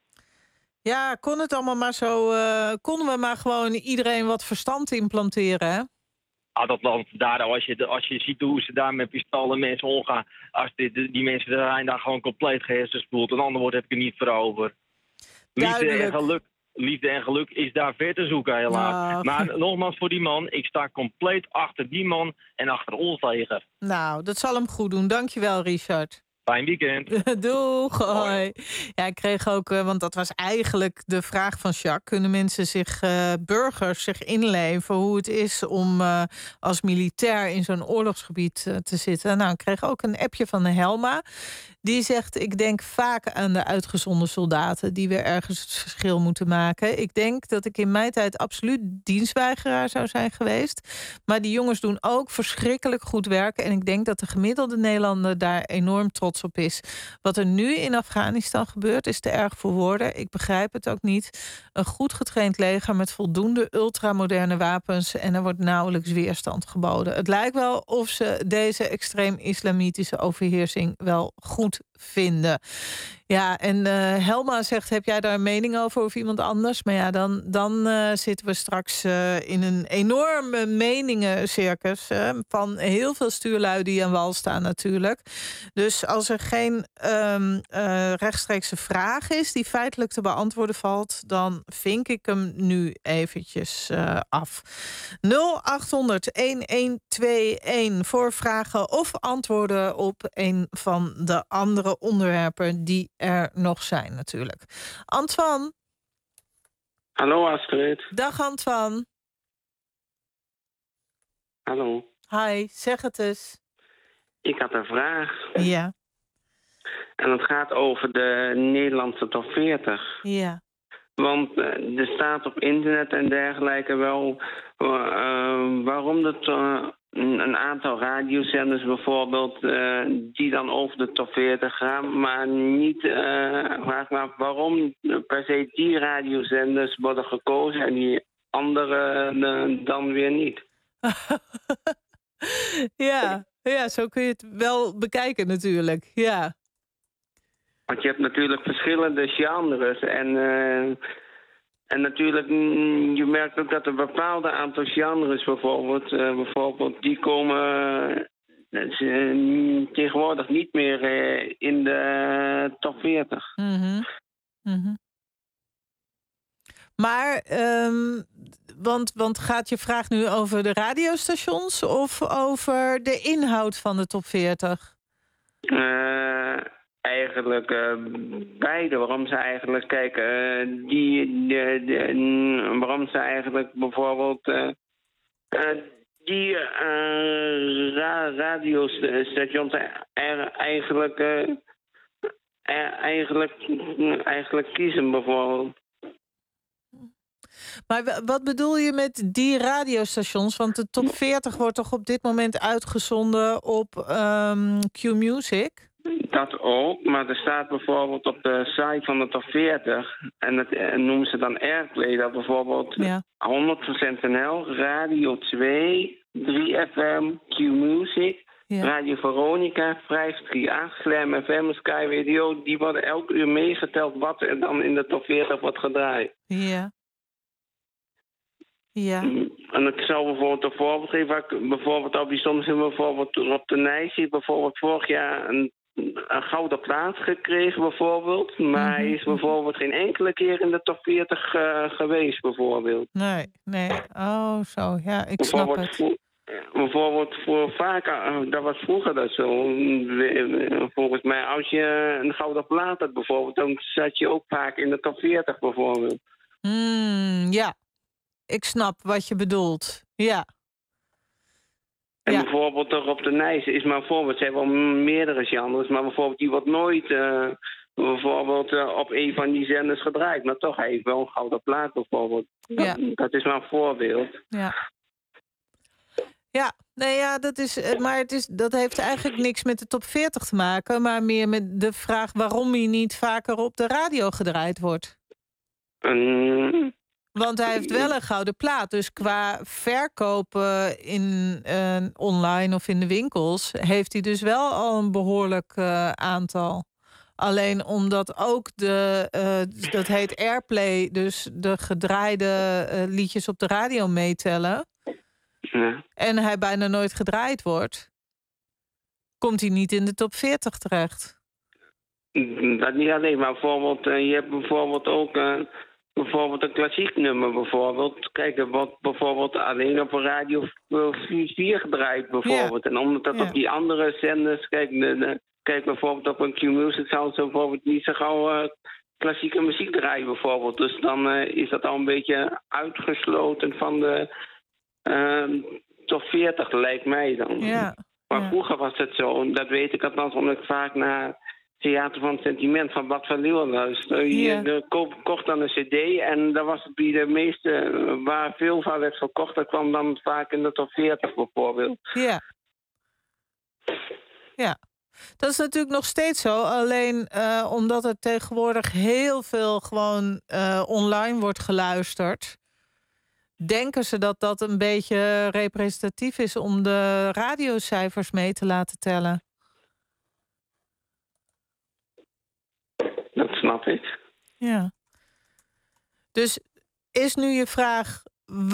Ja, kon het allemaal maar zo... konden we maar gewoon iedereen wat verstand implanteren, hè? Dat land daar, als je ziet hoe ze daar met pistolen mensen omgaan, als die mensen zijn daar gewoon compleet gehersenspoeld. Een ander woord heb ik er niet voor over. Liefde en geluk is daar ver te zoeken, helaas. Nou, maar nogmaals voor die man, ik sta compleet achter die man en achter ons leger. Nou, dat zal hem goed doen. Dankjewel, Richard. Fijn weekend. Doeg, hoi. Ja, ik kreeg ook, want dat was eigenlijk de vraag van Jacques. Kunnen mensen burgers zich inleven hoe het is om als militair in zo'n oorlogsgebied te zitten? Nou, ik kreeg ook een appje van Helma. Die zegt, ik denk vaak aan de uitgezonden soldaten die weer ergens het verschil moeten maken. Ik denk dat ik in mijn tijd absoluut dienstweigeraar zou zijn geweest. Maar die jongens doen ook verschrikkelijk goed werk. En ik denk dat de gemiddelde Nederlander daar enorm trots op is. Wat er nu in Afghanistan gebeurt is te erg voor woorden. Ik begrijp het ook niet. Een goed getraind leger met voldoende ultramoderne wapens en er wordt nauwelijks weerstand geboden. Het lijkt wel of ze deze extreem-islamitische overheersing wel goed vinden. Ja, en Helma zegt, heb jij daar een mening over of iemand anders? Maar ja, dan zitten we straks in een enorme meningencircus van heel veel stuurlui die aan wal staan natuurlijk. Dus als er geen rechtstreekse vraag is die feitelijk te beantwoorden valt, dan vink ik hem nu eventjes af. 0800-1121 voor vragen of antwoorden op een van de andere onderwerpen die er nog zijn natuurlijk. Antoine. Hallo Astrid. Dag Antoine. Hallo. Hi, zeg het eens. Ik had een vraag. Ja. En het gaat over de Nederlandse top 40. Ja. Want er staat op internet en dergelijke wel waarom een aantal radiozenders bijvoorbeeld die dan over de top 40 gaan, maar niet vraag me af waarom per se die radiozenders worden gekozen en die andere dan weer niet. Ja, zo kun je het wel bekijken natuurlijk. Ja. Want je hebt natuurlijk verschillende genres en natuurlijk, je merkt ook dat een bepaalde aantal genres bijvoorbeeld die komen tegenwoordig niet meer in de top 40. Mm-hmm. Mm-hmm. Maar, want gaat je vraag nu over de radiostations of over de inhoud van de top 40? Eigenlijk beide. Waarom ze eigenlijk kijken, waarom ze eigenlijk bijvoorbeeld die radiostations eigenlijk kiezen bijvoorbeeld. Maar wat bedoel je met die radiostations? Want de top 40 wordt toch op dit moment uitgezonden op Q-Music? Dat ook, maar er staat bijvoorbeeld op de site van de top 40... en dat noemen ze dan Airplay, dat bijvoorbeeld 100% NL, Radio 2, 3FM, Q-Music... Ja. Radio Veronica, 538, Slam FM, Sky Radio... die worden elke uur meegeteld wat er dan in de top 40 wordt gedraaid. Ja. Ja. En ik zou bijvoorbeeld een voorbeeld geven... bijvoorbeeld al bijzonder zijn, bijvoorbeeld op de Nijs... heeft bijvoorbeeld vorig jaar een gouden plaat gekregen bijvoorbeeld... maar hij is bijvoorbeeld geen enkele keer in de top 40 geweest bijvoorbeeld. Nee. Oh, zo. Ja, ik snap het. Bijvoorbeeld voor vaker, dat was vroeger dat zo. Volgens mij, als je een gouden plaat had bijvoorbeeld... dan zat je ook vaak in de top 40 bijvoorbeeld. Ja, ik snap wat je bedoelt. Ja. En bijvoorbeeld toch op de Nijs is maar bijvoorbeeld... ze hebben wel meerdere genres, maar bijvoorbeeld die wordt nooit... bijvoorbeeld op een van die zenders gedraaid. Maar toch, hij heeft wel een gouden plaat bijvoorbeeld. Ja. Dat is maar een voorbeeld. Ja. Ja, nee, ja, dat is, maar dat heeft eigenlijk niks met de top 40 te maken... maar meer met de vraag waarom hij niet vaker op de radio gedraaid wordt. Want hij heeft wel een gouden plaat. Dus qua verkopen in online of in de winkels... heeft hij dus wel al een behoorlijk aantal. Alleen omdat ook dat heet Airplay... dus de gedraaide liedjes op de radio meetellen... Ja. En hij bijna nooit gedraaid wordt... komt hij niet in de top 40 terecht. Dat niet alleen, maar bijvoorbeeld... je hebt bijvoorbeeld ook... bijvoorbeeld een klassiek nummer bijvoorbeeld. Kijk, er wordt bijvoorbeeld alleen op een radio 4 gedraaid bijvoorbeeld. Ja. En omdat dat op die andere zenders... Kijk, kijk bijvoorbeeld op een Q-Music zou ze bijvoorbeeld niet zo gauw klassieke muziek draaien bijvoorbeeld. Dus dan is dat al een beetje uitgesloten van de top 40, lijkt mij dan. Ja. Maar vroeger was het zo, dat weet ik althans, omdat ik vaak naar Theater van het Sentiment van Bart van Leeuwen luisterde. Je kocht dan een cd en dat was het bij de meeste, waar veel van werd verkocht, dat kwam dan vaak in de top 40 bijvoorbeeld. Ja. Ja. Dat is natuurlijk nog steeds zo. Alleen omdat er tegenwoordig heel veel gewoon online wordt geluisterd, denken ze dat dat een beetje representatief is om de radiocijfers mee te laten tellen. Dat snap ik. Ja. Dus is nu je vraag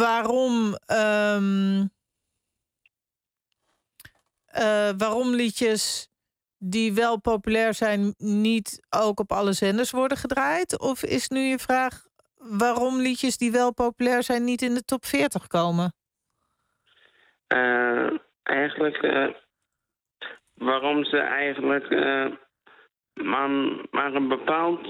waarom liedjes die wel populair zijn niet ook op alle zenders worden gedraaid? Of is nu je vraag waarom liedjes die wel populair zijn niet in de top 40 komen? Eigenlijk waarom ze eigenlijk maar een bepaald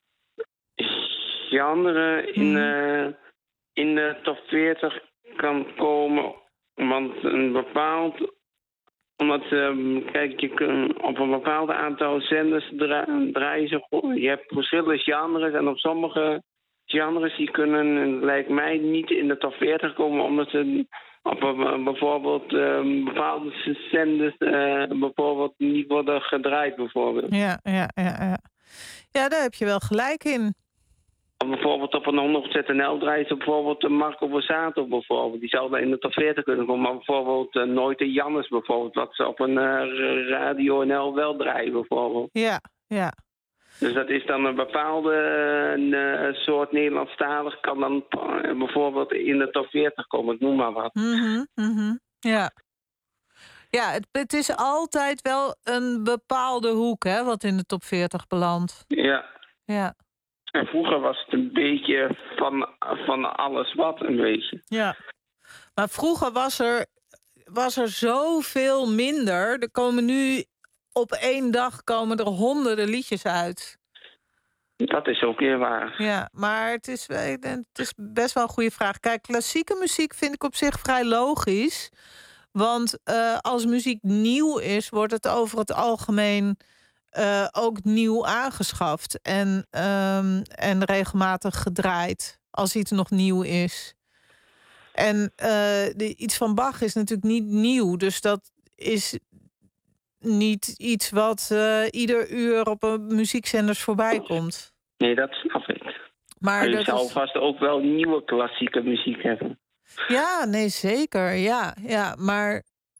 genre in de top 40 kan komen. Want omdat kijk, je kunt op een bepaald aantal zenders draaien ze goed. Je hebt verschillende genres en op sommige genres die kunnen, lijkt mij, niet in de top 40 komen, omdat ze op bijvoorbeeld bepaalde zenders bijvoorbeeld niet worden gedraaid bijvoorbeeld. Ja, daar heb je wel gelijk in. Of bijvoorbeeld op een 100% NL draaien ze bijvoorbeeld Marco Borsato bijvoorbeeld. Die zou daar in de top 40 kunnen komen. Maar bijvoorbeeld Nooit de Jannes bijvoorbeeld. Wat ze op een Radio NL wel draaien bijvoorbeeld. Ja. Dus dat is dan een bepaalde soort Nederlandstalig kan dan bijvoorbeeld in de top 40 komen. Noem maar wat. Ja. Ja, het is altijd wel een bepaalde hoek, hè, wat in de top 40 belandt. Ja. En vroeger was het een beetje van alles wat, een beetje. Ja, maar vroeger was er zoveel minder. Er komen nu op één dag er honderden liedjes uit. Dat is ook weer waar. Ja, maar het is best wel een goede vraag. Kijk, klassieke muziek vind ik op zich vrij logisch. Want als muziek nieuw is, wordt het over het algemeen ook nieuw aangeschaft. En regelmatig gedraaid, als iets nog nieuw is. En iets van Bach is natuurlijk niet nieuw. Dus dat is niet iets wat ieder uur op een muziekzenders voorbij komt. Nee, dat snap ik. Maar je zou vast ook wel nieuwe klassieke muziek hebben. Ja, nee, zeker. Ja. Maar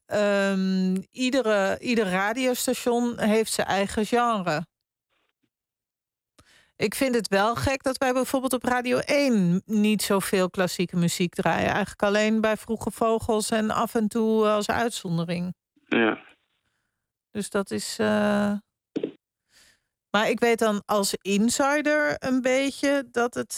ieder radiostation heeft zijn eigen genre. Ik vind het wel gek dat wij bijvoorbeeld op Radio 1 niet zoveel klassieke muziek draaien. Eigenlijk alleen bij Vroege Vogels en af en toe als uitzondering. Ja. Dus dat is... Maar ik weet dan als insider een beetje dat het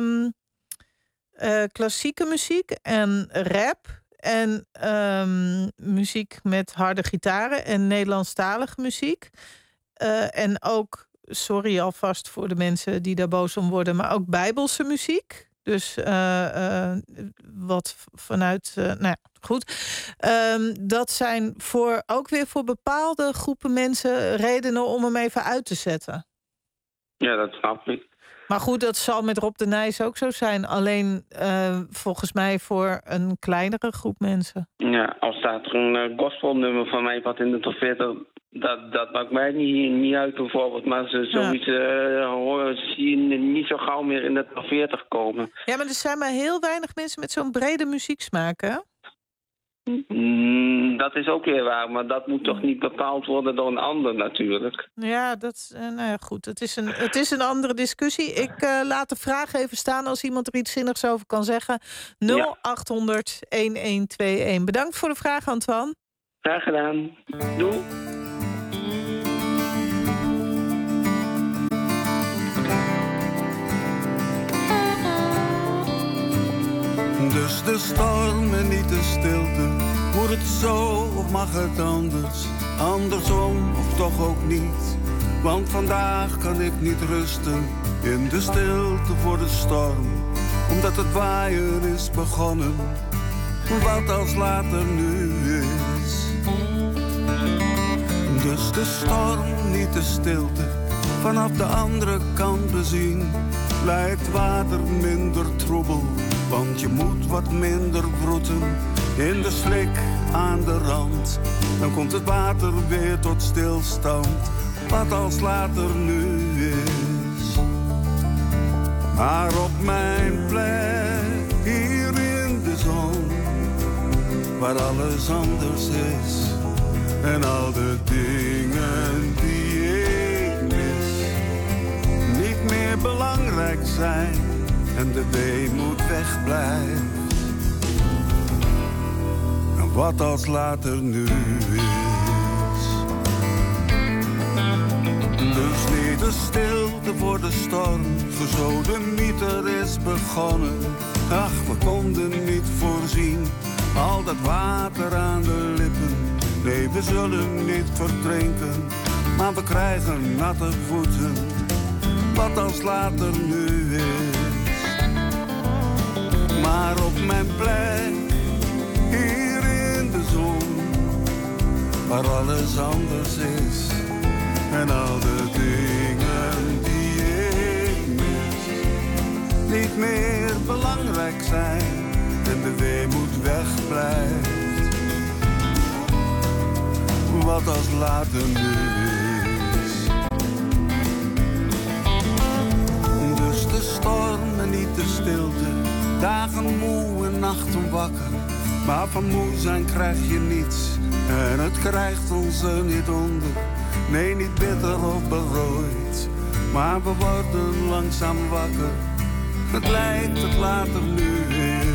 klassieke muziek en rap en muziek met harde gitaren en Nederlandstalige muziek. En ook, sorry alvast voor de mensen die daar boos om worden, maar ook bijbelse muziek. Dus wat vanuit... nou ja, goed. Dat zijn ook weer voor bepaalde groepen mensen redenen om hem even uit te zetten. Ja, dat snap ik. Maar goed, dat zal met Rob de Nijs ook zo zijn. Alleen volgens mij voor een kleinere groep mensen. Ja, als staat er een gospelnummer van mij wat in de top 40... Dat maakt mij niet uit bijvoorbeeld. Maar zoiets zie je niet zo gauw meer in de top 40 komen. Ja, maar er zijn maar heel weinig mensen met zo'n brede muzieksmaak, hè? Dat is ook weer waar, maar dat moet toch niet bepaald worden door een ander natuurlijk. Ja, nou ja, goed. Het is een andere discussie. Ik laat de vraag even staan als iemand er iets zinnigs over kan zeggen. 0800-1121. Bedankt voor de vraag, Antoine. Graag gedaan. Doei. Dus de storm en niet de stilte. Moet het zo of mag het anders? andersom of toch ook niet. Want vandaag kan ik niet rusten in de stilte voor de storm, omdat het waaien is begonnen. Wat als later nu is. Dus de storm, niet de stilte, vanaf de andere kant bezien. Lijkt water minder troebel, want je moet wat minder broeten. In de slik aan de rand, dan komt het water weer tot stilstand. Wat als later nu is. Maar op mijn plek, hier in de zon, waar alles anders is. En al de dingen die ik mis, niet meer belangrijk zijn. En de weemoed wegblijft. En wat als later nu is. Dus niet de stilte voor de storm, gezodemieter is begonnen. Ach, we konden niet voorzien, al dat water aan de lippen. Nee, we zullen niet verdrinken, maar we krijgen natte voeten. Wat als later nu is. Maar op mijn plek, hier in de zon, waar alles anders is. En al de dingen die ik mis, niet meer belangrijk zijn. En de weemoed wegblijft. Wat als later nu is. Dus de storm en niet de stilte, dagen moe en nachten wakker. Maar van moe zijn krijg je niets, en het krijgt ons er niet onder. Nee, niet bitter of berooid, maar we worden langzaam wakker. Het lijkt het later nu is.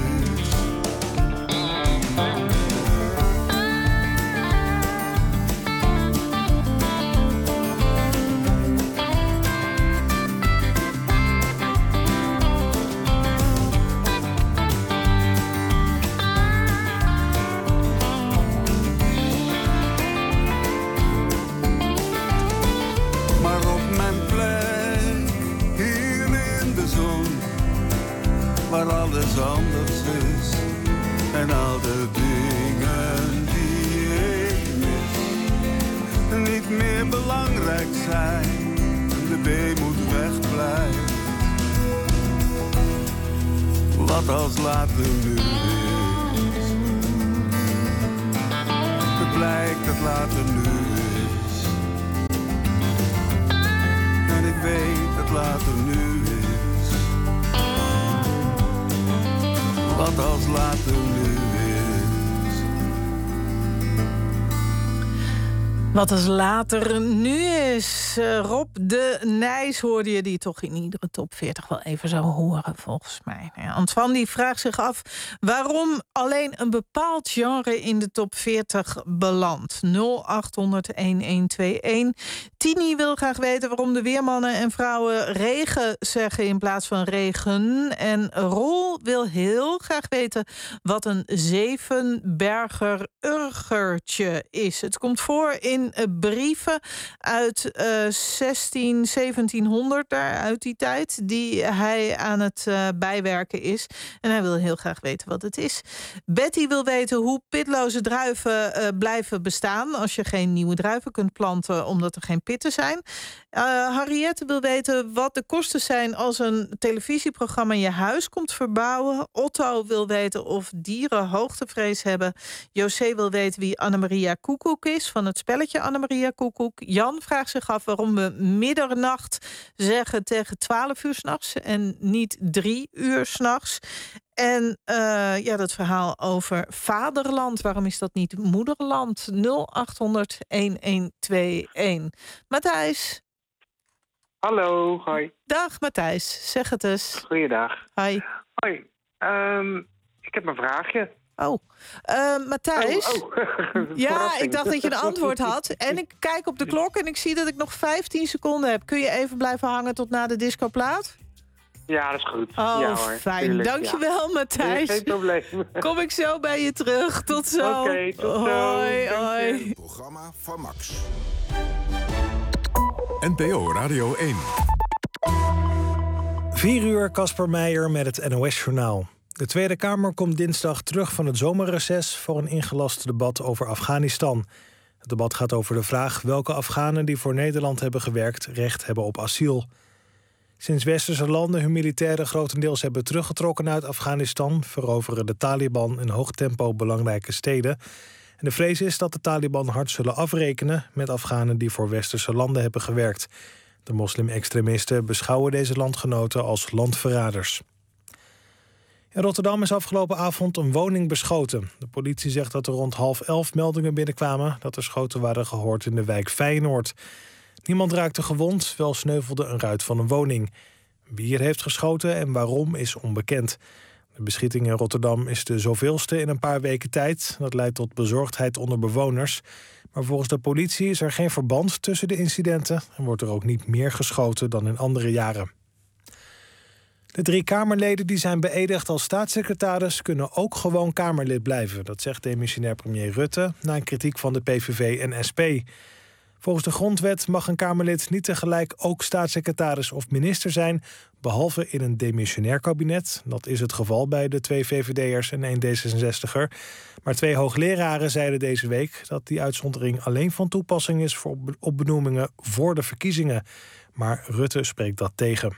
Waar alles anders is. En al de dingen die ik mis, niet meer belangrijk zijn. En de weemoed wegblijft. Wat als later nu is. Het blijkt dat later nu is. En ik weet dat later nu is. Wat als later nu is. Wat als later nu is. Rob de Nijs hoorde je, die toch in iedere top 40 wel even zou horen, volgens mij. Nou ja, Antoine die vraagt zich af waarom alleen een bepaald genre in de top 40 belandt. 0800-1121. Tini wil graag weten waarom de weermannen en vrouwen regen zeggen in plaats van regen. En Rol wil heel graag weten wat een zevenberger urgertje is. Het komt voor in brieven uit 1700, daar uit die tijd, die hij aan het bijwerken is. En hij wil heel graag weten wat het is. Betty wil weten hoe pitloze druiven blijven bestaan als je geen nieuwe druiven kunt planten omdat er geen pitten zijn. Henriette wil weten wat de kosten zijn als een televisieprogramma je huis komt verbouwen. Otto wil weten of dieren hoogtevrees hebben. José wil weten wie Annemaria Koekoek is van het spelletje Annemaria Koekoek. Jan vraagt zich af waarom we middernacht zeggen tegen 12 uur 's nachts en niet 3 uur 's nachts. En ja, dat verhaal over vaderland. Waarom is dat niet moederland? 0800-1121. Matthijs. Hallo, hoi. Dag Matthijs, zeg het eens. Goeiedag. Hoi. Hoi, ik heb een vraagje. Oh, Matthijs. Ja, ik dacht dat je een antwoord had. En ik kijk op de klok en ik zie dat ik nog 15 seconden heb. Kun je even blijven hangen tot na de discoplaat? Ja, dat is goed. Oh, ja, hoor. fijn. Tuurlijk, Dankjewel, ja. Matthijs. Geen probleem. Kom ik zo bij je terug. Tot zo. Oké, tot zo. Hoi, hoi. Programma van Max. NPO Radio 1. 4 uur, Casper Meijer met het NOS-journaal. De Tweede Kamer komt dinsdag terug van het zomerreces voor een ingelast debat over Afghanistan. Het debat gaat over de vraag welke Afghanen die voor Nederland hebben gewerkt recht hebben op asiel. Sinds westerse landen hun militairen grotendeels hebben teruggetrokken uit Afghanistan, veroveren de Taliban in hoog tempo belangrijke steden. En de vrees is dat de Taliban hard zullen afrekenen met Afghanen die voor westerse landen hebben gewerkt. De moslim-extremisten beschouwen deze landgenoten als landverraders. In Rotterdam is afgelopen avond een woning beschoten. De politie zegt dat er rond 10:30 meldingen binnenkwamen dat er schoten waren gehoord in de wijk Feyenoord. Niemand raakte gewond, wel sneuvelde een ruit van een woning. Wie er heeft geschoten en waarom is onbekend. De beschieting in Rotterdam is de zoveelste in een paar weken tijd. Dat leidt tot bezorgdheid onder bewoners. Maar volgens de politie is er geen verband tussen de incidenten en wordt er ook niet meer geschoten dan in andere jaren. De 3 Kamerleden die zijn beëdigd als staatssecretaris kunnen ook gewoon Kamerlid blijven. Dat zegt demissionair premier Rutte na een kritiek van de PVV en SP. Volgens de grondwet mag een Kamerlid niet tegelijk ook staatssecretaris of minister zijn, behalve in een demissionair kabinet. Dat is het geval bij de 2 VVD'ers en 1 D66er. Maar 2 hoogleraren zeiden deze week dat die uitzondering alleen van toepassing is op benoemingen voor de verkiezingen. Maar Rutte spreekt dat tegen.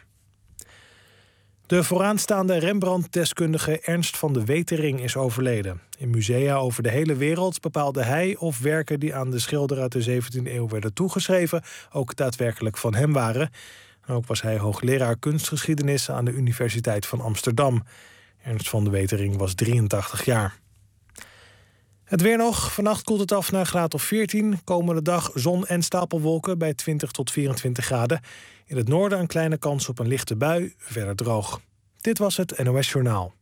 De vooraanstaande Rembrandt-deskundige Ernst van de Wetering is overleden. In musea over de hele wereld bepaalde hij of werken die aan de schilder uit de 17e eeuw werden toegeschreven ook daadwerkelijk van hem waren. En ook was hij hoogleraar kunstgeschiedenis aan de Universiteit van Amsterdam. Ernst van de Wetering was 83 jaar. Het weer nog. Vannacht koelt het af naar een graad of 14. Komende dag zon en stapelwolken bij 20 tot 24 graden. In het noorden een kleine kans op een lichte bui, verder droog. Dit was het NOS Journaal.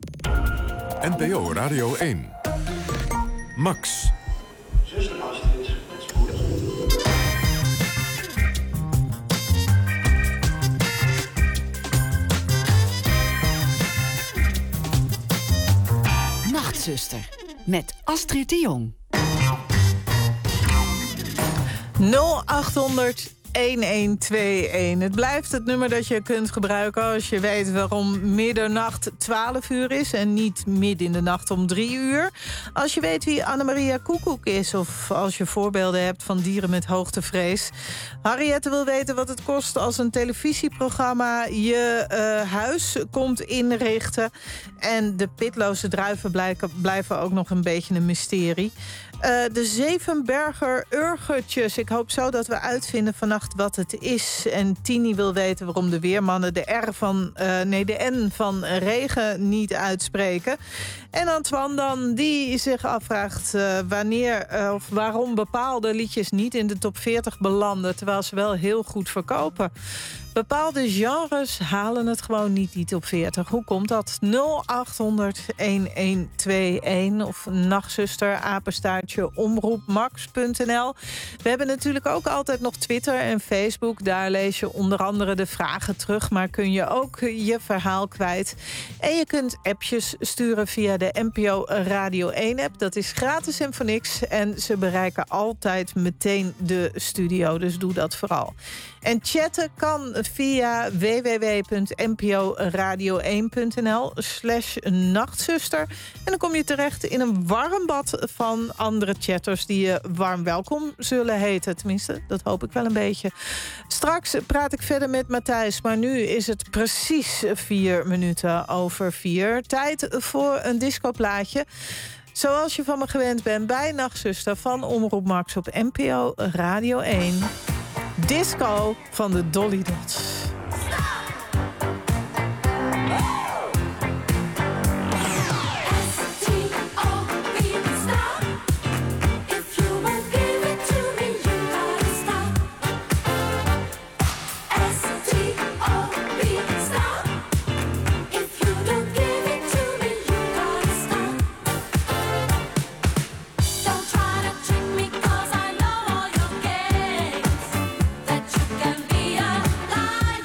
NPO Radio 1. Max. Zuster Astrid met spoed. Nachtzuster met Astrid de Jong. 0800 1121. Het blijft het nummer dat je kunt gebruiken als je weet waarom middernacht 12 uur is en niet midden in de nacht om 3 uur. Als je weet wie Annemaria Koekoek is of als je voorbeelden hebt van dieren met hoogtevrees. Harriette wil weten wat het kost als een televisieprogramma je huis komt inrichten. En de pitloze druiven blijven ook nog een beetje een mysterie. De Zevenberger Urgertjes. Ik hoop zo dat we uitvinden vannacht wat het is. En Tini wil weten waarom de weermannen de N van regen niet uitspreken. En Antoine dan, die zich afvraagt wanneer of waarom bepaalde liedjes niet in de top 40 belanden, terwijl ze wel heel goed verkopen. Bepaalde genres halen het gewoon niet die top 40. Hoe komt dat? 0800-1121 of nachtzuster, apenstaartje, omroepmax.nl. We hebben natuurlijk ook altijd nog Twitter en Facebook. Daar lees je onder andere de vragen terug, maar kun je ook je verhaal kwijt. En je kunt appjes sturen via de NPO Radio 1-app. Dat is gratis en voor niks. En ze bereiken altijd meteen de studio, dus doe dat vooral. En chatten kan via www.nporadio1.nl/nachtzuster. En dan kom je terecht in een warm bad van andere chatters die je warm welkom zullen heten. Tenminste, dat hoop ik wel een beetje. Straks praat ik verder met Matthijs, maar nu is het precies 4 minuten over 4. Tijd voor een discoplaatje. Zoals je van me gewend bent bij Nachtzuster van Omroep Max op NPO Radio 1. Disco van de Dolly Dots. That you can be alive.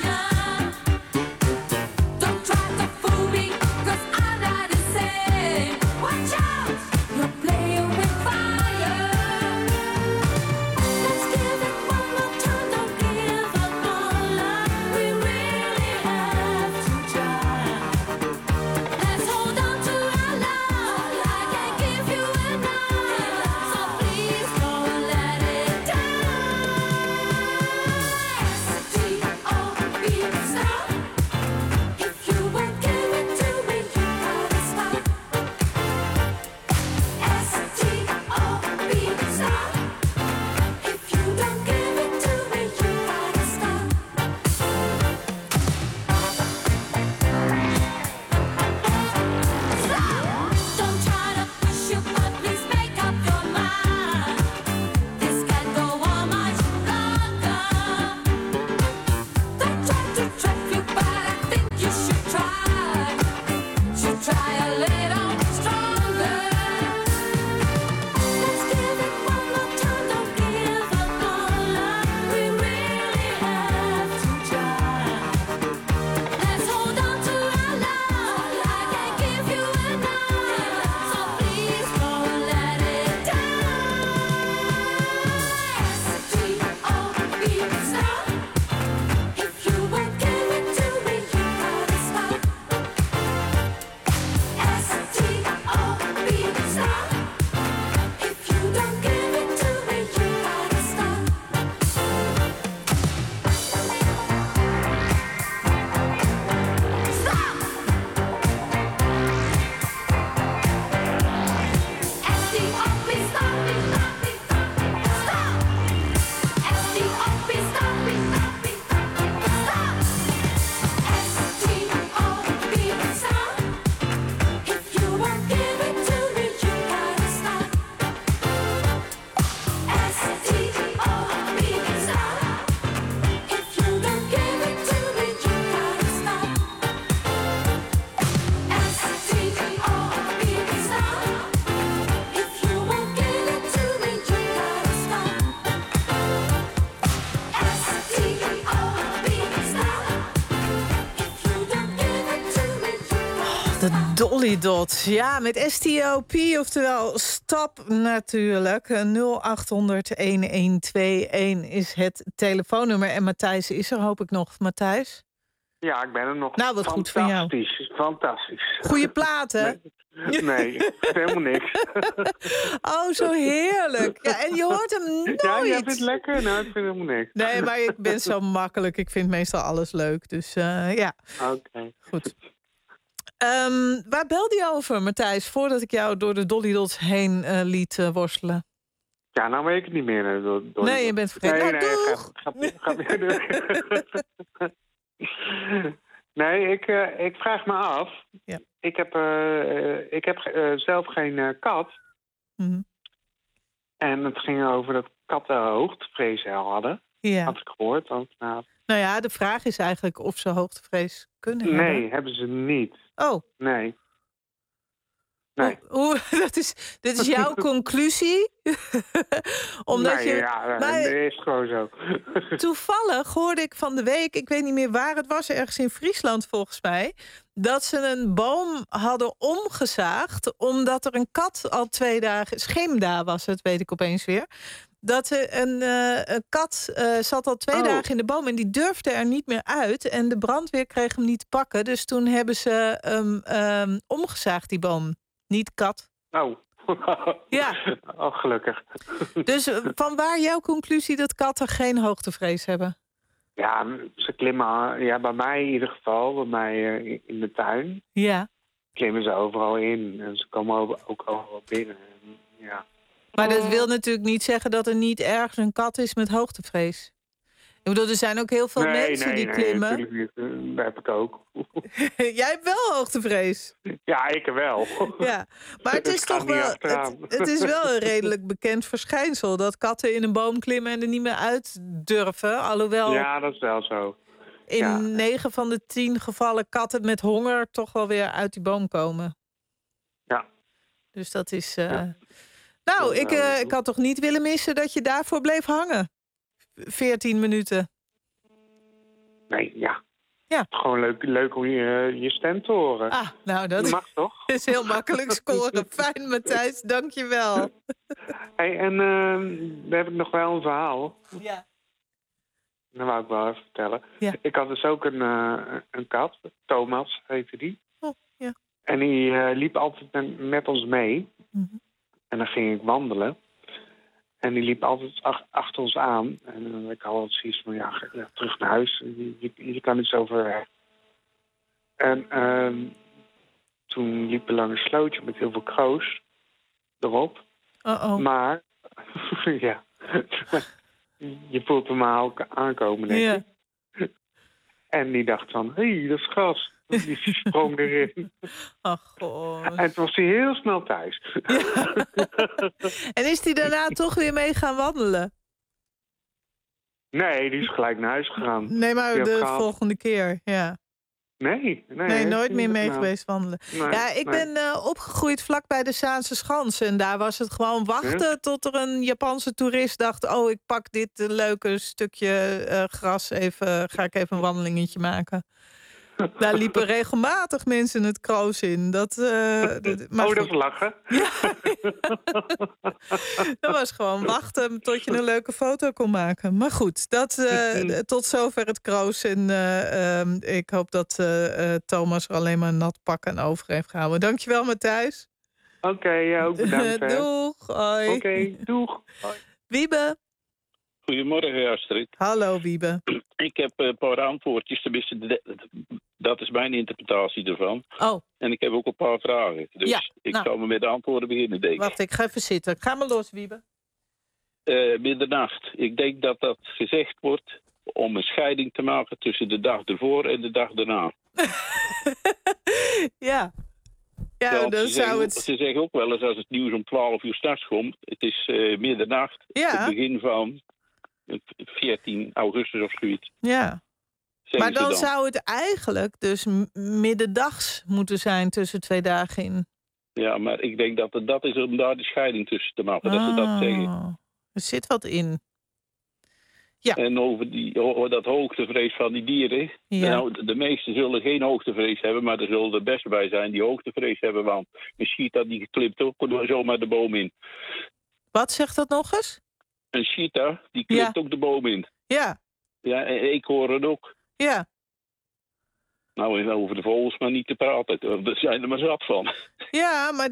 De Dolly Dots, ja, met STOP, oftewel stap natuurlijk. 0800-1121 is het telefoonnummer. En Matthijs is er, hoop ik nog. Matthijs? Ja, ik ben er nog. Nou, wat goed van jou. Fantastisch. Goeie platen? Nee, helemaal niks. Oh, zo heerlijk. Ja, en je hoort hem nooit. Ja, jij vindt het lekker? Nou, ik vind helemaal niks. Nee, maar ik ben zo makkelijk. Ik vind meestal alles leuk, dus ja. Oké. Goed. Waar belde je over, Matthijs, voordat ik jou door de Dolly Dots heen liet worstelen? Ja, nou weet ik het niet meer. Nee, je bent vergeten. Nee, ga weer door. Nee, ik vraag me af. Ja. Ik heb zelf geen kat. Mm-hmm. En het ging over dat katten hoogtevrees hadden. Ja. Had ik gehoord. Want, nou ja, de vraag is eigenlijk of ze hoogtevrees kunnen hebben. Nee, hebben ze niet. Oh. Nee. Dit is jouw conclusie? Omdat nee, dat is gewoon zo. Toevallig hoorde ik van de week, ik weet niet meer waar het was, ergens in Friesland volgens mij, dat ze een boom hadden omgezaagd omdat er een kat al 2 dagen, Scheemda was het, weet ik opeens weer, dat een kat zat al 2 dagen in de boom en die durfde er niet meer uit en de brandweer kreeg hem niet te pakken, dus toen hebben ze omgezaagd, die boom. Niet kat. Oh. Ja. Oh, gelukkig. Dus vanwaar jouw conclusie dat katten geen hoogtevrees hebben? Ja, ze klimmen, bij mij in ieder geval, bij mij in de tuin. Ja. Klimmen ze overal in en ze komen ook overal binnen. Ja. Maar dat wil natuurlijk niet zeggen dat er niet ergens een kat is met hoogtevrees. Ik bedoel, er zijn ook heel veel mensen die klimmen. Nee, dat heb ik ook. Jij hebt wel hoogtevrees. Ja, ik wel. Ja, maar het is toch wel. Het is wel een redelijk bekend verschijnsel dat katten in een boom klimmen en er niet meer uit durven. Alhoewel. Ja, dat is wel zo. In 9 van de 10 gevallen katten met honger toch wel weer uit die boom komen. Ja. Dus dat is. Nou, ik had toch niet willen missen dat je daarvoor bleef hangen. 14 minuten. Nee, ja. Ja. Gewoon leuk om je stem te horen. Ah, nou dat mag toch? Is heel makkelijk scoren. Fijn, Matthijs, dank je wel. Hey, en daar heb ik nog wel een verhaal. Ja. Dat wou ik wel even vertellen. Ja. Ik had dus ook een kat, Thomas heette die. Oh, ja. En die liep altijd met ons mee. Mm-hmm. En dan ging ik wandelen. En die liep altijd achter ons aan. En dan had ik altijd zoiets van, terug naar huis. Je kan niet zo ver weg. En toen liep we langs een slootje met heel veel kroos erop. Uh-oh. Maar, ja, je voelt hem maar ook aankomen, denk ik. En die dacht van, hé, dat is gras. Die sprong erin. Ach, god. En toen was hij heel snel thuis. Ja. En is hij daarna toch weer mee gaan wandelen? Nee, die is gelijk naar huis gegaan. Nee, maar de volgende keer, ja. Nee, nooit meer mee geweest wandelen. Ik ben opgegroeid vlak bij de Zaanse Schans. En daar was het gewoon wachten tot er een Japanse toerist dacht, oh, ik pak dit leuke stukje gras even, ga ik even een wandelingetje maken. Daar liepen regelmatig mensen het kroos in. Dat is lachen. Ja. Dat was gewoon wachten tot je een leuke foto kon maken. Maar goed, tot zover het kroos. En ik hoop dat Thomas er alleen maar een nat pak en over heeft gehouden. Dankjewel, Matthijs. Oké, ook bedankt. Doeg. Hoi. Oké, doeg. Hoi. Wiebe. Goedemorgen, Astrid. Hallo, Wiebe. Ik heb een paar antwoordjes, tenminste, dat is mijn interpretatie ervan. Oh. En ik heb ook een paar vragen. Dus ik zal me met de antwoorden beginnen, denk ik. Wacht, ik ga even zitten. Ga maar los, Wiebe. Middernacht. Ik denk dat dat gezegd wordt om een scheiding te maken tussen de dag ervoor en de dag daarna. Ja. Ja, dan zou het... Ze zeggen ook wel eens als het nieuws om 12 uur 's nachts komt, het is middernacht, het begin van 14 augustus of zoiets. Ja. Maar dan zou het eigenlijk dus middendags moeten zijn tussen 2 dagen in. Ja, maar ik denk dat dat is om daar de scheiding tussen te maken. Dat ze dat zeggen. Er zit wat in. Ja. En over dat hoogtevrees van die dieren. Ja. Nou, de meesten zullen geen hoogtevrees hebben, maar er zullen er best bij zijn die hoogtevrees hebben. Want een cheetah die klimt ook zomaar de boom in. Wat zegt dat nog eens? Een cheetah die klimt ook de boom in. Ja. Ja, en eekhoorn ook. Ja. Nou, en over de vogels maar niet te praten. Daar zijn er maar zat van. Ja, maar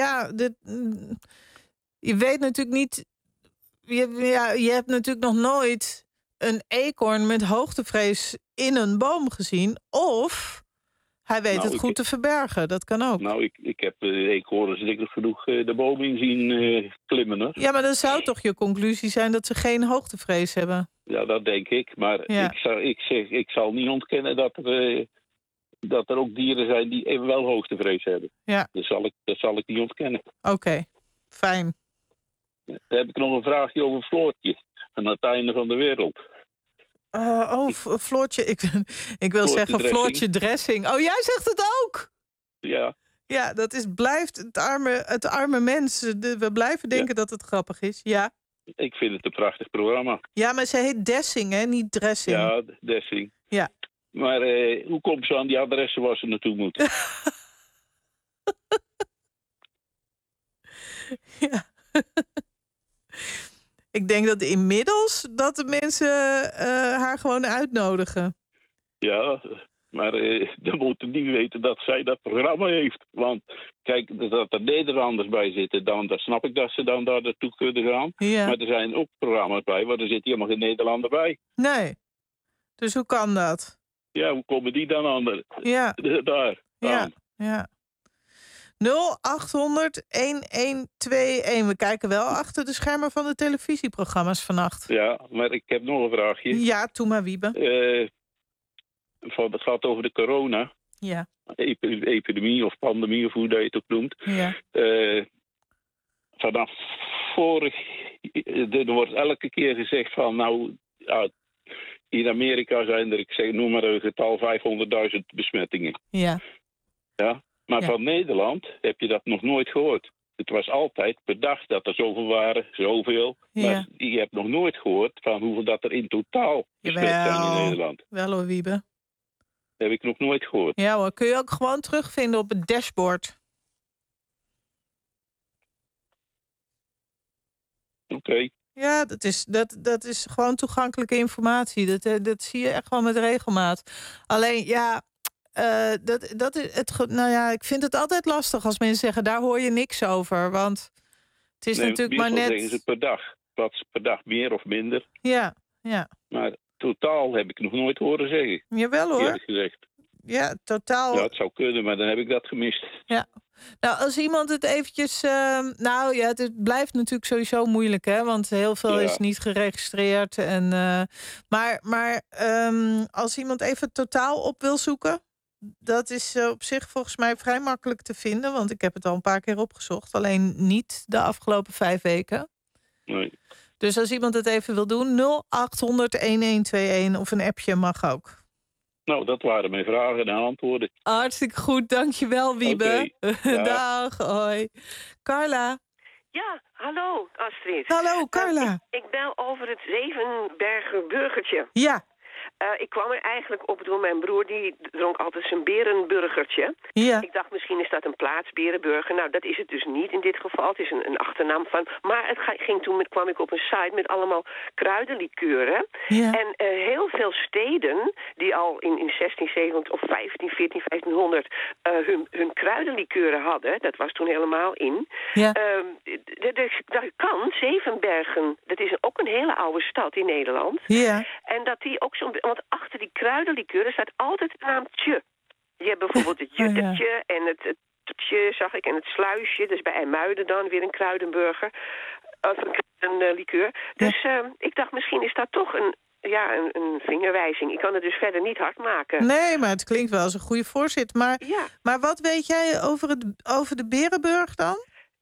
je weet natuurlijk niet... Je hebt natuurlijk nog nooit een eekhoorn met hoogtevrees in een boom gezien. Of hij weet het goed te verbergen. Dat kan ook. Nou, ik heb eekhoorns dikwijls genoeg de boom in zien klimmen. Hè? Ja, maar dan zou toch je conclusie zijn dat ze geen hoogtevrees hebben? Ja, dat denk ik. Maar ik zal niet ontkennen dat er ook dieren zijn die even wel hoogtevrees hebben. Ja. Dat zal ik niet ontkennen. Oké, fijn. Dan heb ik nog een vraagje over Floortje. Aan het einde van de wereld. Floortje. Ik wil zeggen Floortje dressing. Oh, jij zegt het ook? Ja. Ja, dat blijft het arme mens. We blijven denken dat het grappig is. Ja. Ik vind het een prachtig programma. Ja, maar ze heet Dessing, hè? Niet dressing. Ja, Dessing. Ja. Maar hoe komt ze aan die adressen waar ze naartoe moet? Ja. Ik denk dat inmiddels dat de mensen haar gewoon uitnodigen. Ja, maar dan moeten die weten dat zij dat programma heeft. Want kijk, dat er Nederlanders bij zitten, dan snap ik dat ze dan daar naartoe kunnen gaan. Ja. Maar er zijn ook programma's bij waar er zit helemaal geen Nederlander bij. Nee. Dus hoe kan dat? Ja, hoe komen die dan aan? Daar. Ja, ja. 0800-1121. We kijken wel achter de schermen van de televisieprogramma's vannacht. Ja, maar ik heb nog een vraagje. Ja, doe maar, Wiebe. Het gaat over de corona. Ja. Epidemie of pandemie, of hoe dat je het ook noemt. Ja. Vanaf er wordt elke keer gezegd van, nou, ja, in Amerika zijn er, ik zeg, noem maar een getal, 500.000 besmettingen. Ja. Ja. Maar van Nederland heb je dat nog nooit gehoord. Het was altijd per dag dat er zoveel waren, zoveel. Ja. Maar je hebt nog nooit gehoord van hoeveel dat er in totaal besmet zijn in Nederland. Wel hoor, Wiebe. Dat heb ik nog nooit gehoord. Ja hoor, kun je ook gewoon terugvinden op het dashboard. Oké. Ja, dat is gewoon toegankelijke informatie. Dat zie je echt gewoon met regelmaat. Alleen, ja... ik vind het altijd lastig als mensen zeggen, daar hoor je niks over. Want het is natuurlijk maar net... zeggen ze per dag. Wat per dag meer of minder. Ja, ja. Maar totaal heb ik nog nooit horen zeggen. Jawel hoor. Eerlijk gezegd. Ja, totaal. Ja, het zou kunnen, maar dan heb ik dat gemist. Ja. Nou, als iemand het eventjes... het blijft natuurlijk sowieso moeilijk, hè? Want heel veel is niet geregistreerd. Maar als iemand even totaal op wil zoeken... Dat is op zich volgens mij vrij makkelijk te vinden. Want ik heb het al een paar keer opgezocht. Alleen niet de afgelopen 5 weken. Nee. Dus als iemand het even wil doen... 0800-1121 of een appje mag ook. Nou, dat waren mijn vragen en antwoorden. Hartstikke goed, dankjewel Wiebe. Okay, dag, hoi. Carla. Ja, hallo Astrid. Hallo Carla. Ik bel over het Zevenberger burgertje. Ja. Ik kwam er eigenlijk op door mijn broer, die dronk altijd zijn berenburgertje. Ja. Ik dacht, misschien is dat een plaatsberenburger. Nou, dat is het dus niet in dit geval. Het is een achternaam van... Maar kwam ik op een site met allemaal kruidenlikeuren. Ja. En heel veel steden die al in 1670 of 1500 hun kruidenlikeuren hadden. Dat was toen helemaal in. Ja. Daar kan Zevenbergen, dat is ook een hele oude stad in Nederland. Ja. En dat die ook zo'n... Want achter die kruidenlikeuren staat altijd de naam tje. Je hebt bijvoorbeeld het juttertje en het tje, zag ik, en het sluisje. Dus bij IJmuiden dan weer een kruidenburger. Of een likeur. Dus ik dacht, misschien is dat toch een vingerwijzing. Ik kan het dus verder niet hard maken. Nee, maar het klinkt wel als een goede voorzet. Maar wat weet jij over de Berenburg dan?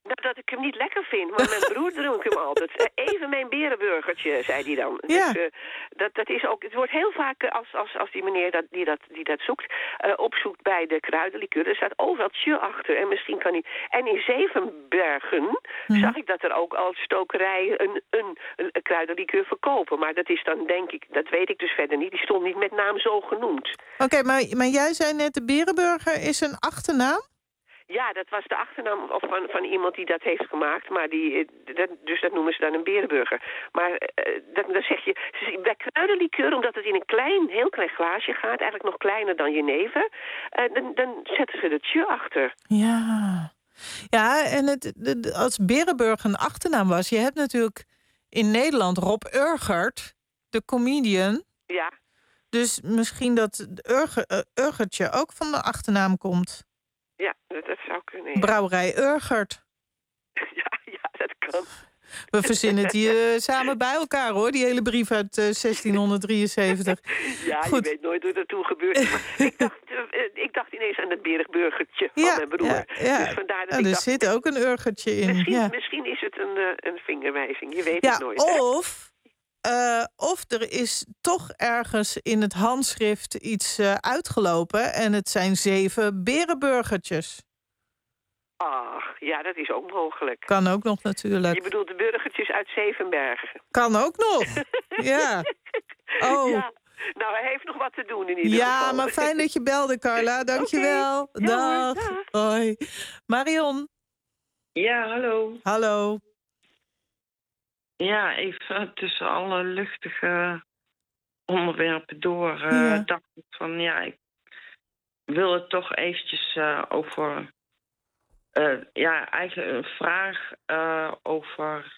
Dat ik hem niet lekker vind, maar mijn broer dronk hem altijd. Even mijn berenburgertje, zei hij dan. Ja. Dus, dat is ook, het wordt heel vaak, als die meneer die dat zoekt, opzoekt bij de kruidenlikeur, er staat overal tje achter. En misschien kan hij... En in Zevenbergen zag ik dat er ook als stokerij een kruidenlikeur verkopen. Maar dat is dan, denk ik, dat weet ik dus verder niet. Die stond niet met naam zo genoemd. Oké, maar jij zei net, de Berenburger is een achternaam? Ja, dat was de achternaam van iemand die dat heeft gemaakt. Maar dus dat noemen ze dan een berenburger. Maar dan zeg je, bij kruidenlikeur, omdat het in een heel klein glaasje gaat, eigenlijk nog kleiner dan jenever, dan zetten ze het tje achter. Ja, en als Berenburger een achternaam was, je hebt natuurlijk in Nederland Rob Urgert, de comedian. Ja. Dus misschien dat Urgertje ook van de achternaam komt. Ja, dat zou kunnen. Ja. Brouwerij Urgert. Ja, dat kan. We verzinnen het hier samen bij elkaar, hoor. Die hele brief uit 1673. Ja, goed. Je weet nooit hoe dat toen gebeurt. Ik dacht ineens aan het berenburgertje van mijn broer. Ja. Dus vandaar dat ik dacht, zit ook een Urgertje in. Misschien is het een vingerwijzing. Je weet het nooit. Of er is toch ergens in het handschrift iets uitgelopen en het zijn 7 berenburgertjes. Ach, ja, dat is ook mogelijk. Kan ook nog natuurlijk. Je bedoelt de burgertjes uit Zevenbergen. Kan ook nog, ja. Oh. Ja. Nou, hij heeft nog wat te doen in ieder geval. Ja, maar fijn dat je belde, Carla. Dankjewel. Okay. Dag. Dag. Hoi. Marion. Ja, hallo. Hallo. Ja, even tussen alle luchtige onderwerpen door dacht ik van, ik wil het toch eventjes over... eigenlijk een vraag over...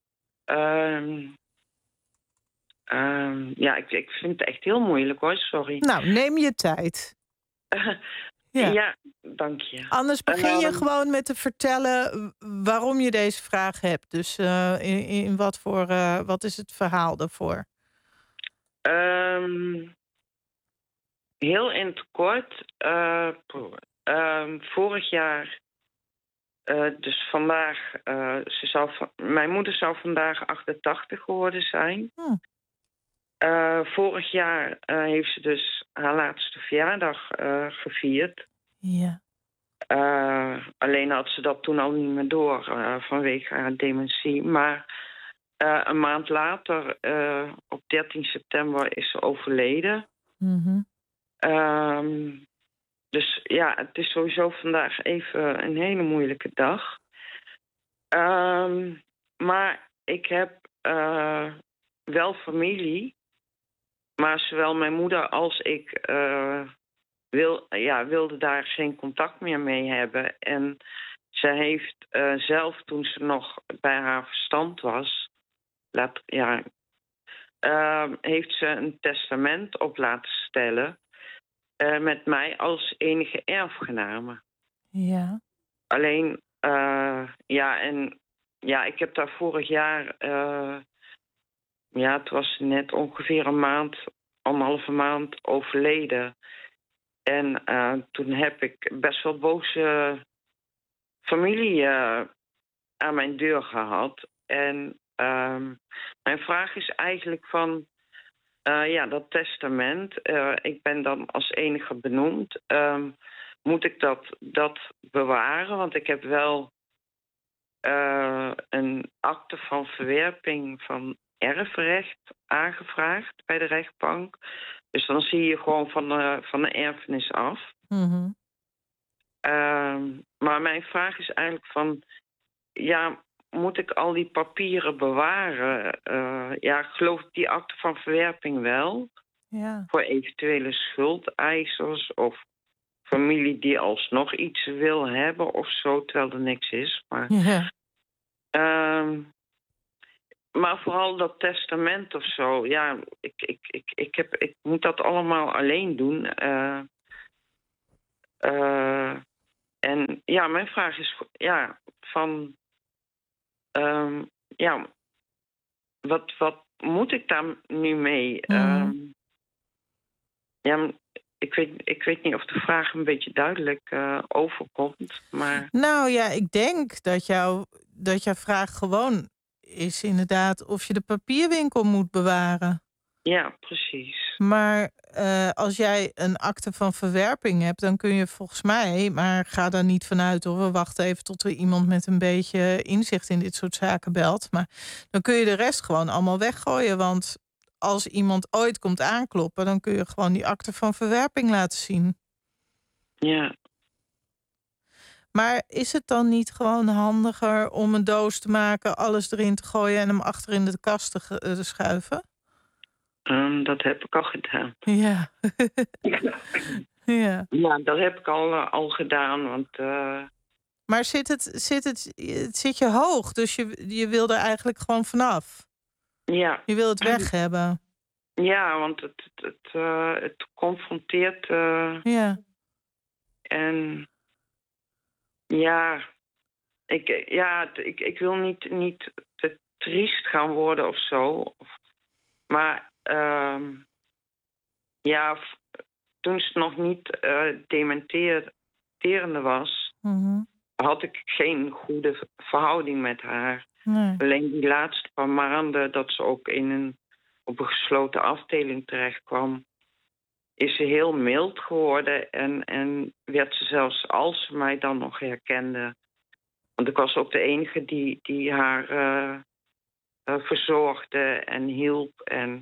ik vind het echt heel moeilijk, hoor, sorry. Nou, neem je tijd. Ja, dank je. Anders begin je gewoon met te vertellen waarom je deze vraag hebt. Dus in wat is het verhaal daarvoor? Heel in het kort. Vorig jaar, dus vandaag, mijn moeder zou vandaag 88 geworden zijn. Vorig jaar heeft ze dus haar laatste verjaardag gevierd. Ja. Alleen had ze dat toen al niet meer door vanwege haar dementie. Maar een maand later, op 13 september, is ze overleden. Mm-hmm. Dus ja, het is sowieso vandaag even een hele moeilijke dag. Maar ik heb wel familie. Maar zowel mijn moeder als ik wilde daar geen contact meer mee hebben. En ze heeft zelf, toen ze nog bij haar verstand was... heeft ze een testament op laten stellen... met mij als enige erfgename. Ja. Alleen, ik heb daar vorig jaar... het was net ongeveer anderhalve maand overleden. En toen heb ik best wel boze familie aan mijn deur gehad. En mijn vraag is eigenlijk van... dat testament, ik ben dan als enige benoemd. Moet ik dat bewaren? Want ik heb wel een akte van verwerping van erfrecht aangevraagd bij de rechtbank. Dus dan zie je gewoon van de erfenis af. Mm-hmm. Maar mijn vraag is eigenlijk van... moet ik al die papieren bewaren? Ik geloof die akte van verwerping wel. Ja. Voor eventuele schuldeisers of familie die alsnog iets wil hebben of zo, terwijl er niks is. Maar, maar vooral dat testament of zo, ik moet dat allemaal alleen doen. En mijn vraag is wat moet ik daar nu mee? ik weet niet of de vraag een beetje duidelijk overkomt. Maar... Nou ja, ik denk dat jouw vraag gewoon is inderdaad of je de papierwinkel moet bewaren. Ja, precies. Maar als jij een akte van verwerping hebt, dan kun je volgens mij... maar ga daar niet vanuit hoor, we wachten even tot er iemand met een beetje inzicht in dit soort zaken belt. Maar dan kun je de rest gewoon allemaal weggooien. Want als iemand ooit komt aankloppen, dan kun je gewoon die akte van verwerping laten zien. Ja. Maar is het dan niet gewoon handiger om een doos te maken, alles erin te gooien en hem achter in de kast te schuiven? Dat heb ik al gedaan. Ja. Ja, dat heb ik al gedaan. Want, Maar zit je hoog? Dus je wil er eigenlijk gewoon vanaf? Ja. Je wil het weg hebben? Ja, want het confronteert. Ja. En ja, ik wil niet te triest gaan worden of zo. Maar toen ze nog niet dementerende was, had ik geen goede verhouding met haar. Nee. Alleen die laatste paar maanden dat ze ook op een gesloten afdeling terecht kwam, is ze heel mild geworden en werd ze zelfs, als ze mij dan nog herkende, want ik was ook de enige die haar verzorgde en hielp en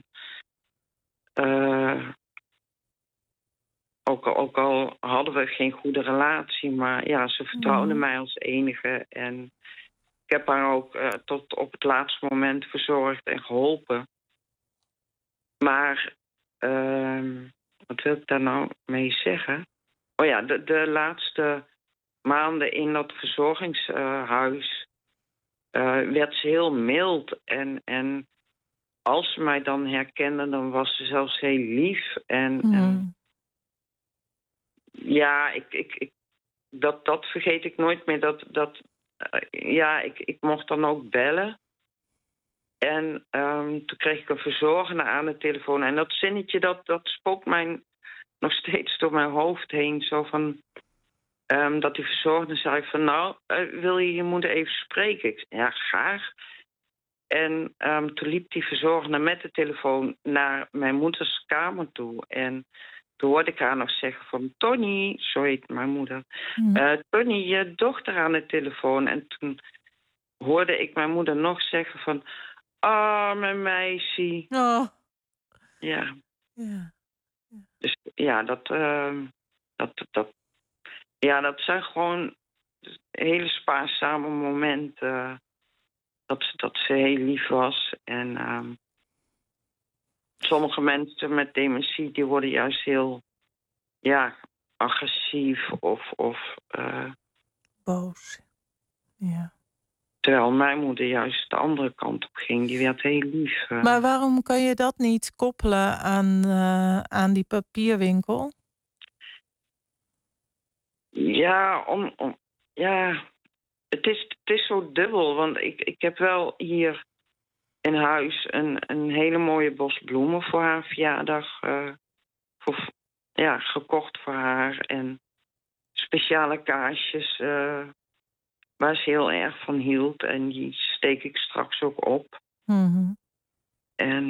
ook al hadden we geen goede relatie, maar ja, ze vertrouwde mij als enige en ik heb haar ook tot op het laatste moment verzorgd en geholpen. Maar wat wil ik daar nou mee zeggen? Oh ja, de laatste maanden in dat verzorgingshuis werd ze heel mild. En als ze mij dan herkende, dan was ze zelfs heel lief. En ja, dat vergeet ik nooit meer. Ik mocht dan ook bellen. En toen kreeg ik een verzorgende aan de telefoon. En dat zinnetje, dat spookt mij nog steeds door mijn hoofd heen. Zo van, dat die verzorgende zei van, nou, wil je moeder even spreken? Ik zei, ja, graag. En toen liep die verzorgende met de telefoon naar mijn moeders kamer toe. En toen hoorde ik haar nog zeggen van, Tony, zo heet mijn moeder. Tony, je dochter aan de telefoon. En toen hoorde ik mijn moeder nog zeggen van, mijn meisje. Oh. Ja. Ja. Dus ja, dat zijn gewoon hele spaarzame momenten. Dat ze heel lief was. En sommige mensen met dementie, die worden juist heel agressief of boos. Ja. Terwijl mijn moeder juist de andere kant op ging. Die werd heel lief. Maar waarom kan je dat niet koppelen aan die papierwinkel? Ja, het is zo dubbel. Want ik heb wel hier in huis een hele mooie bos bloemen voor haar verjaardag. Gekocht voor haar. En speciale kaarsjes waar ze heel erg van hield. En die steek ik straks ook op. En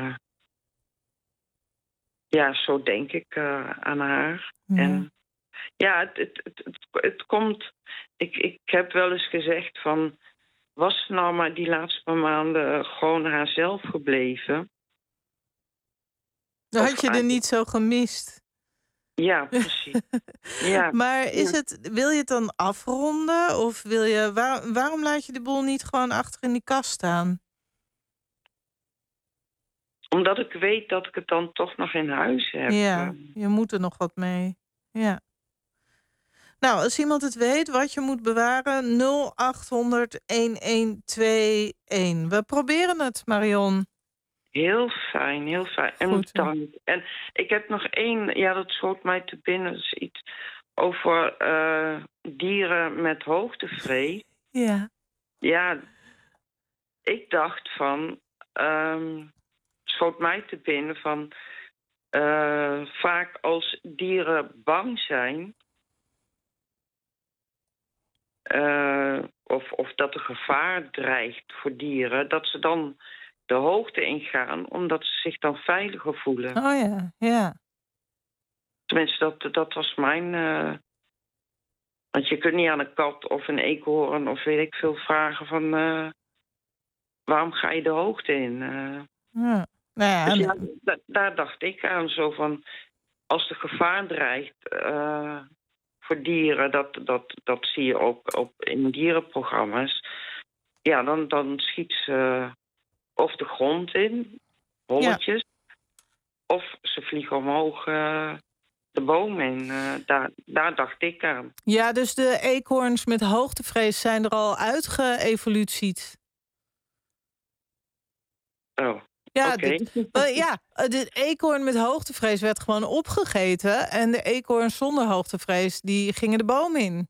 zo denk ik aan haar. En ja, het komt. Ik heb wel eens gezegd van, was ze nou maar die laatste paar maanden gewoon haarzelf gebleven? Dan had je er niet zo gemist. Ja, precies. Ja. Maar wil je het dan afronden? Of wil je, waarom laat je de boel niet gewoon achter in die kast staan? Omdat ik weet dat ik het dan toch nog in huis heb. Ja, je moet er nog wat mee. Ja. Nou, als iemand het weet wat je moet bewaren, 0800-1121. We proberen het, Marion. Heel fijn, heel fijn. En bedankt. En ik heb nog één, dat schoot mij te binnen, dat is iets over dieren met hoogtevrees. Ja. Ja, ik dacht van, schoot mij te binnen van, vaak als dieren bang zijn... of dat er gevaar dreigt voor dieren... dat ze dan de hoogte ingaan, omdat ze zich dan veiliger voelen. Oh ja, ja. Tenminste, dat was mijn... Want je kunt niet aan een kat of een eekhoorn of weet ik veel vragen van... waarom ga je de hoogte in? Ja. Nou ja, dus ja, daar dacht ik aan, zo van... als er gevaar dreigt voor dieren, dat zie je ook in dierenprogramma's... ja, dan schiet ze of de grond in, holletjes... Ja. Of ze vliegen omhoog de boom in. Daar dacht ik aan. Ja, dus de eekhoorns met hoogtevrees zijn er al uitgeëvolueerd. Oh, ja, okay. De eekhoorn met hoogtevrees werd gewoon opgegeten... en de eekhoorns zonder hoogtevrees, die gingen de boom in.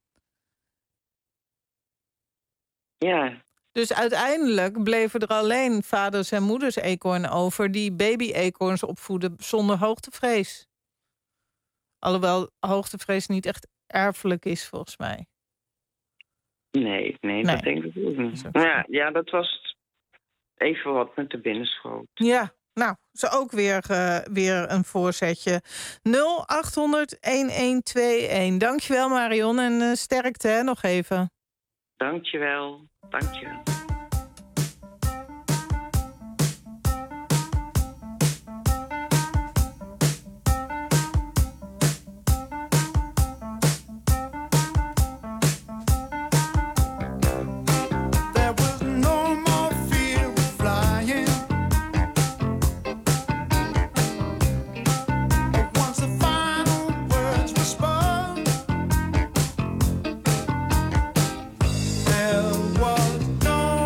Ja. Dus uiteindelijk bleven er alleen vaders en moeders eekhoorn over... die baby-eekhoorns opvoeden zonder hoogtevrees. Alhoewel hoogtevrees niet echt erfelijk is, volgens mij. Nee, dat denk ik ook niet. Ja, dat was even wat met de binnenschoot. Ja, nou, is ook weer een voorzetje. 0800-1121. Dankjewel, Marion. En sterkte, hè, nog even. Dankjewel. Dankjewel. There was no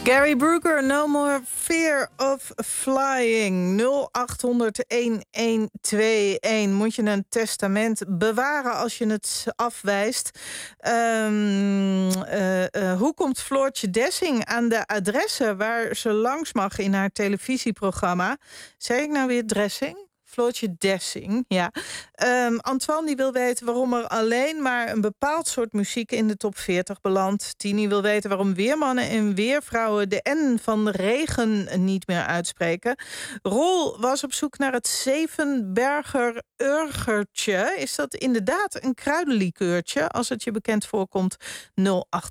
Gary Brooker, No More Fear of Flying. 0800-1121. Moet je een testament bewaren als je het afwijst? Hoe komt Floortje Dessing aan de adressen waar ze langs mag in haar televisieprogramma? Zei ik nou weer Dressing? Floortje Dessing, ja. Antoine die wil weten waarom er alleen maar een bepaald soort muziek in de top 40 belandt. Tini wil weten waarom weermannen en weervrouwen de N van de regen niet meer uitspreken. Roel was op zoek naar het Zevenberger Urgertje. Is dat inderdaad een kruidenlikeurtje? Als het je bekend voorkomt, 0800-1121.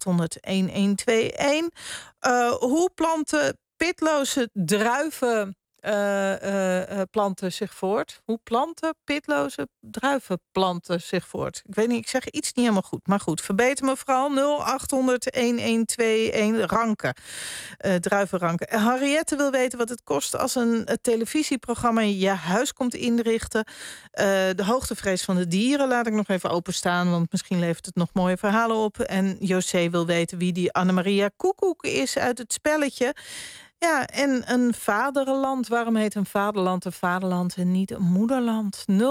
Hoe planten pitloze druiven planten zich voort? Hoe planten pitloze druivenplanten zich voort? Ik weet niet, ik zeg iets niet helemaal goed. Maar goed, verbeter me vooral. 0800-1121. Ranken. Druivenranken. Henriette wil weten wat het kost als een televisieprogramma je huis komt inrichten. De hoogtevrees van de dieren laat ik nog even openstaan, want misschien levert het nog mooie verhalen op. En José wil weten wie die Annemaria Koekoek is uit het spelletje. Ja, en een vaderland. Waarom heet een vaderland en niet een moederland? 0800-1121,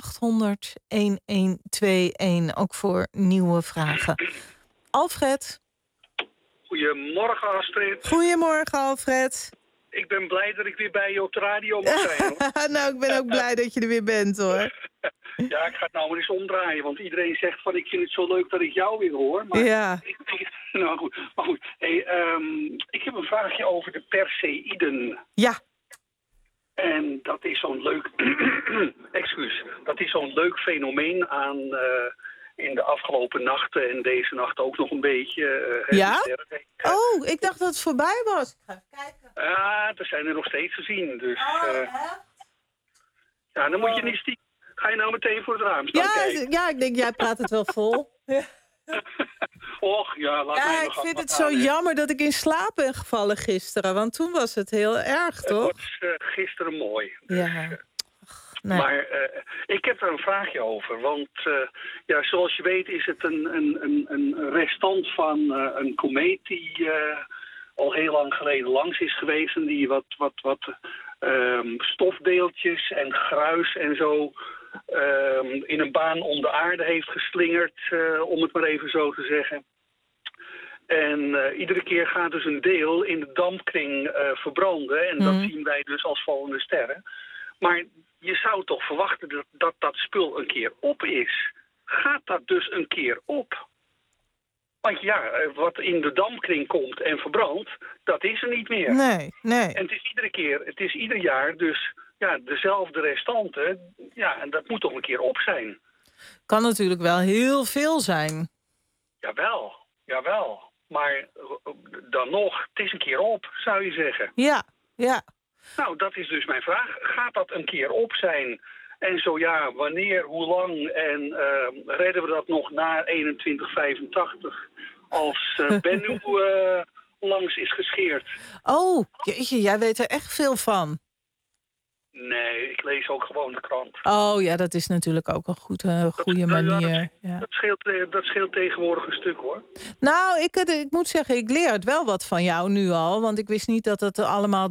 ook voor nieuwe vragen. Alfred. Goedemorgen, Astrid. Goedemorgen, Alfred. Ik ben blij dat ik weer bij je op de radio mag zijn. Nou, ik ben ook blij dat je er weer bent, hoor. Ja, ik ga het nou maar eens omdraaien. Want iedereen zegt van, ik vind het zo leuk dat ik jou weer hoor. Maar ja. Nou goed. Maar goed, hey, ik heb een vraagje over de Perseïden. Ja. En dat is zo'n leuk... Dat is zo'n leuk fenomeen aan... in de afgelopen nachten en deze nacht ook nog een beetje. Ja? Oh, ik dacht dat het voorbij was. Ik ga even kijken. Ja, er zijn er nog steeds te zien. Dus, ja, dan moet je niet stiekem. Ga je nou meteen voor het raam staan kijken? Ja, ik denk, jij praat het wel vol. Och, ja, laat mij nog ik vind het zo jammer dat ik in slaap ben gevallen gisteren. Want toen was het heel erg, toch? Het was gisteren mooi. Ja. Nee. Maar ik heb daar een vraagje over. Want ja, zoals je weet is het een restant van een komeet die al heel lang geleden langs is geweest. En die wat stofdeeltjes en gruis en zo in een baan om de aarde heeft geslingerd. Om het maar even zo te zeggen. En iedere keer gaat dus een deel in de dampkring verbranden. En dat zien wij dus als vallende sterren. Maar je zou toch verwachten dat spul een keer op is. Gaat dat dus een keer op? Want ja, wat in de dampkring komt en verbrandt, dat is er niet meer. Nee. En het is ieder jaar dus ja, dezelfde restanten. Ja, en dat moet toch een keer op zijn. Kan natuurlijk wel heel veel zijn. Jawel. Maar dan nog, het is een keer op, zou je zeggen. Ja. Nou, dat is dus mijn vraag. Gaat dat een keer op zijn? En zo ja, wanneer, hoe lang? En redden we dat nog na 2185 als Bennu langs is gescheerd? Oh, jeetje, jij weet er echt veel van. Nee, ik lees ook gewoon de krant. Oh ja, dat is natuurlijk ook een goede manier. Ja. Dat scheelt tegenwoordig een stuk, hoor. Nou, ik moet zeggen, ik leer het wel wat van jou nu al. Want ik wist niet dat het allemaal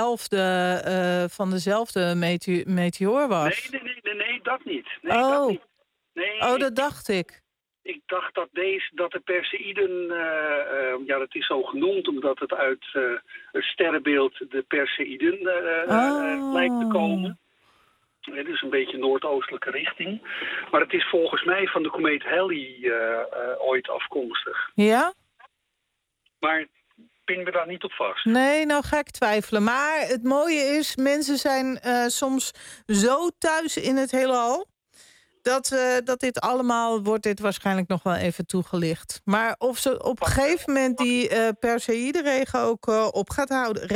van dezelfde meteoor was. Nee, dat niet. Dat niet. Nee, dat dacht ik. Ik dacht dat de Perseïden, ja, dat is zo genoemd omdat het uit het sterrenbeeld de Perseïden lijkt te komen. Het is een beetje noordoostelijke richting. Maar het is volgens mij van de komeet Halley ooit afkomstig. Ja? Maar pin me daar niet op vast. Nee, nou ga ik twijfelen. Maar het mooie is, mensen zijn soms zo thuis in het heelal dat dit allemaal wordt dit waarschijnlijk nog wel even toegelicht. Maar of ze op een gegeven moment die Perseïde-regen ook op gaat houden,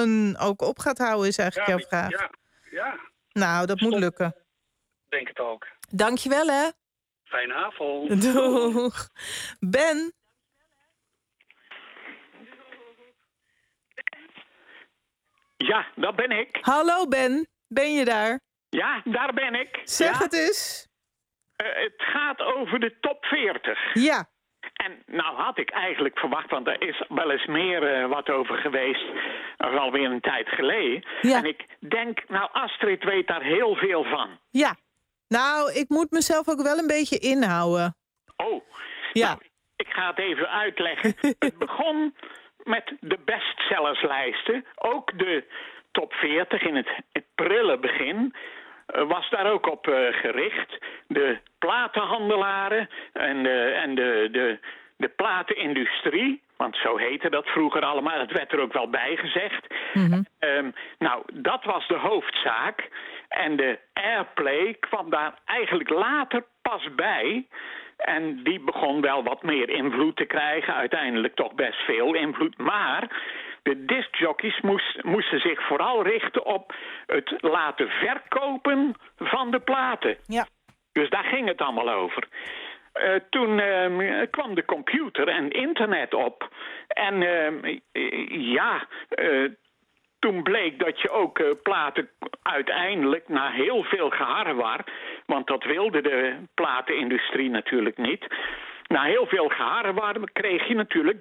is eigenlijk jouw vraag. Ja. Nou, dat moet lukken. Denk het ook. Dankjewel, hè. Fijne avond. Doeg. Ben. Ja, dat ben ik. Hallo Ben, ben je daar? Ja, daar ben ik. Zeg het eens. Het gaat over de top 40. Ja. En nou had ik eigenlijk verwacht, want er is wel eens meer wat over geweest. Dat is alweer een tijd geleden. Ja. En ik denk, nou Astrid weet daar heel veel van. Ja, nou ik moet mezelf ook wel een beetje inhouden. Oh, ja. Nou, ik ga het even uitleggen. Het begon met de bestsellerslijsten. Ook de top 40 in het prille begin was daar ook op gericht. De platenhandelaren en de platenindustrie, want zo heette dat vroeger allemaal, dat werd er ook wel bij gezegd. Mm-hmm. Nou, dat was de hoofdzaak. En de airplay kwam daar eigenlijk later pas bij. En die begon wel wat meer invloed te krijgen. Uiteindelijk toch best veel invloed. Maar de discjockeys moesten zich vooral richten op het laten verkopen van de platen. Ja. Dus daar ging het allemaal over. Toen kwam de computer en internet op. En toen bleek dat je ook platen uiteindelijk na heel veel geharrewar, want dat wilde de platenindustrie natuurlijk niet. Na heel veel geharrewar kreeg je natuurlijk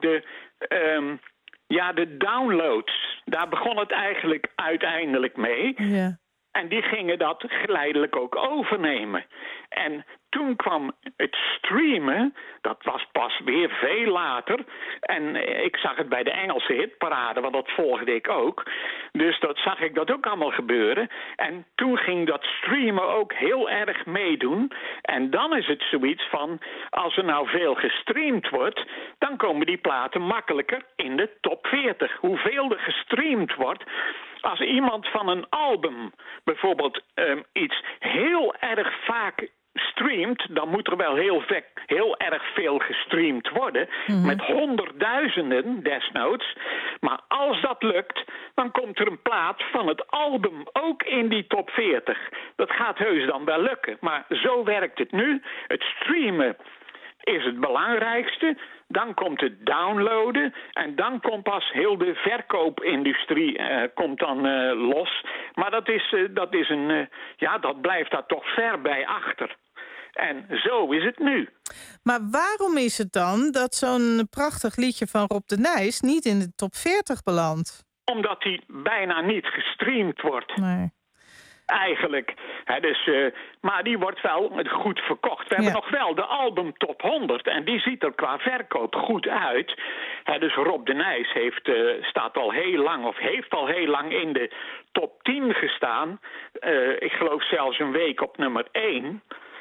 de downloads. Daar begon het eigenlijk uiteindelijk mee. Ja. En die gingen dat geleidelijk ook overnemen. En toen kwam het streamen, dat was pas weer veel later. En ik zag het bij de Engelse hitparade, want dat volgde ik ook. Dus dat zag ik dat ook allemaal gebeuren. En toen ging dat streamen ook heel erg meedoen. En dan is het zoiets van, als er nou veel gestreamd wordt, dan komen die platen makkelijker in de top 40. Hoeveel er gestreamd wordt. Als iemand van een album bijvoorbeeld iets heel erg vaak streamt, dan moet er wel heel erg veel gestreamd worden. Mm-hmm. Met honderdduizenden desnoods. Maar als dat lukt, dan komt er een plaat van het album ook in die top 40. Dat gaat heus dan wel lukken. Maar zo werkt het nu. Het streamen is het belangrijkste. Dan komt het downloaden. En dan komt pas heel de verkoopindustrie komt dan los. Maar dat blijft daar toch ver bij achter. En zo is het nu. Maar waarom is het dan dat zo'n prachtig liedje van Rob de Nijs niet in de top 40 belandt? Omdat die bijna niet gestreamd wordt. Nee. Eigenlijk. Maar die wordt wel goed verkocht. We hebben nog wel de album top 100. En die ziet er qua verkoop goed uit. Dus Rob de Nijs heeft al heel lang in de top 10 gestaan. Ik geloof zelfs een week op nummer 1.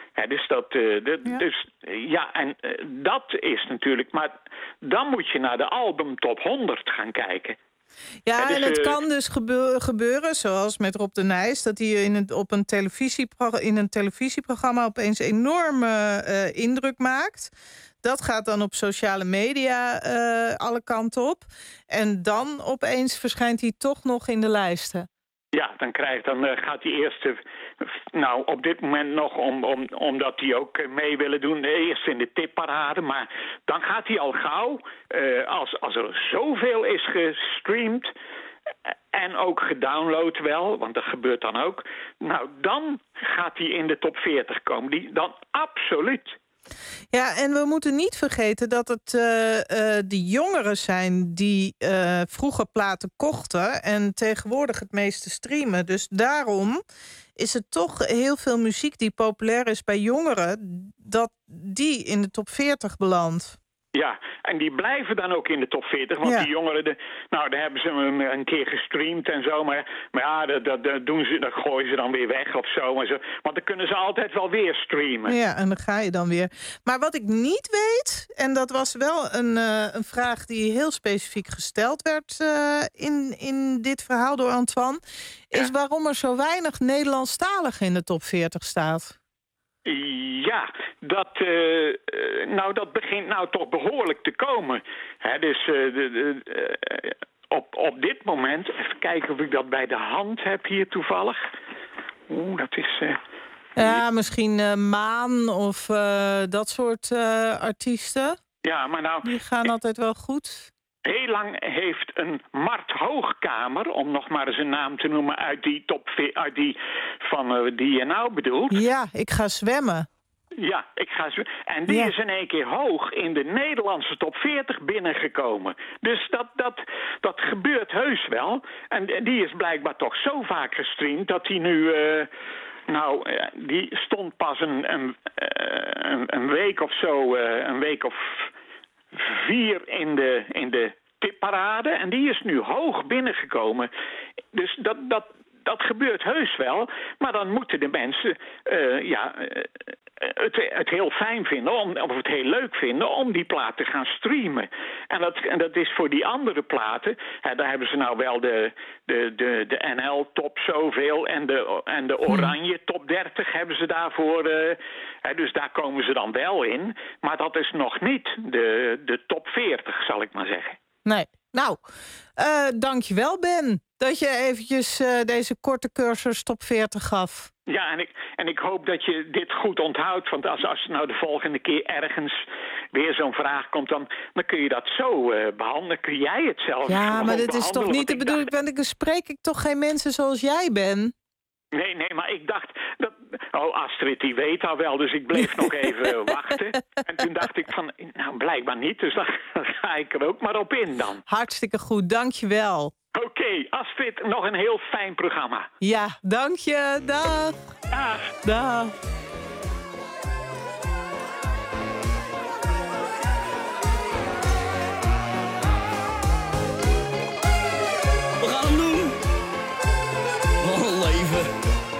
Dat is natuurlijk. Maar dan moet je naar de album top 100 gaan kijken. Ja, en het kan dus gebeuren, zoals met Rob de Nijs, dat hij in een televisieprogramma opeens enorme indruk maakt. Dat gaat dan op sociale media alle kanten op. En dan opeens verschijnt hij toch nog in de lijsten. Ja, dan gaat hij eerst, op dit moment nog, omdat hij ook mee willen doen, eerst in de tipparade. Maar dan gaat hij al gauw, als er zoveel is gestreamd en ook gedownload wel, want dat gebeurt dan ook. Nou, dan gaat hij in de top 40 komen. Dan absoluut. Ja, en we moeten niet vergeten dat het die jongeren zijn die vroeger platen kochten en tegenwoordig het meeste streamen. Dus daarom is het toch heel veel muziek die populair is bij jongeren, dat die in de top 40 belandt. Ja, en die blijven dan ook in de top 40. Want die jongeren, daar hebben ze hem een keer gestreamd en zo. Maar ja, dat gooien ze dan weer weg of zo. Want dan kunnen ze altijd wel weer streamen. Ja, en dan ga je dan weer. Maar wat ik niet weet, en dat was wel een vraag die heel specifiek gesteld werd in dit verhaal door Antoine, is waarom er zo weinig Nederlandstalig in de top 40 staat. Ja, dat begint nou toch behoorlijk te komen. Op dit moment, even kijken of ik dat bij de hand heb hier toevallig. Dat is... Ja, misschien Maan of dat soort artiesten. Ja, maar die gaan altijd wel goed. Heel lang heeft een Mart Hoogkamer, om nog maar eens een naam te noemen uit die top, die je nou bedoelt. Ja, ik ga zwemmen. Ja, en die is in één keer hoog in de Nederlandse top 40 binnengekomen. Dus dat gebeurt heus wel. En die is blijkbaar toch zo vaak gestreamd dat hij nu... die stond pas een week of zo, een week of 4 in de tipparade. En die is nu hoog binnengekomen. Dus dat gebeurt heus wel. Maar dan moeten de mensen het heel fijn vinden, of het heel leuk vinden om die plaat te gaan streamen. En dat is voor die andere platen, daar hebben ze nou wel de NL top zoveel en de Oranje top 30 hebben ze daarvoor. Dus daar komen ze dan wel in. Maar dat is nog niet de top 40, zal ik maar zeggen. Nee. Nou, dankjewel Ben, dat je eventjes deze korte cursus top 40 gaf. Ja, en ik hoop dat je dit goed onthoudt. Want als nou de volgende keer ergens weer zo'n vraag komt... dan kun je dat zo behandelen. Kun jij het zelf maar dit is toch niet de bedoeling? Dan spreek ik toch geen mensen zoals jij ben? Nee, maar ik dacht... Astrid, die weet al wel, dus ik bleef nog even wachten. En toen dacht ik van, nou, blijkbaar niet. Dus dan ga ik er ook maar op in dan. Hartstikke goed, dankjewel. Oké, Astrid, nog een heel fijn programma. Ja, dank je. Dag. Dag. Dag. We gaan hem doen. Wat een leven.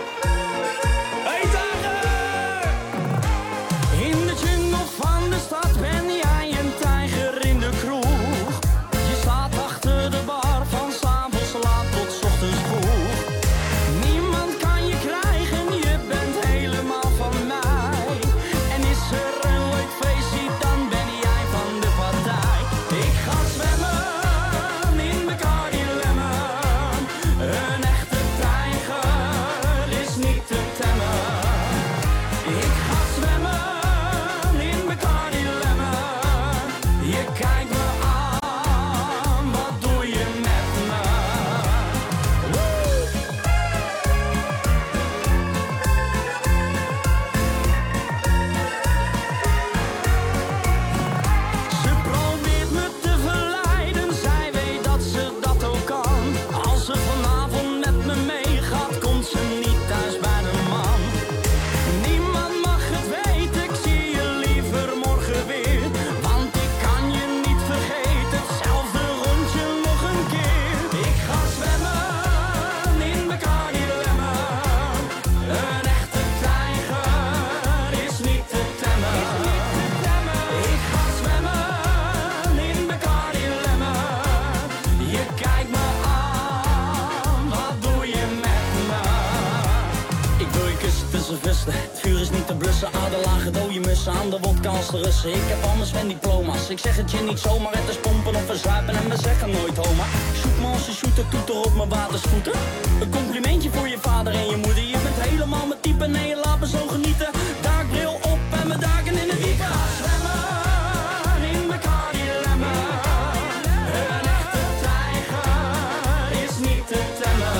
Het vuur is niet te blussen, aderlagen dode mussen aan de wodka als de Russen. Ik heb al mijn Sven-diploma's, ik zeg het je niet zomaar. Het is pompen of verzuipen en we zeggen nooit homa. Zoek me als je shooter, toeter op mijn watersvoeten. Een complimentje voor je vader en je moeder. Je bent helemaal mijn type, nee je laat me zo genieten. Daakbril op en mijn daken in het diepe. Ik ga zwemmen in mijn Cardi Lemon. Een echte tijger is niet te temmen.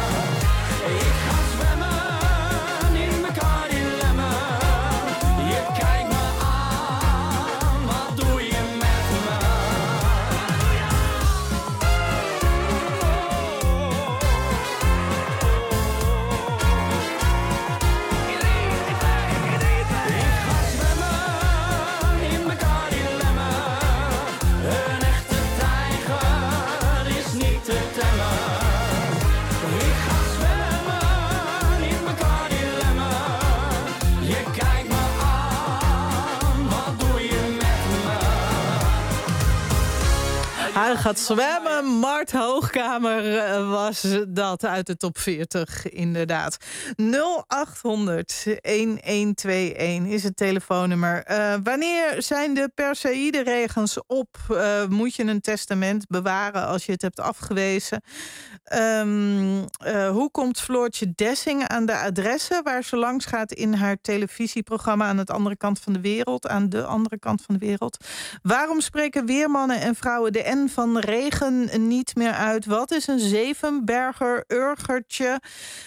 Ik ga zwemmen. Hij gaat zwemmen. Mart Hoogkamer was dat uit de top 40, inderdaad. 0800-1121 is het telefoonnummer. Wanneer zijn de Perseïde-regens op? Moet je een testament bewaren als je het hebt afgewezen? Hoe komt Floortje Dessing aan de adressen waar ze langs gaat in haar televisieprogramma aan de andere kant van de wereld? Waarom spreken weermannen en vrouwen de N van regen niet meer uit. Wat is een zevenberger urgertje?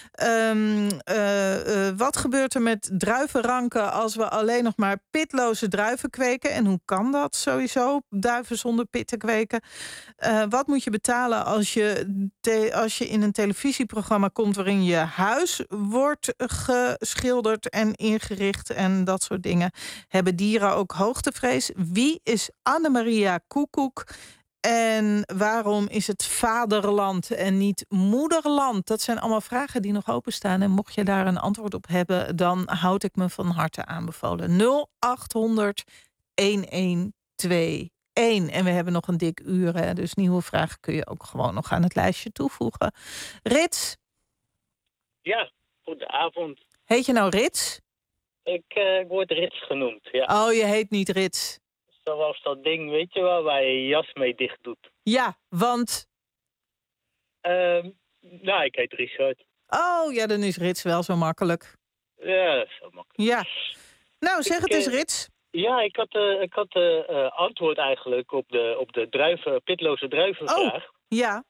Wat gebeurt er met druivenranken als we alleen nog maar pitloze druiven kweken? En hoe kan dat sowieso, druiven zonder pitten kweken? Wat moet je betalen als je in een televisieprogramma komt waarin je huis wordt geschilderd en ingericht en dat soort dingen? Hebben dieren ook hoogtevrees? Wie is Annemaria Koekoek? En waarom is het vaderland en niet moederland? Dat zijn allemaal vragen die nog openstaan. En mocht je daar een antwoord op hebben, dan houd ik me van harte aanbevolen. 0800 1121. En we hebben nog een dik uur, hè? Dus nieuwe vragen kun je ook gewoon nog aan het lijstje toevoegen. Rits? Ja, goedenavond. Heet je nou Rits? Ik word Rits genoemd, ja. Oh, je heet niet Rits. Zoals dat ding, weet je wel, waar je je jas mee dicht doet. Ja, want? Nou, ik heet Richard. Oh, ja, dan is Rits wel zo makkelijk. Ja, dat is zo makkelijk. Ja. Nou, zeg het eens, Rits. Ja, ik had antwoord eigenlijk op de pitloze druivenvraag. Oh, ja.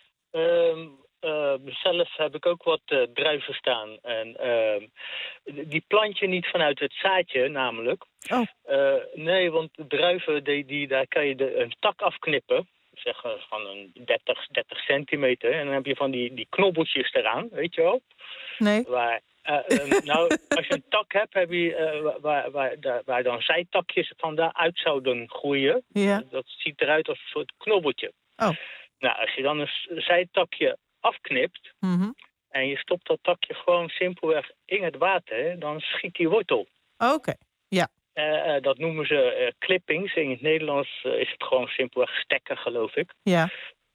Zelf heb ik ook wat druiven staan. En die plant je niet vanuit het zaadje, namelijk. Oh. Nee, want de druiven, daar kan je een tak afknippen. Zeg van een 30 centimeter. En dan heb je van die knobbeltjes eraan, weet je wel? Nee. Nou, als je een tak hebt, heb je, waar dan zijtakjes van daaruit zouden groeien. Ja. Dat ziet eruit als een soort knobbeltje. Oh. Nou, als je dan een zijtakje afknipt en je stopt dat takje gewoon simpelweg in het water, dan schiet die wortel. Oké, ja. Dat noemen ze clippings. In het Nederlands is het gewoon simpelweg stekken, geloof ik. Ja.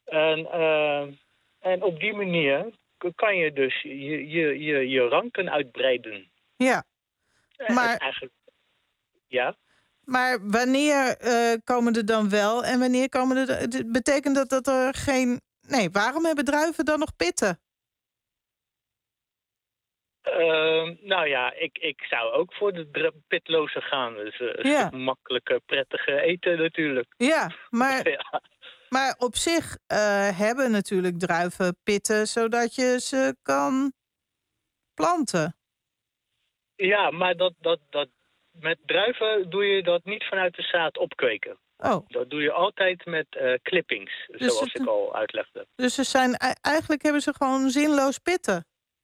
En op die manier kan je dus je ranken uitbreiden. Ja. Maar, eigenlijk, ja. Maar wanneer komen er dan wel en wanneer komen er... Betekent dat er geen... Nee, waarom hebben druiven dan nog pitten? Nou ja, ik zou ook voor de pitloze gaan. Dus makkelijke, prettige eten natuurlijk. Ja, maar, ja. Maar op zich hebben natuurlijk druiven pitten, zodat je ze kan planten. Ja, maar met druiven doe je dat niet vanuit de zaad opkweken. Oh. Dat doe je altijd met clippings, dus zoals ik al uitlegde. Dus eigenlijk hebben ze gewoon zinloos pitten?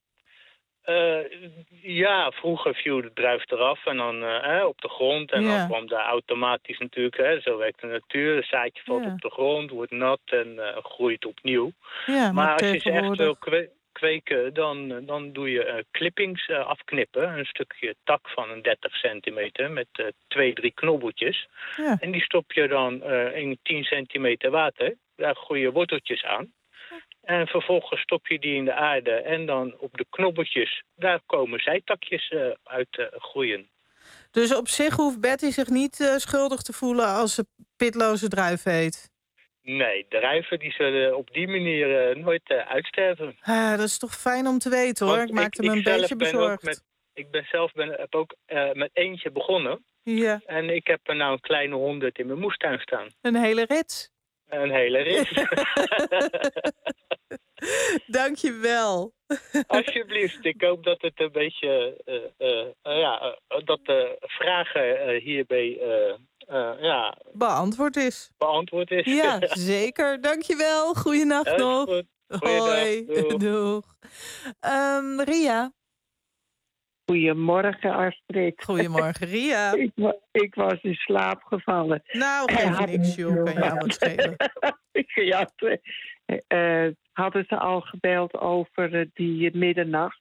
Ja, vroeger viel de druif eraf en dan op de grond. En dan kwam daar automatisch natuurlijk, zo werkt de natuur. Het zaadje valt op de grond, wordt nat en groeit opnieuw. Ja, maar als je ze echt wil kweken, dan doe je clippings afknippen. Een stukje tak van een 30 centimeter met 2-3 knobbeltjes. Ja. En die stop je dan in 10 centimeter water. Daar groei je worteltjes aan. En vervolgens stop je die in de aarde en dan op de knobbeltjes, daar komen zijtakjes uit groeien. Dus op zich hoeft Betty zich niet schuldig te voelen als ze pitloze druiven eet? Nee, druiven die zullen op die manier nooit uitsterven. Dat is toch fijn om te weten, hoor. Ik maakte me een beetje bezorgd. Ik heb ook met eentje begonnen. Ja. En ik heb er nou een kleine 100 in mijn moestuin staan. Een hele rits. Een hele rits. Dank je wel. Alsjeblieft. Ik hoop dat het een beetje... dat de vragen hierbij... beantwoord is. Beantwoord is. Ja, zeker. Dank je wel. Goeienacht nog. Goed. Hoi. Doeg. Ria. Goedemorgen, Astrid. Goedemorgen, Ria. Ik was in slaap gevallen. Nou, geef je niks, joh. Kan jou wat schelen. Hadden ze al gebeld over die middernacht?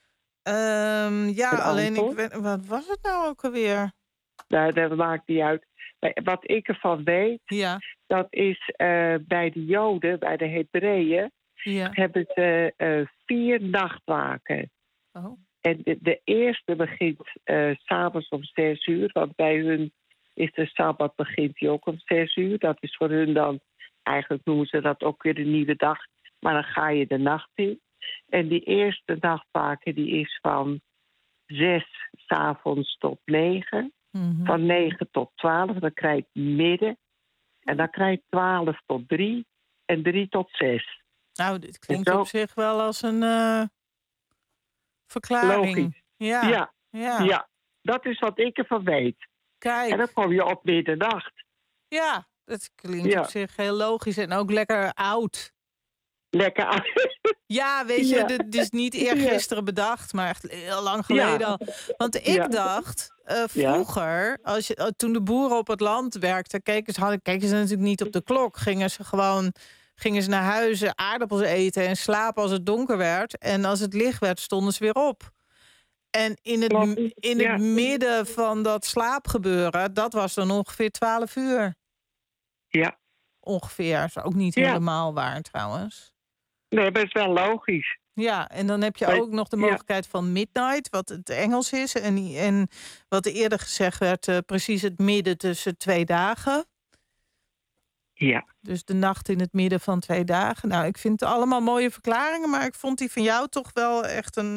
Alleen wat was het nou ook alweer? Nou, dat maakt niet uit. Wat ik ervan weet, dat is bij de Joden, bij de Hebreeën, hebben ze 4 nachtwaken. Oh. En de eerste begint 's avonds om 6 uur. Want bij hun is de Sabbat begint die ook om 6 uur. Dat is voor hun dan, eigenlijk noemen ze dat ook weer een nieuwe dag. Maar dan ga je de nacht in. En die eerste nachtwaken die is van 6 's avonds tot 9. Mm-hmm. Van 9 tot 12, dan krijg je midden. En dan krijg je 12 tot 3 en 3 tot 6. Nou, dit klinkt op zich wel als een verklaring. Logisch. Ja, dat is wat ik ervan weet. Kijk. En dan kom je op middernacht. Ja, dat klinkt op zich heel logisch en ook lekker oud. Lekker oud. Ja, weet je, dit is niet eergisteren bedacht, maar echt heel lang geleden al. Want ik dacht, vroeger, toen de boeren op het land werkten, keken ze natuurlijk niet op de klok. Gingen ze naar huis, aardappels eten en slapen als het donker werd. En als het licht werd, stonden ze weer op. En in het midden van dat slaapgebeuren, dat was dan ongeveer 12 uur. Ja. Ongeveer, is ook niet helemaal waar trouwens. Nee, maar het is wel logisch. Ja, en dan heb je ook nog de mogelijkheid van midnight, wat het Engels is. En wat eerder gezegd werd, precies het midden tussen 2 dagen. Ja. Dus de nacht in het midden van 2 dagen. Nou, ik vind het allemaal mooie verklaringen, maar ik vond die van jou toch wel echt een...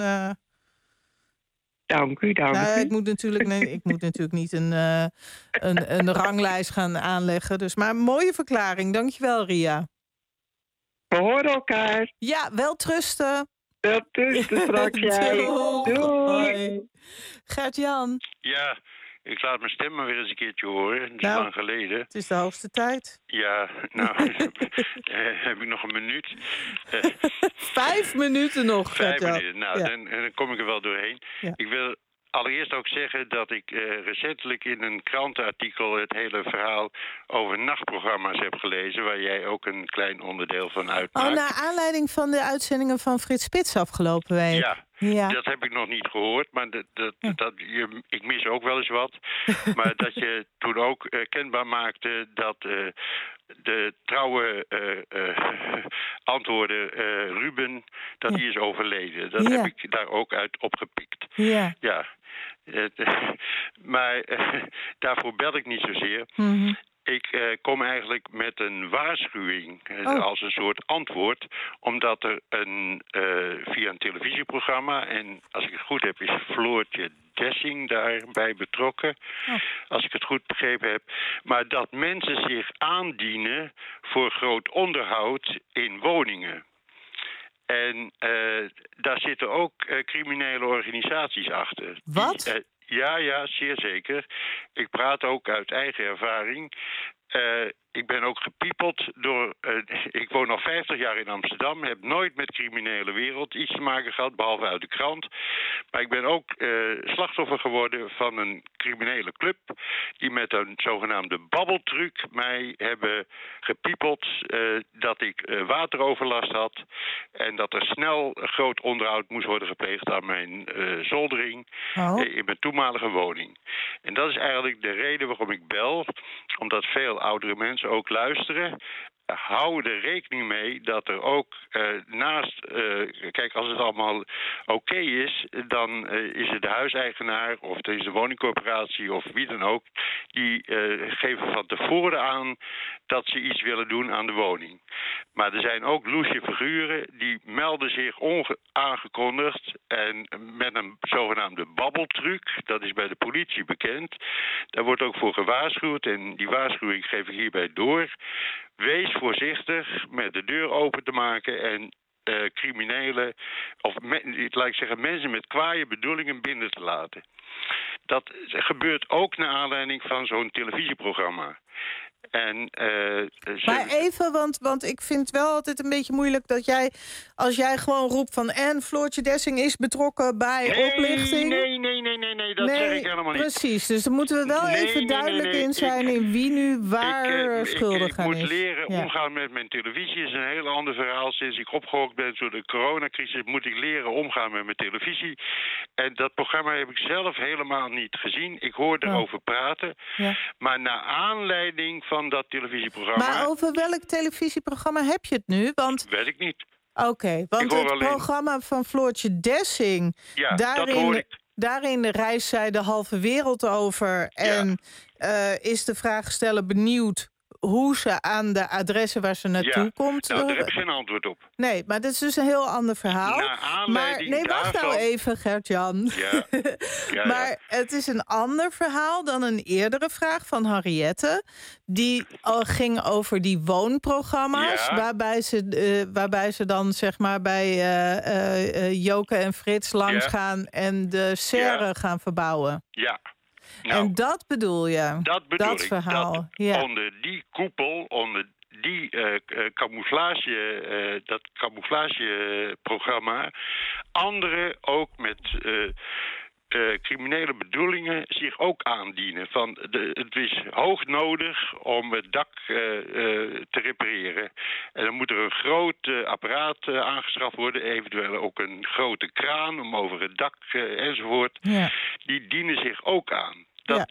Dank u. Nou, ik moet natuurlijk niet een ranglijst gaan aanleggen. Dus, maar een mooie verklaring. Dankjewel, Ria. We horen elkaar. Ja, wel trusten. Wel trusten straks jij. Doei. Gert-Jan. Ja, ik laat mijn stem maar weer eens een keertje horen. Dat is lang geleden. Het is de hoogste tijd. Ja, nou, heb ik nog een minuut. 5 minuten nog, 5 minuten, nou, dan kom ik er wel doorheen. Ja. Ik wil allereerst ook zeggen dat ik recentelijk in een krantenartikel het hele verhaal over nachtprogramma's heb gelezen, waar jij ook een klein onderdeel van uitmaakt. Oh, naar aanleiding van de uitzendingen van Frits Spits afgelopen week. Ja, dat heb ik nog niet gehoord, maar ik mis ook wel eens wat. Maar dat je toen ook kenbaar maakte dat de trouwe antwoorden Ruben, dat die is overleden. Dat heb ik daar ook uit opgepikt. Ja. Maar daarvoor bel ik niet zozeer. Mm-hmm. Ik kom eigenlijk met een waarschuwing als een soort antwoord, omdat er via een televisieprogramma, en als ik het goed heb is Floortje Dessing daarbij betrokken, als ik het goed begrepen heb, maar dat mensen zich aandienen voor groot onderhoud in woningen. En daar zitten ook criminele organisaties achter. Wat? Ja, zeer zeker. Ik praat ook uit eigen ervaring. Ik ben ook gepiepeld door... ik woon al 50 jaar in Amsterdam. Heb nooit met criminele wereld iets te maken gehad, behalve uit de krant. Maar ik ben ook slachtoffer geworden van een criminele club, die met een zogenaamde babbeltruc mij hebben gepiepeld dat ik wateroverlast had en dat er snel groot onderhoud moest worden gepleegd aan mijn zoldering in mijn toenmalige woning. En dat is eigenlijk de reden waarom ik bel, omdat veel oudere mensen ook luisteren. Hou er rekening mee dat er ook naast... kijk, als het allemaal oké is, dan is het de huiseigenaar of het is de woningcorporatie of wie dan ook, die geven van tevoren aan dat ze iets willen doen aan de woning. Maar er zijn ook loesje figuren die melden zich onaangekondigd en met een zogenaamde babbeltruc, dat is bij de politie bekend. Daar wordt ook voor gewaarschuwd en die waarschuwing geef ik hierbij door. Wees voorzichtig met de deur open te maken en criminelen, of laat ik zeggen, mensen met kwaaie bedoelingen binnen te laten. Dat gebeurt ook naar aanleiding van zo'n televisieprogramma. Maar even, want ik vind het wel altijd een beetje moeilijk dat jij, als jij gewoon roept van en Floortje Dessing is betrokken bij oplichting. Nee, dat zeg ik helemaal niet. Precies, dus dan moeten we wel even duidelijk in zijn in wie nu waar schuldig aan is. Ik moet leren omgaan met mijn televisie. Dat is een heel ander verhaal. Sinds ik opgehokt ben door de coronacrisis moet ik leren omgaan met mijn televisie. En dat programma heb ik zelf helemaal niet gezien. Ik hoor erover praten. Ja. Maar naar aanleiding van dat televisieprogramma... Maar over welk televisieprogramma heb je het nu? Want... Weet ik niet. Oké, want het programma van Floortje Dessing... Ja, dat hoor ik. Daarin reist zij de halve wereld over. En is de vraagsteller benieuwd hoe ze aan de adressen waar ze naartoe komt... Nou, daar heb ik geen antwoord op. Nee, maar dat is dus een heel ander verhaal. Maar nee, wacht nou even, Gert-Jan. Ja. Maar het is een ander verhaal dan een eerdere vraag van Henriette. Die al ging over die woonprogramma's... Waarbij ze dan zeg maar bij Joke en Frits langsgaan... en de serre gaan verbouwen. Ja. Nou, en dat bedoel je? Dat verhaal. Onder die koepel, onder die camouflageprogramma... anderen ook met... criminele bedoelingen zich ook aandienen. Het is hoog nodig om het dak te repareren. En dan moet er een groot apparaat aangeschaft worden. Eventueel ook een grote kraan om over het dak enzovoort. Ja. Die dienen zich ook aan.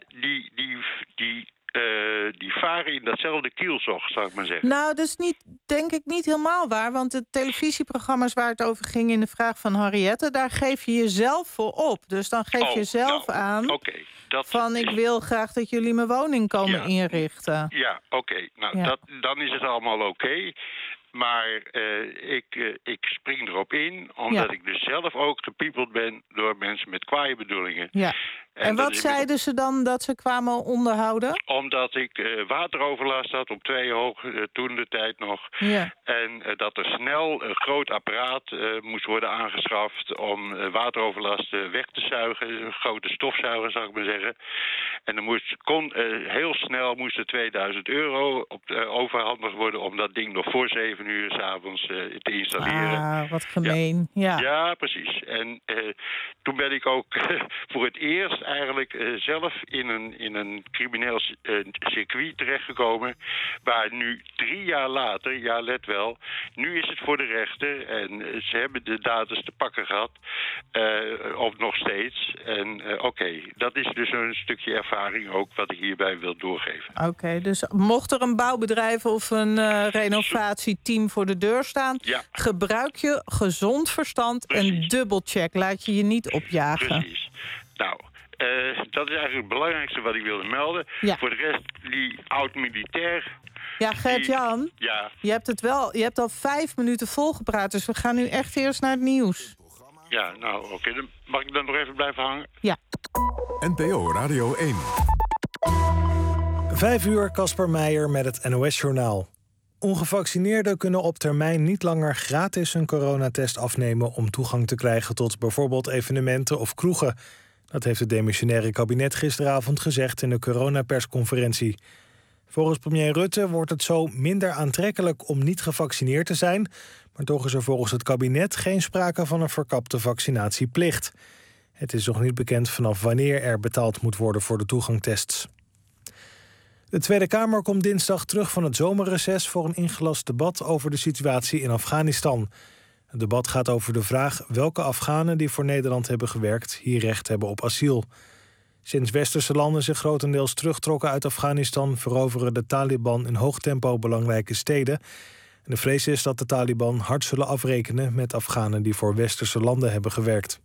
Die varen in datzelfde kielzog, zou ik maar zeggen. Nou, dat is denk ik niet helemaal waar. Want de televisieprogramma's waar het over ging in de vraag van Henriette... daar geef je jezelf voor op. Dus dan geef je zelf aan ik wil graag dat jullie mijn woning komen inrichten. Ja, oké. Nou, dan is het allemaal oké. Maar ik spring erop in, omdat ik dus zelf ook gepiepeld ben... door mensen met kwaaie bedoelingen. Ja. En wat zeiden ze dan dat ze kwamen onderhouden? Omdat ik wateroverlast had op 2 hoog, toen de tijd nog. Ja. En dat er snel een groot apparaat moest worden aangeschaft... om wateroverlast weg te zuigen. Een grote stofzuiger, zou ik maar zeggen. En dan heel snel moest er €2000 overhandigd worden... om dat ding nog voor 7 uur 's avonds te installeren. Ah, wat gemeen. Ja, precies. En toen ben ik ook voor het eerst eigenlijk zelf in een crimineel circuit terechtgekomen... waar nu 3 jaar later, ja let wel... nu is het voor de rechter en ze hebben de daders te pakken gehad... of nog steeds. En oké, dat is dus een stukje ervaring ook... wat ik hierbij wil doorgeven. Oké, dus mocht er een bouwbedrijf of een renovatieteam voor de deur staan... gebruik je gezond verstand en dubbelcheck. Laat je niet opjagen. Precies. Nou... dat is eigenlijk het belangrijkste wat ik wilde melden. Ja. Voor de rest, die oud-militair... Ja, Gert-Jan, je hebt al 5 minuten volgepraat... dus we gaan nu echt eerst naar het nieuws. Ja, nou oké. Dan mag ik dan nog even blijven hangen? Ja. NPO Radio 1. 5 uur, Casper Meijer met het NOS-journaal. Ongevaccineerden kunnen op termijn niet langer gratis een coronatest afnemen... om toegang te krijgen tot bijvoorbeeld evenementen of kroegen... Dat heeft het demissionaire kabinet gisteravond gezegd in de coronapersconferentie. Volgens premier Rutte wordt het zo minder aantrekkelijk om niet gevaccineerd te zijn. Maar toch is er volgens het kabinet geen sprake van een verkapte vaccinatieplicht. Het is nog niet bekend vanaf wanneer er betaald moet worden voor de toegangtests. De Tweede Kamer komt dinsdag terug van het zomerreces voor een ingelast debat over de situatie in Afghanistan. Het debat gaat over de vraag welke Afghanen die voor Nederland hebben gewerkt hier recht hebben op asiel. Sinds westerse landen zich grotendeels terugtrokken uit Afghanistan veroveren de Taliban in hoog tempo belangrijke steden. En de vrees is dat de Taliban hard zullen afrekenen met Afghanen die voor westerse landen hebben gewerkt.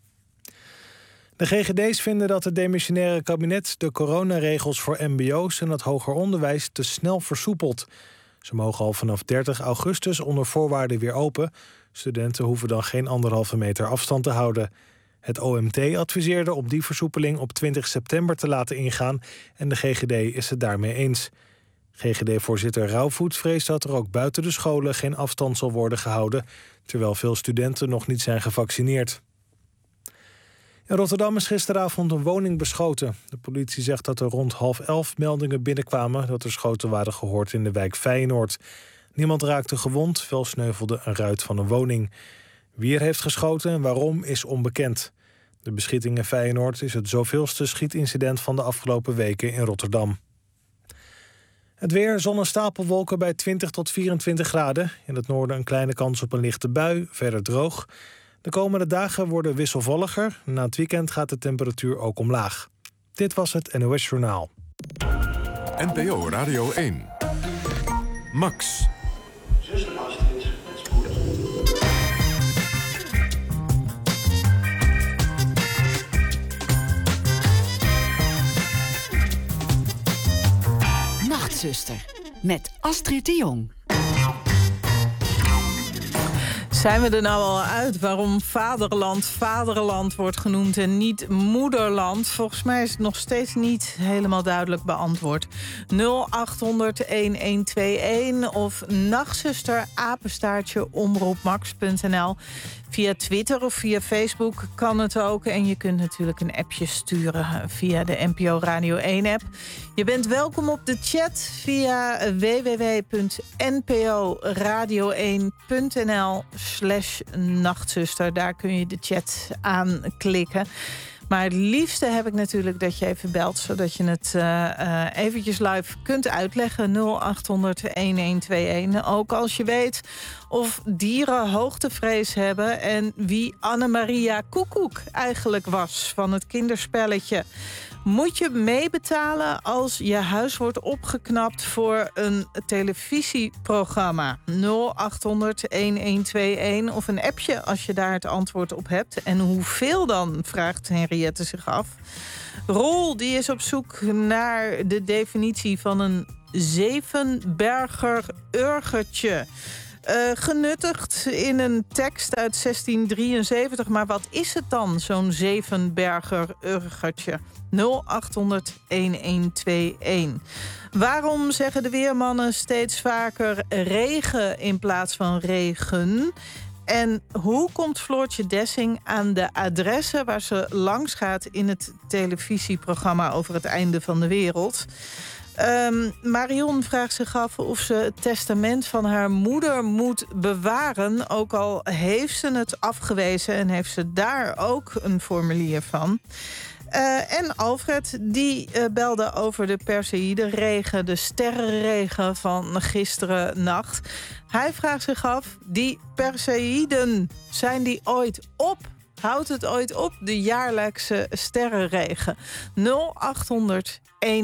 De GGD's vinden dat het demissionaire kabinet de coronaregels voor mbo's en het hoger onderwijs te snel versoepelt. Ze mogen al vanaf 30 augustus onder voorwaarden weer open. Studenten hoeven dan geen 1,5 meter afstand te houden. Het OMT adviseerde om die versoepeling op 20 september te laten ingaan en de GGD is het daarmee eens. GGD-voorzitter Rauwvoet vreest dat er ook buiten de scholen geen afstand zal worden gehouden, terwijl veel studenten nog niet zijn gevaccineerd. In Rotterdam is gisteravond een woning beschoten. De politie zegt dat er rond 10:30 meldingen binnenkwamen dat er schoten waren gehoord in de wijk Feyenoord. Niemand raakte gewond, wel sneuvelde een ruit van een woning. Wie er heeft geschoten en waarom is onbekend. De beschieting in Feyenoord is het zoveelste schietincident van de afgelopen weken in Rotterdam. Het weer, zon en stapelwolken bij 20 tot 24 graden. In het noorden een kleine kans op een lichte bui, verder droog. De komende dagen worden wisselvalliger. Na het weekend gaat de temperatuur ook omlaag. Dit was het NOS Journaal. NPO Radio 1. Max. Zuster Astrid met spoed. Nachtzuster met Astrid de Jong. Zijn we er nou al uit waarom vaderland wordt genoemd en niet moederland? Volgens mij is het nog steeds niet helemaal duidelijk beantwoord. 0800-1121 of nachtzuster@omroepmax.nl. Via Twitter of via Facebook kan het ook. En je kunt natuurlijk een appje sturen via de NPO Radio 1-app. Je bent welkom op de chat via www.nporadio1.nl/nachtzuster. Daar kun je de chat aanklikken. Maar het liefste heb ik natuurlijk dat je even belt, zodat je het eventjes live kunt uitleggen. 0800-1121. Ook als je weet of dieren hoogtevrees hebben en wie Annemaria Koekoek eigenlijk was van het kinderspelletje. Moet je meebetalen als je huis wordt opgeknapt voor een televisieprogramma? 0800-1121 of een appje als je daar het antwoord op hebt. En hoeveel dan, vraagt Henriette zich af. Roel die is op zoek naar de definitie van een zevenberger urgertje. Genuttigd in een tekst uit 1673. Maar wat is het dan, zo'n zevenberger urgertje? 0800-1121. Waarom zeggen de weermannen steeds vaker regen in plaats van regen? En hoe komt Floortje Dessing aan de adressen waar ze langs gaat in het televisieprogramma over het einde van de wereld? Marion vraagt zich af of ze het testament van haar moeder moet bewaren. Ook al heeft ze het afgewezen en heeft ze daar ook een formulier van. En Alfred die belde over de Perseïde-regen, de sterrenregen van gisteren nacht. Hij vraagt zich af, die Perseïden, zijn die ooit op? Houdt het ooit op, de jaarlijkse sterrenregen? 0800-1121.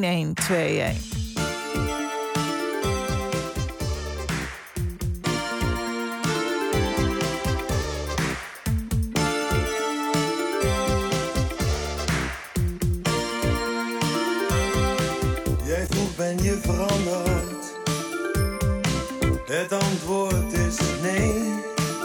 Jij vroeg, ben je veranderd? Het antwoord is nee.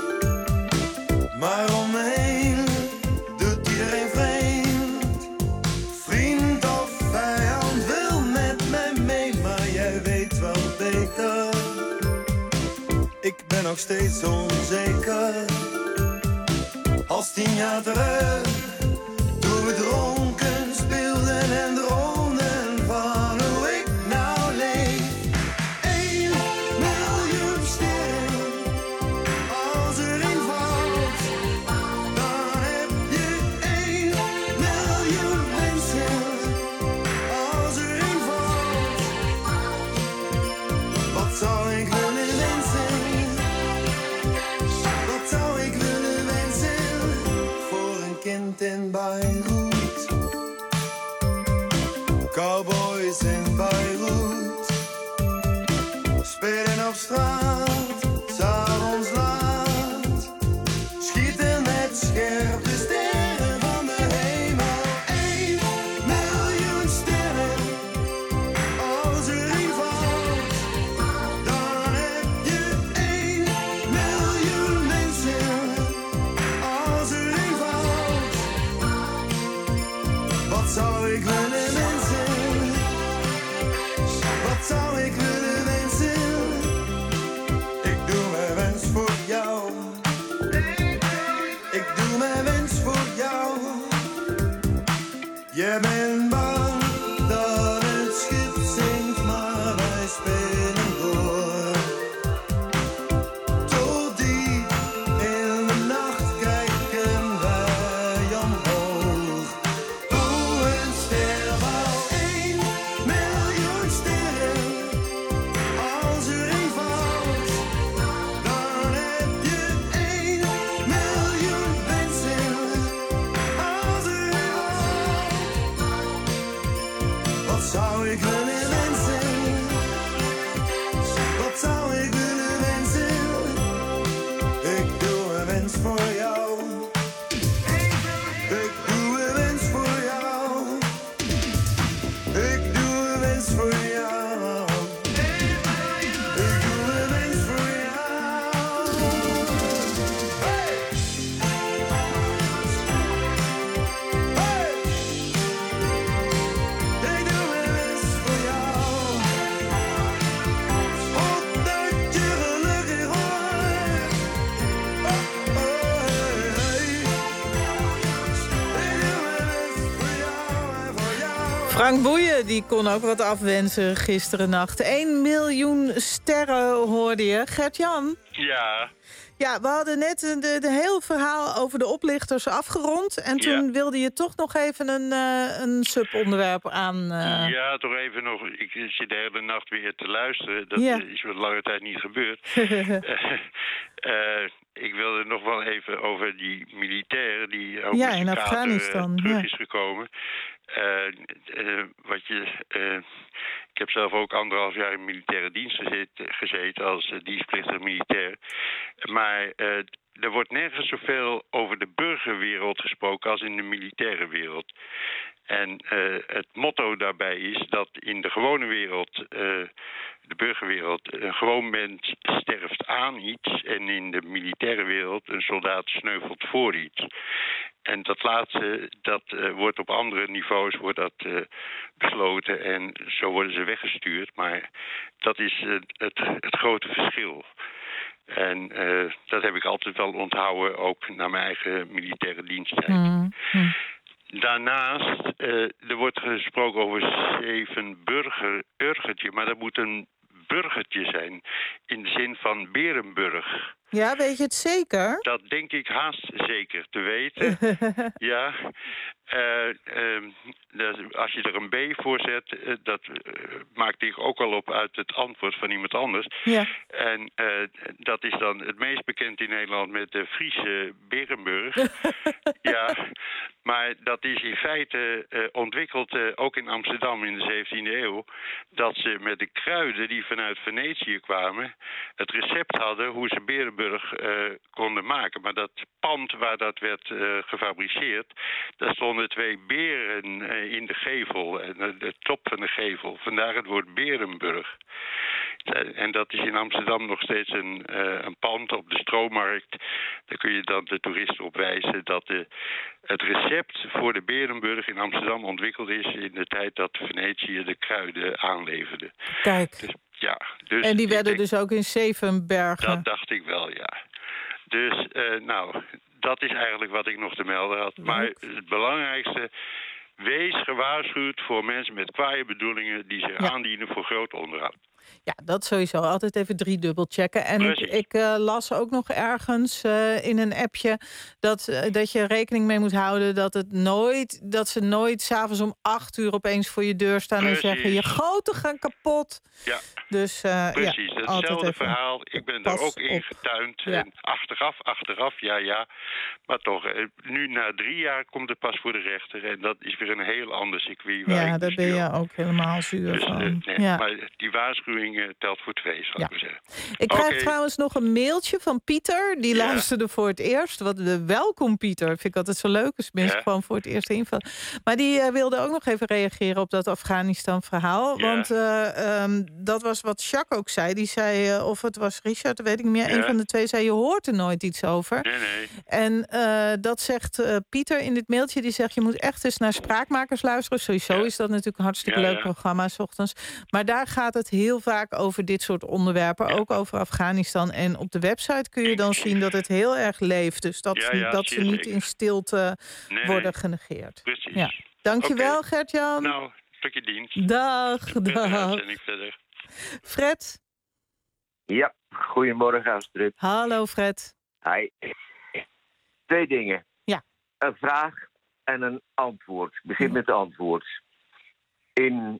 Maar om me heen doet iedereen vreemd. Vriend of vijand wil met mij mee, maar jij weet wel beter. Ik ben nog steeds onzeker. Als 10 jaar terug, toen we dronken speelden en droomden van hoe ik nou leef. 1 miljoen sterren, als er een valt, dan heb je 1 miljoen mensen. Als er een valt, wat zou ik willen wensen? Wat zou ik willen wensen voor een kind in Beirut? Cowboys in Beirut spelen op straat, 's avonds laat, schieten met scherpe sterren van de hemel. 1 miljoen sterren, als er een valt, dan heb je 1 miljoen mensen. Als er een valt, wat zou ik willen wensen? Wat zou ik willen wensen Frank Boeien, die kon ook wat afwensen gisteren nacht. 1 miljoen sterren hoorde je. Gert-Jan? Ja. Ja, we hadden net de heel verhaal over de oplichters afgerond. En toen wilde je toch nog even een subonderwerp aan... Ja, toch even nog. Ik zit de hele nacht weer te luisteren. Dat is wat lange tijd niet gebeurd. Ik wilde nog wel even over die militair die ook in Afghanistan terug is gekomen. Ik heb zelf ook 1,5 jaar in militaire dienst gezeten als dienstplichtig militair. Maar er wordt nergens zoveel over de burgerwereld gesproken als in de militaire wereld. En het motto daarbij is dat in de gewone wereld, de burgerwereld, een gewoon mens sterft aan iets. En in de militaire wereld een soldaat sneuvelt voor iets. En dat laatste, dat wordt op andere niveaus besloten en zo worden ze weggestuurd. Maar dat is het grote verschil. En dat heb ik altijd wel onthouden, ook na mijn eigen militaire diensttijd. Daarnaast, er wordt gesproken over 7 burgertje, maar dat moet een burgertje zijn in de zin van Berenburg. Ja, weet je het zeker? Dat denk ik haast zeker te weten. Ja. Als je er een B voor zet, dat maakte ik ook al op uit het antwoord van iemand anders. Ja. En dat is dan het meest bekend in Nederland met de Friese Berenburg. Ja, maar dat is in feite ontwikkeld ook in Amsterdam in de 17e eeuw. Dat ze met de kruiden die vanuit Venetië kwamen het recept hadden hoe ze Berenburg konden maken. Maar dat pand waar dat werd gefabriceerd, daar stonden 2 beren in de gevel, de top van de gevel. Vandaar het woord Berenburg. En dat is in Amsterdam nog steeds een pand op de Stroommarkt. Daar kun je dan de toeristen op wijzen dat het recept voor de Berenburg in Amsterdam ontwikkeld is in de tijd dat Venetië de kruiden aanleverde. Kijk. Dus en die werden dus ook in Zevenbergen. Dat dacht ik wel, ja. Dus, dat is eigenlijk wat ik nog te melden had. Maar het belangrijkste, wees gewaarschuwd voor mensen met kwaaie bedoelingen die zich aandienen voor groot onderhoud. Ja, dat sowieso. Altijd even 3-dubbel checken. En ik las ook nog ergens in een appje dat je rekening mee moet houden dat ze nooit 's avonds om 8 uur opeens voor je deur staan en zeggen je goten gaan kapot. Ja, dus, precies. Hetzelfde verhaal. Ik ben daar ook in getuind. Ja. En achteraf, ja. Maar toch, nu na 3 jaar komt het pas voor de rechter. En dat is weer een heel ander circuit. Ja, daar ben je ook helemaal zuur van. Maar die waarschuwing telt voor 2, zou ik maar zeggen. Ik krijg trouwens nog een mailtje van Pieter. Die luisterde voor het eerst. Welkom Pieter. Vind ik altijd zo leuk als mensen gewoon voor het eerst invallen. Maar die wilde ook nog even reageren op dat Afghanistan-verhaal. Want dat was wat Jacques ook zei. Die zei, of het was Richard, weet ik niet meer. Een van de twee zei, je hoort er nooit iets over. Nee. En dat zegt Pieter in dit mailtje. Die zegt, je moet echt eens naar Spraakmakers luisteren. Sowieso is dat natuurlijk een hartstikke leuk programma 's ochtends. Maar daar gaat het heel vaak over dit soort onderwerpen. Ook over Afghanistan. En op de website kun je dan zien dat het heel erg leeft. Dus dat ze niet in stilte worden genegeerd. Precies. Ja. Dankjewel, Gert-Jan. Nou, stukje dienst. Dag. Fred? Ja, goedemorgen Astrid. Hallo Fred. Hi. 2 dingen. Ja. Een vraag en een antwoord. Ik begin met de antwoord. In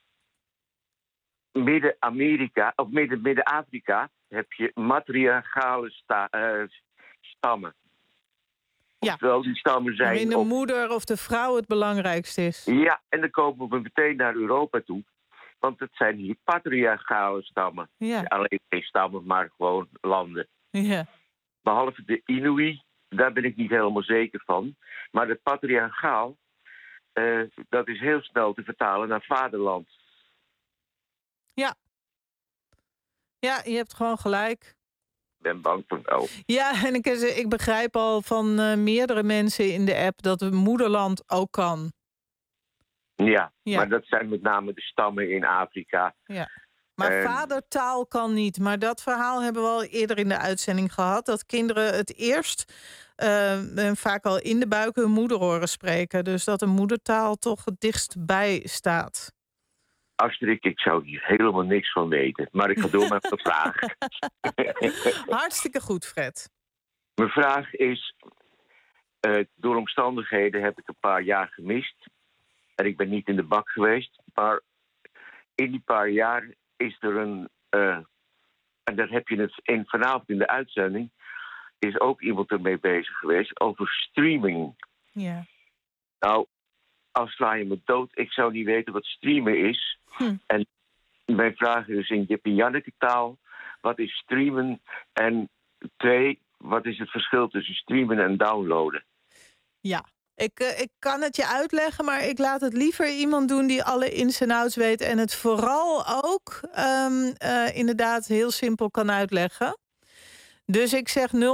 Midden-Amerika, of Midden-Afrika, heb je matriarchale stammen. Ja. Oftewel, die stammen zijn waarin de moeder of de vrouw het belangrijkste is. Ja, en dan komen we meteen naar Europa toe. Want het zijn hier patriarchale stammen. Ja. Alleen geen stammen, maar gewoon landen. Ja. Behalve de Inuit, daar ben ik niet helemaal zeker van. Maar het patriarchaal, dat is heel snel te vertalen naar vaderland. Ja. Ja, je hebt gewoon gelijk. Ik ben bang voor nou. Ja, en ik begrijp al van meerdere mensen in de app dat het moederland ook kan. Ja, maar dat zijn met name de stammen in Afrika. Ja. Maar vadertaal kan niet. Maar dat verhaal hebben we al eerder in de uitzending gehad. Dat kinderen het eerst vaak al in de buik hun moeder horen spreken. Dus dat een moedertaal toch het dichtst bij staat. Astrid, ik zou hier helemaal niks van weten. Maar ik ga door met de vraag. Hartstikke goed, Fred. Mijn vraag is... door omstandigheden heb ik een paar jaar gemist. En ik ben niet in de bak geweest. Maar in die paar jaar is er een... en daar heb je het vanavond in de uitzending... is ook iemand ermee bezig geweest over streaming. Ja. Nou, als sla je me dood. Ik zou niet weten wat streamen is. En mijn vraag is in Jip en Janneke taal... wat is streamen? En 2, wat is het verschil tussen streamen en downloaden? Ja, ik kan het je uitleggen... maar ik laat het liever iemand doen die alle ins en outs weet... en het vooral ook inderdaad heel simpel kan uitleggen. Dus ik zeg 0800-1121.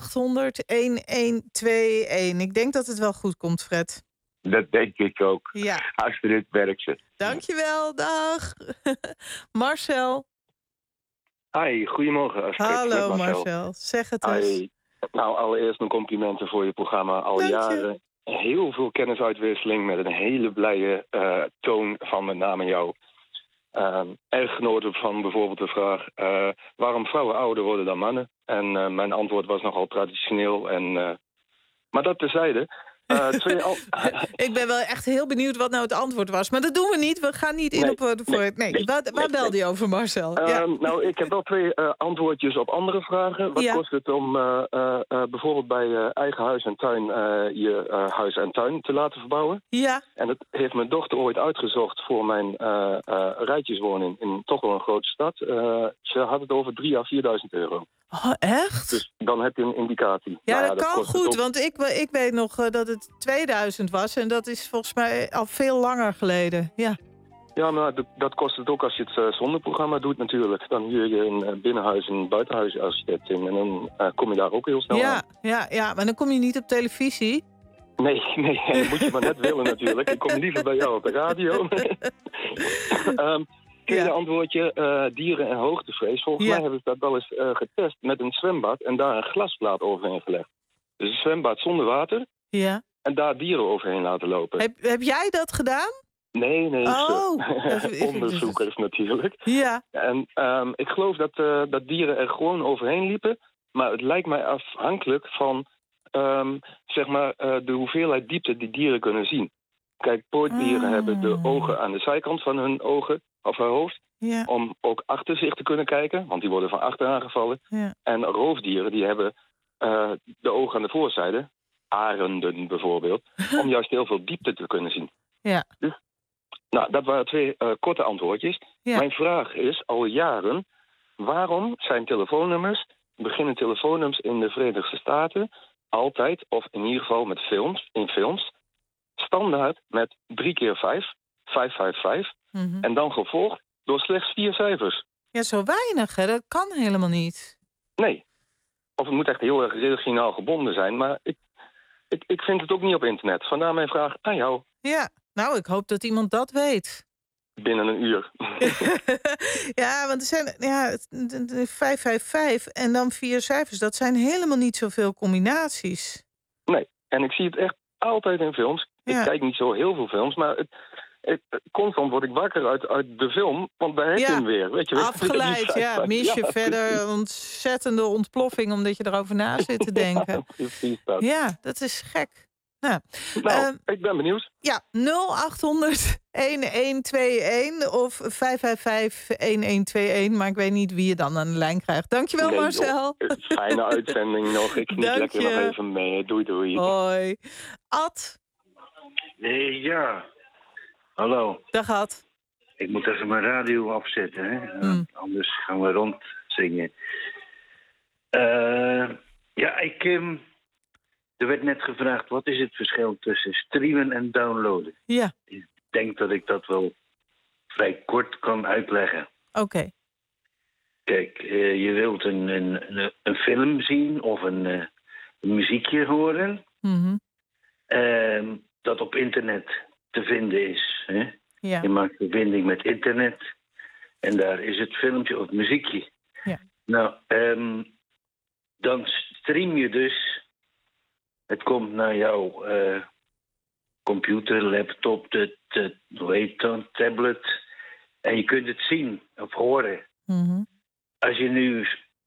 Ik denk dat het wel goed komt, Fred. Dat denk ik ook. Ja. Astrid Berkse. Dankjewel, dag. Marcel. Hi, goedemorgen Astrid. Hallo Marcel, zeg het eens. Hi. Nou, allereerst mijn complimenten voor je programma. Al jaren heel veel kennisuitwisseling met een hele blije toon van met name jou. Erg genoten van bijvoorbeeld de vraag... waarom vrouwen ouder worden dan mannen? En mijn antwoord was nogal traditioneel. Maar dat terzijde... Ik ben wel echt heel benieuwd wat nou het antwoord was. Maar dat doen we niet. We gaan niet in op de vooruit. Waar belde je over, Marcel? Nou, ik heb wel 2 antwoordjes op andere vragen. Wat kost het om bijvoorbeeld bij je eigen huis en tuin... je huis en tuin te laten verbouwen? Ja. En dat heeft mijn dochter ooit uitgezocht voor mijn rijtjeswoning... in toch wel een grote stad. Ze had het over 3.000 à 4.000 euro. Oh, echt? Dus dan heb je een indicatie. Ja, dat kan goed, want ik weet nog dat het 2000 was... en dat is volgens mij al veel langer geleden. Ja, maar dat kost het ook als je het zonneprogramma doet natuurlijk. Dan huur je een binnenhuis en een buitenhuis architect in... en dan kom je daar ook heel snel aan. Ja, maar dan kom je niet op televisie. Nee, dat moet je maar net willen natuurlijk. Ik kom liever bij jou op de radio. Tweede antwoordje, dieren- en hoogtevrees. Volgens mij hebben ze dat wel eens getest met een zwembad... en daar een glasplaat overheen gelegd. Dus een zwembad zonder water en daar dieren overheen laten lopen. Heb jij dat gedaan? Nee, Oh. onderzoekers natuurlijk. Ja. En ik geloof dat dieren er gewoon overheen liepen... maar het lijkt mij afhankelijk van de hoeveelheid diepte die dieren kunnen zien. Kijk, pootdieren hebben de ogen aan de zijkant van hun ogen... of haar hoofd, om ook achter zich te kunnen kijken... want die worden van achter aangevallen. Ja. En roofdieren, die hebben de ogen aan de voorzijde... arenden bijvoorbeeld, om juist heel veel diepte te kunnen zien. Ja. Dus, nou, dat waren 2 korte antwoordjes. Ja. Mijn vraag is, al jaren... waarom zijn beginnen telefoonnummers in de Verenigde Staten... altijd, of in ieder geval met films... standaard met 3 keer 5, 555... En dan gevolgd door slechts 4 cijfers. Ja, zo weinig, hè? Dat kan helemaal niet. Nee. Of het moet echt heel erg regionaal gebonden zijn. Maar ik vind het ook niet op internet. Vandaar mijn vraag aan jou. Ja, nou, ik hoop dat iemand dat weet. Binnen een uur. Ja, want er zijn 555 en dan 4 cijfers. Dat zijn helemaal niet zoveel combinaties. Nee, en ik zie het echt altijd in films. Ik kijk niet zo heel veel films, maar... constant word ik wakker uit de film, want daar heb je hem weer. Weet je, afgeleid, mis je verder een ontzettende ontploffing... omdat je erover na zit te denken. Precies dat. Ja, dat is gek. Nou, ik ben benieuwd. Ja, 0800-1121 of 555-1121. Maar ik weet niet wie je dan aan de lijn krijgt. Dankjewel, Marcel. Fijne uitzending nog. Ik geniet lekker nog even mee. Doei. Hoi. Ad. Nee, ja. Hallo. Dag Ad. Ik moet even mijn radio afzetten, hè? Anders gaan we rondzingen. Er werd net gevraagd, wat is het verschil tussen streamen en downloaden? Ja. Ik denk dat ik dat wel vrij kort kan uitleggen. Oké. Kijk, je wilt een film zien of een muziekje horen... dat op internet te vinden is. Hè? Ja. Je maakt verbinding met internet. En daar is het filmpje of muziekje. Ja. Nou, dan stream je dus. Het komt naar jouw computer, laptop, hoe heet dat, tablet. En je kunt het zien of horen. Mm-hmm. Als je nu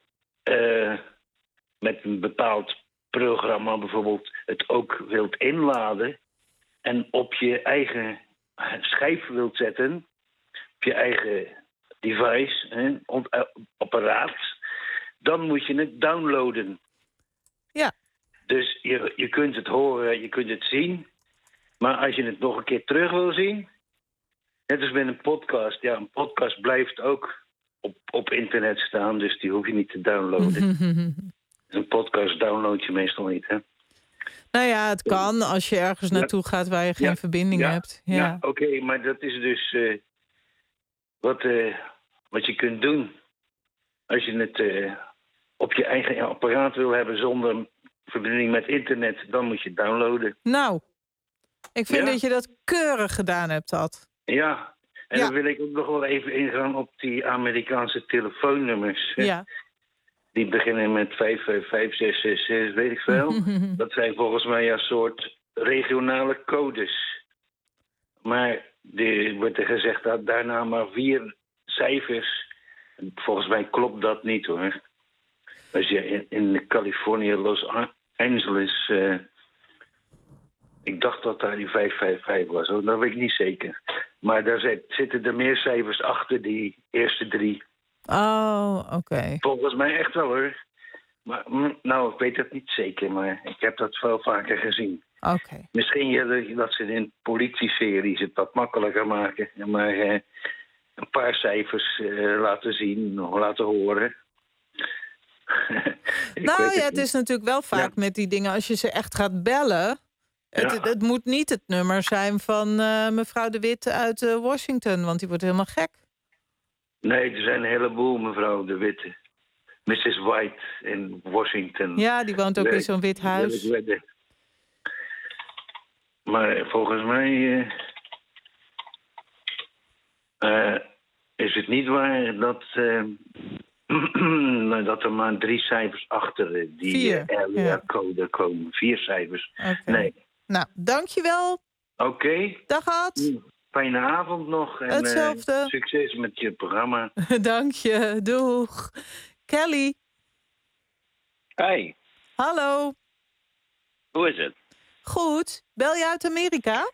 met een bepaald programma bijvoorbeeld het ook wilt inladen en op je eigen schijf wilt zetten, op je eigen device, apparaat, dan moet je het downloaden. Ja. Dus je kunt het horen, je kunt het zien, maar als je het nog een keer terug wil zien, net als met een podcast, ja, een podcast blijft ook op internet staan, dus die hoef je niet te downloaden. Een podcast download je meestal niet, hè? Nou ja, het kan als je ergens naartoe gaat waar je geen verbinding hebt. Ja. Oké, maar dat is dus wat je kunt doen. Als je het op je eigen apparaat wil hebben zonder verbinding met internet, dan moet je het downloaden. Nou, ik vind dat je dat keurig gedaan hebt, dat. Ja, en dan wil ik ook nog wel even ingaan op die Amerikaanse telefoonnummers. Ja. Die beginnen met 555-666, weet ik veel. Dat zijn volgens mij een soort regionale codes. Maar er wordt er gezegd dat daarna maar 4 cijfers. Volgens mij klopt dat niet, hoor. Als je in Californië, Los Angeles, ik dacht dat daar die 555 was, hoor. Dat weet ik niet zeker. Maar daar zitten er meer cijfers achter die eerste 3. Oh, oké. Volgens mij echt wel, hoor. Maar, nou, ik weet het niet zeker, maar ik heb dat veel vaker gezien. Oké. Misschien dat ze in politieseries het wat makkelijker maken. Maar een paar cijfers laten zien, laten horen. Het is natuurlijk wel vaak met die dingen, als je ze echt gaat bellen. Het moet niet het nummer zijn van mevrouw De Wit uit Washington, want die wordt helemaal gek. Nee, er zijn een heleboel mevrouw De Witte. Mrs. White in Washington. Ja, die woont ook in zo'n wit huis. Maar volgens mij is het niet waar dat dat er maar 3 cijfers achter die area-code komen. 4 cijfers. Okay. Nee. Nou, dankjewel. Oké. Dag, Ad. Fijne avond nog. En, hetzelfde. Succes met je programma. Dank je. Doeg. Kelly. Hi. Hallo. Hoe is het? Goed. Bel je uit Amerika?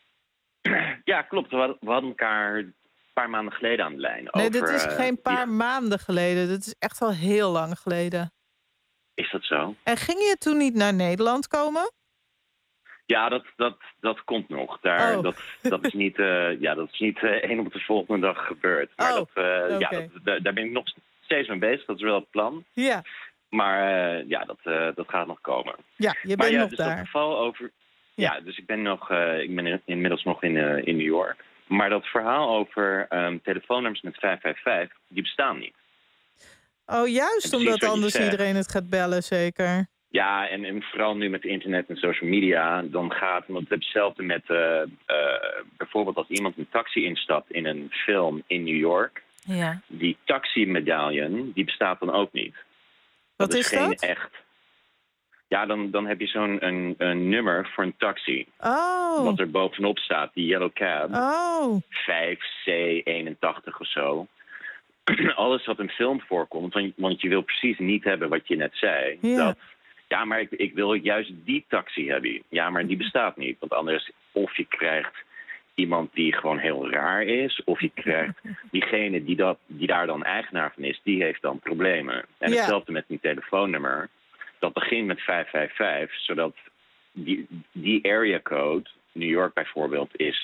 Ja, klopt. We hadden elkaar een paar maanden geleden aan de lijn. Nee, dit is geen paar maanden geleden. Dit is echt al heel lang geleden. Is dat zo? En ging je toen niet naar Nederland komen? Ja, dat komt nog. Dat is niet, dat is niet één op de volgende dag gebeurd. Maar daar ben ik nog steeds mee bezig. Dat is wel het plan. Ja. Maar dat gaat nog komen. Ja, je bent nog dus daar. Dat geval over. Ja, dus ik ben inmiddels nog in New York. Maar dat verhaal over telefoonnummers met 555, die bestaan niet. Oh, juist omdat anders iedereen het gaat bellen, zeker. Ja, en vooral nu met internet en social media, dan gaat het hetzelfde met bijvoorbeeld als iemand een taxi instapt in een film in New York. Ja. Die taxi-medaillon, die bestaat dan ook niet. Wat is geen dat? Echt. Ja, dan heb je zo'n een nummer voor een taxi. Oh. Wat er bovenop staat, die yellow cab. Oh. 5C81 of zo. Alles wat in film voorkomt, want je wil precies niet hebben wat je net zei. Ja. Ja, maar ik wil juist die taxi hebben. Ja, maar die bestaat niet. Want anders, of je krijgt iemand die gewoon heel raar is, of je krijgt diegene die daar dan eigenaar van is, die heeft dan problemen. En hetzelfde met een telefoonnummer. Dat begint met 555, zodat die area code, New York bijvoorbeeld, is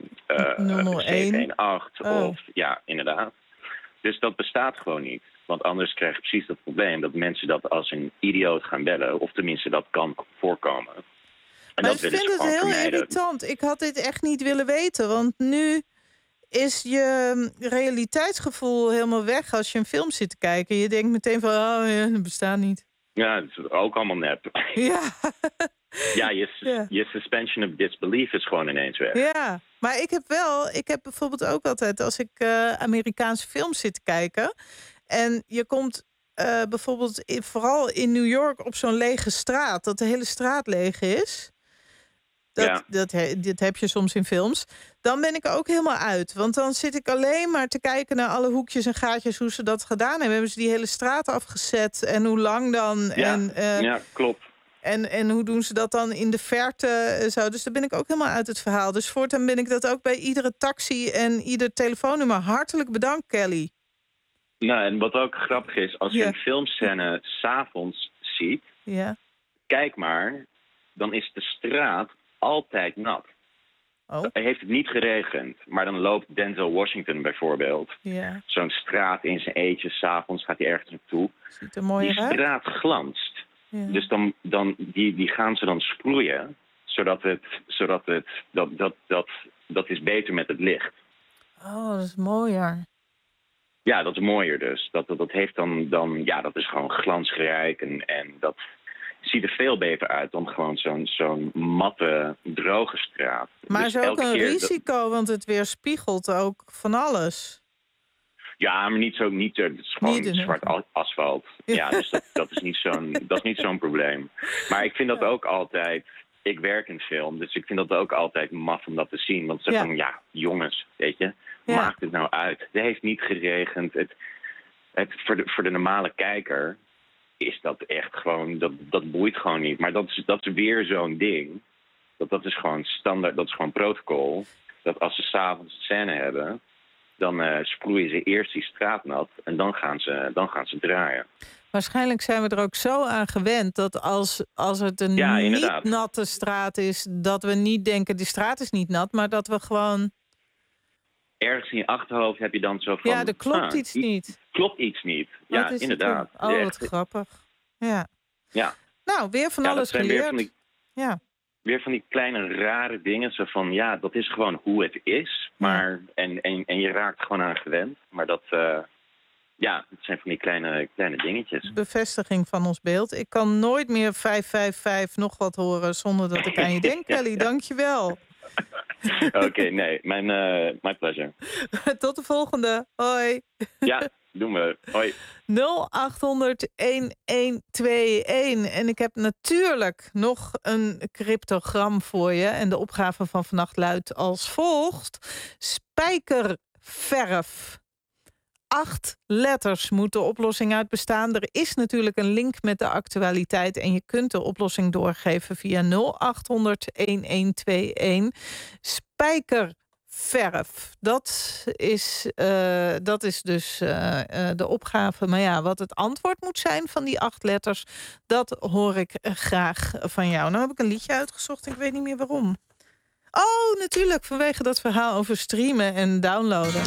718 of ja, inderdaad. Dus dat bestaat gewoon niet. Want anders krijg je precies dat probleem dat mensen dat als een idioot gaan bellen. Of tenminste, dat kan voorkomen. En maar ik vind het heel irritant. Ik had dit echt niet willen weten. Want nu is je realiteitsgevoel helemaal weg als je een film zit te kijken. Je denkt meteen van, dat bestaat niet. Ja, het is ook allemaal nep. Ja. Ja, je suspension of disbelief is gewoon ineens weg. Ja, maar ik heb bijvoorbeeld ook altijd, als ik Amerikaanse films zit te kijken, en je komt bijvoorbeeld vooral in New York op zo'n lege straat, dat de hele straat leeg is. Dit heb je soms in films. Dan ben ik er ook helemaal uit. Want dan zit ik alleen maar te kijken naar alle hoekjes en gaatjes, hoe ze dat gedaan hebben. Hebben ze die hele straat afgezet en hoe lang dan? Ja, klopt. En hoe doen ze dat dan in de verte? Zo. Dus daar ben ik ook helemaal uit het verhaal. Dus voortaan ben ik dat ook bij iedere taxi en ieder telefoonnummer. Hartelijk bedankt, Kelly. Nou, en wat ook grappig is, als je een filmscène 's avonds ziet, kijk maar, dan is de straat altijd nat. Oh. Heeft het niet geregend, maar dan loopt Denzel Washington bijvoorbeeld. Ja. Zo'n straat in zijn eentje, 's avonds gaat hij ergens naartoe. Ziet er mooi Die uit. straat glanst. Ja. Dus die gaan ze dan sproeien, zodat dat is beter met het licht. Oh, dat is mooier. Ja, dat is mooier dus. Dat heeft dan dat is gewoon glansrijk en dat ziet er veel beter uit dan gewoon zo'n matte, droge straat. Maar dus is ook een risico, want het weerspiegelt ook van alles. Ja, maar niet het is gewoon zwart asfalt. Ja, dus dat is niet zo'n probleem. Maar ik vind dat ook altijd. Ik werk in film, dus ik vind dat ook altijd maf om dat te zien. Want ze van, jongens, weet je, maakt het nou uit. Het heeft niet geregend. Voor de normale kijker is dat echt gewoon, dat boeit gewoon niet. Maar dat is weer zo'n ding. Dat is gewoon standaard, dat is gewoon protocol. Dat als ze 's avonds een scène hebben, dan sproeien ze eerst die straat nat en dan gaan ze draaien. Waarschijnlijk zijn we er ook zo aan gewend dat als het een niet natte straat is, dat we niet denken die straat is niet nat, maar dat we gewoon... Ergens in je achterhoofd heb je dan zo van... Ja, er klopt iets niet. Klopt iets niet. Ja, inderdaad. Oh, wat grappig. Ja. Nou, weer van alles geleerd. Weer van die kleine rare dingen. Zo van, dat is gewoon hoe het is. Maar, en je raakt gewoon aan gewend. Maar dat zijn van die kleine dingetjes. Bevestiging van ons beeld. Ik kan nooit meer 555 nog wat horen zonder dat ik aan je denk, Kelly. Dank je wel. Oké, nee. My pleasure. Tot de volgende. Hoi. Ja, doen we. Hoi. 0800-1121. En ik heb natuurlijk nog een cryptogram voor je. En de opgave van vannacht luidt als volgt. Spijkerverf. 8 letters moet de oplossing uit bestaan. Er is natuurlijk een link met de actualiteit en je kunt de oplossing doorgeven via 0800-1121. Spijkerverf. Dat is dus de opgave. Maar ja, wat het antwoord moet zijn van die 8 letters, dat hoor ik graag van jou. Nou heb ik een liedje uitgezocht, ik weet niet meer waarom. Oh, natuurlijk, vanwege dat verhaal over streamen en downloaden.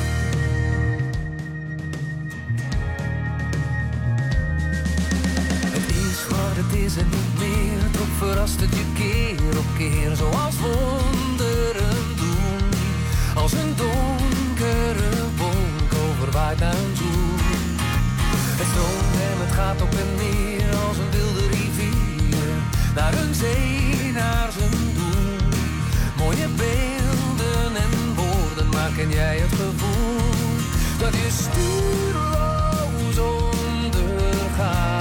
Het is het niet meer, toch verrast het je keer op keer, zoals wonderen doen. Als een donkere wolk overwaait naar een zoen. Het stroomt en het gaat op en neer als een wilde rivier. Naar een zee, naar zijn doel. Mooie beelden en woorden, maar ken jij het gevoel dat je stuurloos ondergaat?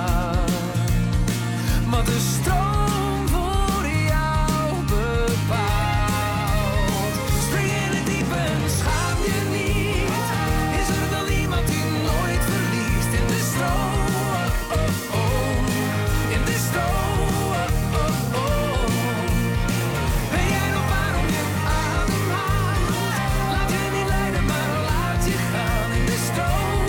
Maar de stroom voor jou bepaalt. Spring in het diepe en schaam je niet. Is er dan iemand die nooit verliest? In de stroom, in de stroom, Ben jij nog waarom je ademhaalt? Laat je niet leiden, maar laat je gaan. In de stroom.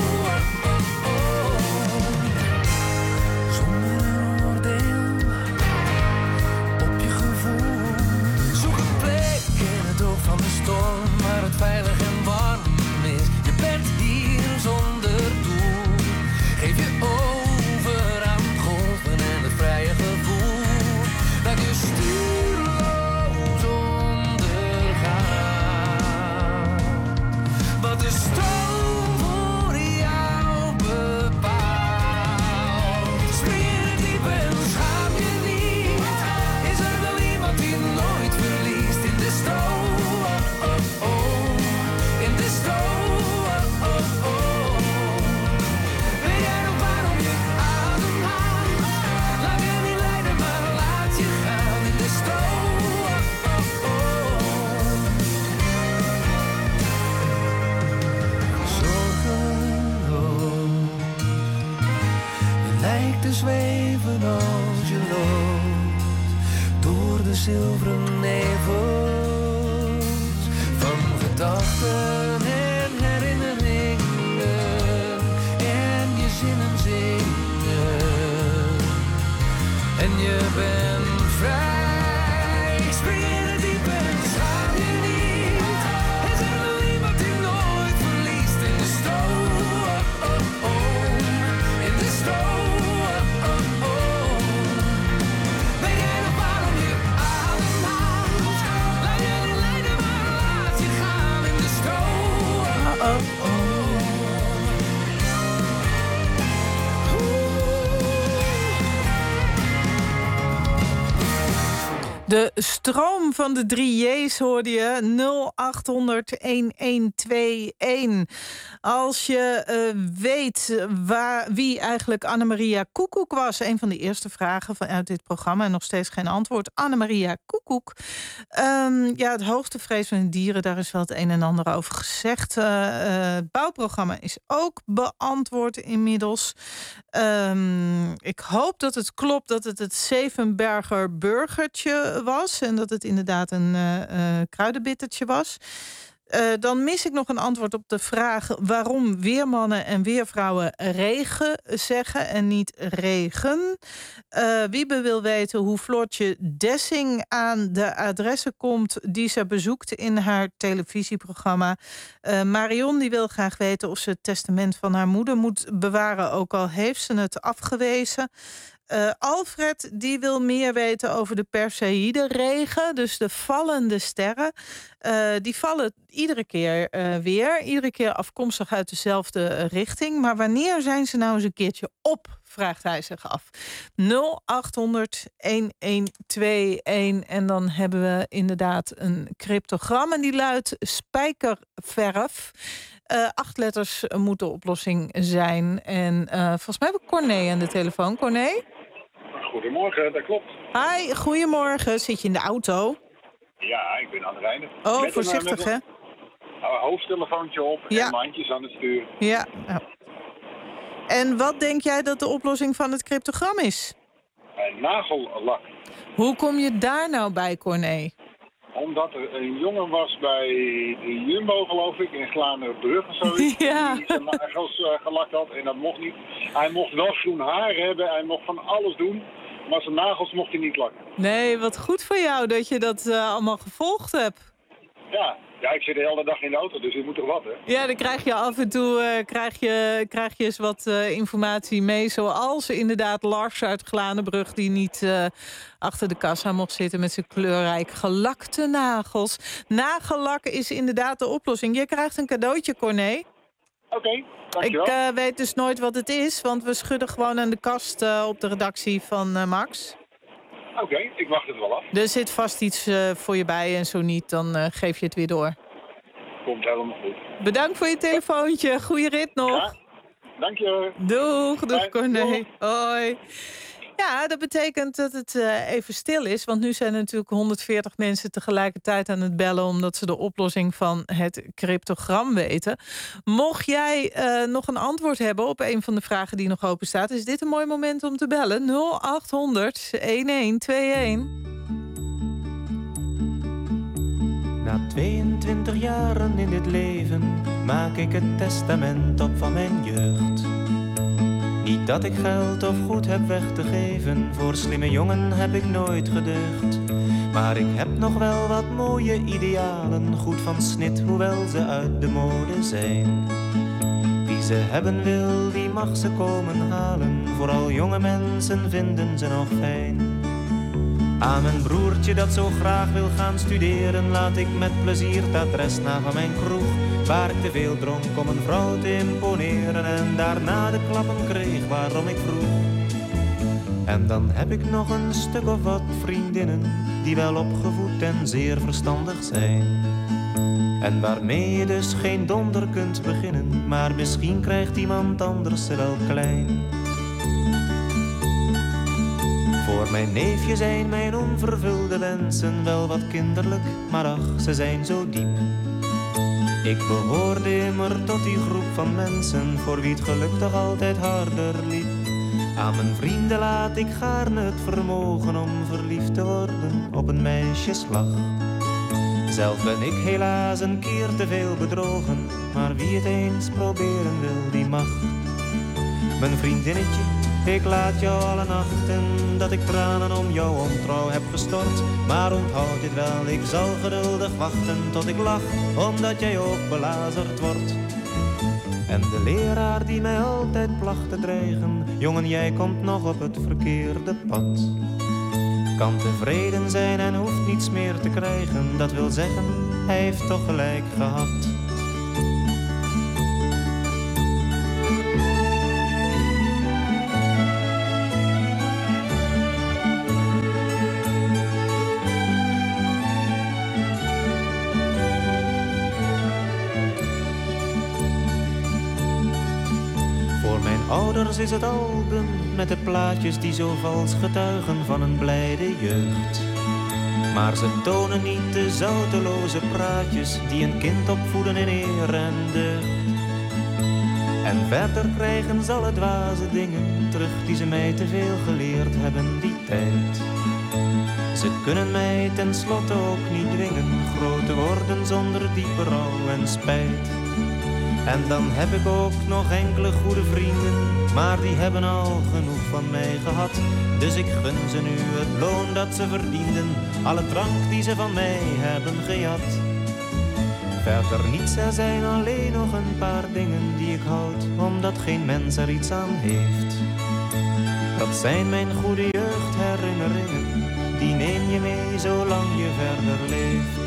lijkt te zweven als je loopt door de zilveren nevels van gedachten en herinneringen en je zinnen zingen en je bent vrij. Spring in het diepe en schaam je niet. Er zijn alleen wat je nooit verliest in de stroom. In de stroom. Ben jij nog waarom je ademhaalt? Laat je niet leiden, maar laat je gaan in de stroom. De stroom van de 3 J's hoorde je, 0800-1121. Als je weet wie eigenlijk Annemaria Koekoek was... een van de eerste vragen vanuit dit programma... en nog steeds geen antwoord. Annemaria Koekoek. Het hoogtevrees van de dieren, daar is wel het een en ander over gezegd. Het bouwprogramma is ook beantwoord inmiddels. Ik hoop dat het klopt dat het Zevenberger burgertje was... en dat het inderdaad een kruidenbittertje was. Dan mis ik nog een antwoord op de vraag... waarom weermannen en weervrouwen regen zeggen en niet regen. Wiebe wil weten hoe Floortje Dessing aan de adressen komt... die ze bezoekt in haar televisieprogramma. Marion die wil graag weten of ze het testament van haar moeder moet bewaren... ook al heeft ze het afgewezen. Alfred die wil meer weten over de Perseïde-regen. Dus de vallende sterren. Die vallen iedere keer weer. Iedere keer afkomstig uit dezelfde richting. Maar wanneer zijn ze nou eens een keertje op? Vraagt hij zich af. 0800-1121. En dan hebben we inderdaad een cryptogram. En die luidt spijkerverf. 8 letters moet de oplossing zijn. En volgens mij hebben we Corné aan de telefoon. Corné? Goedemorgen, dat klopt. Hi, goedemorgen. Zit je in de auto? Ja, ik ben aan het rijden. Oh, voorzichtig, hè? Hoofdtelefoontje op en mandjes aan het sturen. Ja. Nou. En wat denk jij dat de oplossing van het cryptogram is? Nagellak. Hoe kom je daar nou bij, Corné? Omdat er een jongen was bij de Jumbo, geloof ik, in Glanerenbrug of zoiets. Ja. Die zijn nagels gelakt had en dat mocht niet. Hij mocht wel groen haar hebben, hij mocht van alles doen. Maar zijn nagels mocht hij niet lakken. Nee, wat goed voor jou dat je dat allemaal gevolgd hebt. Ja, ik zit de hele dag in de auto, dus je moet toch wat, hè? Ja, dan krijg je af en toe krijg je eens wat informatie mee. Zoals inderdaad Lars uit Glanenbrug... die niet achter de kassa mocht zitten met zijn kleurrijk gelakte nagels. Nagellak is inderdaad de oplossing. Je krijgt een cadeautje, Corné. Oké, dankjewel. Ik weet dus nooit wat het is, want we schudden gewoon aan de kast op de redactie van Max. Oké, ik wacht het wel af. Er zit vast iets voor je bij en zo niet, dan geef je het weer door. Komt helemaal goed. Bedankt voor je telefoontje. Goeie rit nog. Ja, dank je. Doeg Corné. Hoi. Ja, dat betekent dat het even stil is. Want nu zijn er natuurlijk 140 mensen tegelijkertijd aan het bellen... omdat ze de oplossing van het cryptogram weten. Mocht jij nog een antwoord hebben op een van de vragen die nog open staat... is dit een mooi moment om te bellen. 0800-1121. Na 22 jaren in dit leven maak ik het testament op van mijn jeugd. Niet dat ik geld of goed heb weg te geven, voor slimme jongen heb ik nooit gedeugd. Maar ik heb nog wel wat mooie idealen, goed van snit, hoewel ze uit de mode zijn. Wie ze hebben wil, die mag ze komen halen, vooral jonge mensen vinden ze nog fijn. Aan mijn broertje dat zo graag wil gaan studeren, laat ik met plezier het adres na van mijn kroeg, waar ik te veel dronk om een vrouw te imponeren en daarna de klappen kreeg waarom ik vroeg. En dan heb ik nog een stuk of wat vriendinnen die wel opgevoed en zeer verstandig zijn. En waarmee je dus geen donder kunt beginnen, maar misschien krijgt iemand anders ze wel klein. Voor mijn neefje zijn mijn onvervulde wensen wel wat kinderlijk, maar ach, ze zijn zo diep. Ik behoorde immer tot die groep van mensen voor wie het geluk toch altijd harder liep. Aan mijn vrienden laat ik gaarne het vermogen om verliefd te worden op een meisjeslach. Zelf ben ik helaas een keer te veel bedrogen, maar wie het eens proberen wil, die mag. Mijn vriendinnetje, ik laat jou alle nachten dat ik tranen om jouw ontrouw heb gestort. Maar onthoud dit wel, ik zal geduldig wachten tot ik lach, omdat jij ook belazerd wordt. En de leraar die mij altijd placht te dreigen, jongen, jij komt nog op het verkeerde pad. Kan tevreden zijn en hoeft niets meer te krijgen, dat wil zeggen, hij heeft toch gelijk gehad. Ouders is het album met de plaatjes die zo vals getuigen van een blijde jeugd. Maar ze tonen niet de zouteloze praatjes die een kind opvoeden in eer en deugd. En verder krijgen ze alle dwaze dingen terug die ze mij te veel geleerd hebben die tijd. Ze kunnen mij tenslotte ook niet dwingen groot te worden zonder diepe rouw en spijt. En dan heb ik ook nog enkele goede vrienden, maar die hebben al genoeg van mij gehad. Dus ik gun ze nu het loon dat ze verdienden, alle drank die ze van mij hebben gejat. Verder niets, er zijn alleen nog een paar dingen die ik houd, omdat geen mens er iets aan heeft. Dat zijn mijn goede jeugdherinneringen, die neem je mee zolang je verder leeft.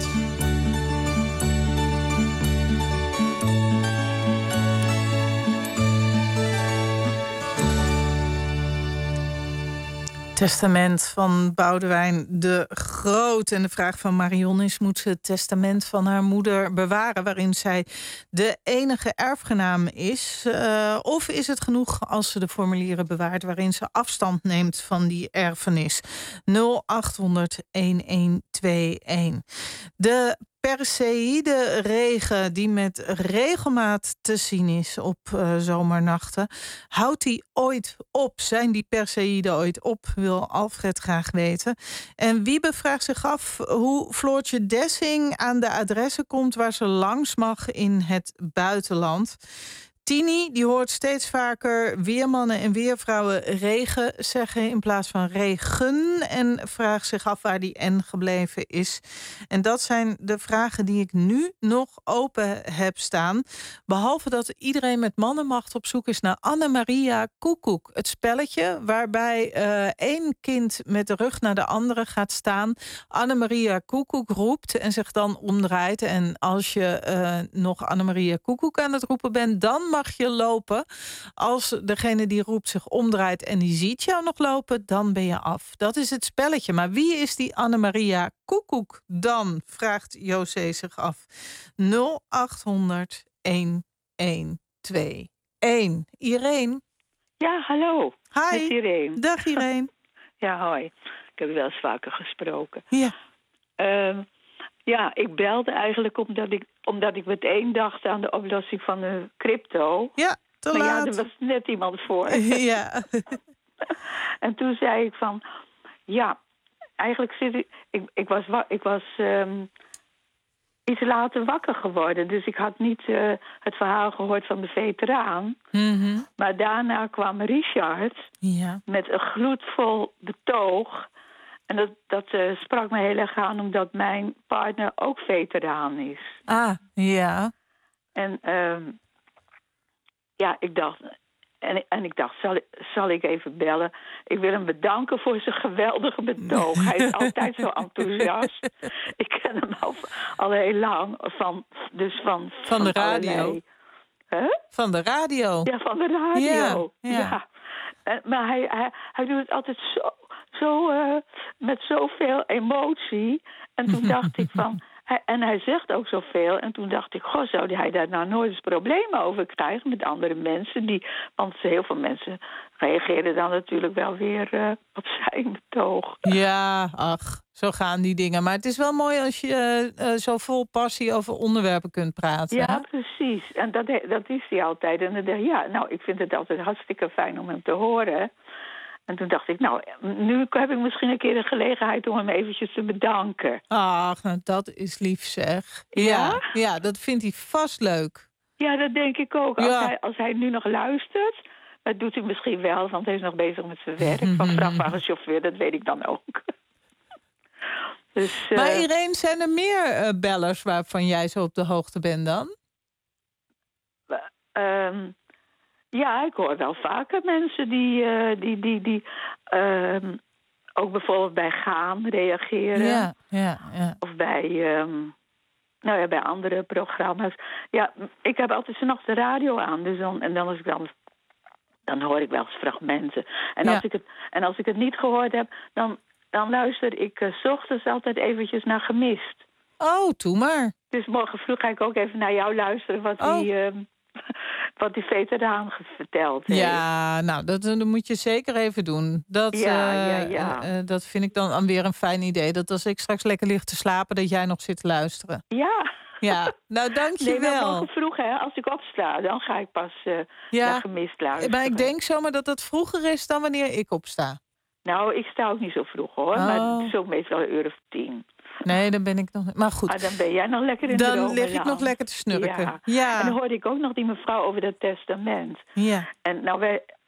Testament van Boudewijn de Groot. En de vraag van Marion is: moet ze het testament van haar moeder bewaren, waarin zij de enige erfgenaam is? Of is het genoeg als ze de formulieren bewaart waarin ze afstand neemt van die erfenis? 0800-1121. De Perseïde regen die met regelmaat te zien is op zomernachten. Houdt die ooit op? Zijn die Perseïden ooit op? Wil Alfred graag weten. En Wiebe vraagt zich af hoe Floortje Dessing aan de adressen komt waar ze langs mag in het buitenland. Tini die hoort steeds vaker weermannen en weervrouwen regen zeggen in plaats van regen. En vraagt zich af waar die N gebleven is. En dat zijn de vragen die ik nu nog open heb staan. Behalve dat iedereen met mannenmacht op zoek is naar Annemaria Koekoek. Het spelletje waarbij één kind met de rug naar de andere gaat staan. Annemaria Koekoek roept en zich dan omdraait. En als je nog Annemaria Koekoek aan het roepen bent, dan mag je lopen. Als degene die roept zich omdraait en die ziet jou nog lopen, dan ben je af. Dat is het spelletje. Maar wie is die Annemaria Koekoek dan? Vraagt José zich af. 0800 1121. Irene? Ja, hallo. Hi. Met Irene. Dag Irene. Ja, hoi. Ik heb wel eens vaker gesproken. Ja. Ja, ik belde eigenlijk omdat ik meteen dacht aan de oplossing van de crypto. Ja, te maar laat. ja, er was net iemand voor. Ja. En toen zei ik van, ja, eigenlijk ik was iets later wakker geworden. Dus ik had niet het verhaal gehoord van de veteraan. Mm-hmm. Maar daarna kwam Richard met een gloedvol betoog. En dat sprak me heel erg aan, omdat mijn partner ook veteraan is. Ah, ja. En ja, ik dacht... En ik dacht, zal ik even bellen? Ik wil hem bedanken voor zijn geweldige betoog. Hij is altijd zo enthousiast. Ik ken hem al heel lang. Van de radio. Van de radio. Ja, van de radio. Ja. Maar hij doet het altijd zo met zoveel emotie. En toen dacht ik van... hij zegt ook zoveel. En toen dacht ik, goh, zou hij daar nou nooit eens problemen over krijgen met andere mensen? Want heel veel mensen reageren dan natuurlijk wel weer op zijn betoog. Ja, ach, zo gaan die dingen. Maar het is wel mooi als je zo vol passie over onderwerpen kunt praten. Ja, hè? precies. En dat is hij altijd. En dan dacht ik, ik vind het altijd hartstikke fijn om hem te horen. En toen dacht ik, nu heb ik misschien een keer de gelegenheid om hem eventjes te bedanken. Ach, nou, dat is lief zeg. Ja? Ja, dat vindt hij vast leuk. Ja, dat denk ik ook. Ja. Als hij nu nog luistert, dat doet hij misschien wel, want hij is nog bezig met zijn werk van vrachtwagenchauffeur, dat weet ik dan ook. Dus, maar Irene, zijn er meer bellers waarvan jij zo op de hoogte bent dan? Ja, ik hoor wel vaker mensen die ook bijvoorbeeld bij Gaan reageren. Ja. Of bij andere programma's. Ja, ik heb altijd 's nachts de radio aan. Dus dan hoor ik wel eens fragmenten. En als ik het niet gehoord heb, dan luister ik 's ochtends altijd eventjes naar Gemist. Oh, doe maar. Dus morgen vroeg ga ik ook even naar jou luisteren wat die veteraan verteld heeft. Ja, nou, dat moet je zeker even doen. Dat vind ik dan weer een fijn idee. Dat als ik straks lekker lig te slapen, dat jij nog zit te luisteren. Ja, nou dank je wel. Maar morgen vroeg, als ik opsta, dan ga ik pas naar Gemist luisteren. Maar ik denk zomaar dat dat vroeger is dan wanneer ik opsta. Nou, ik sta ook niet zo vroeg hoor, maar het is ook meestal 1:10. Nee, dan ben ik nog... Maar goed. Dan ben jij nog lekker in de Dan lig ik nog lekker te snurken. Ja. En dan hoorde ik ook nog die mevrouw over dat testament. Ja. En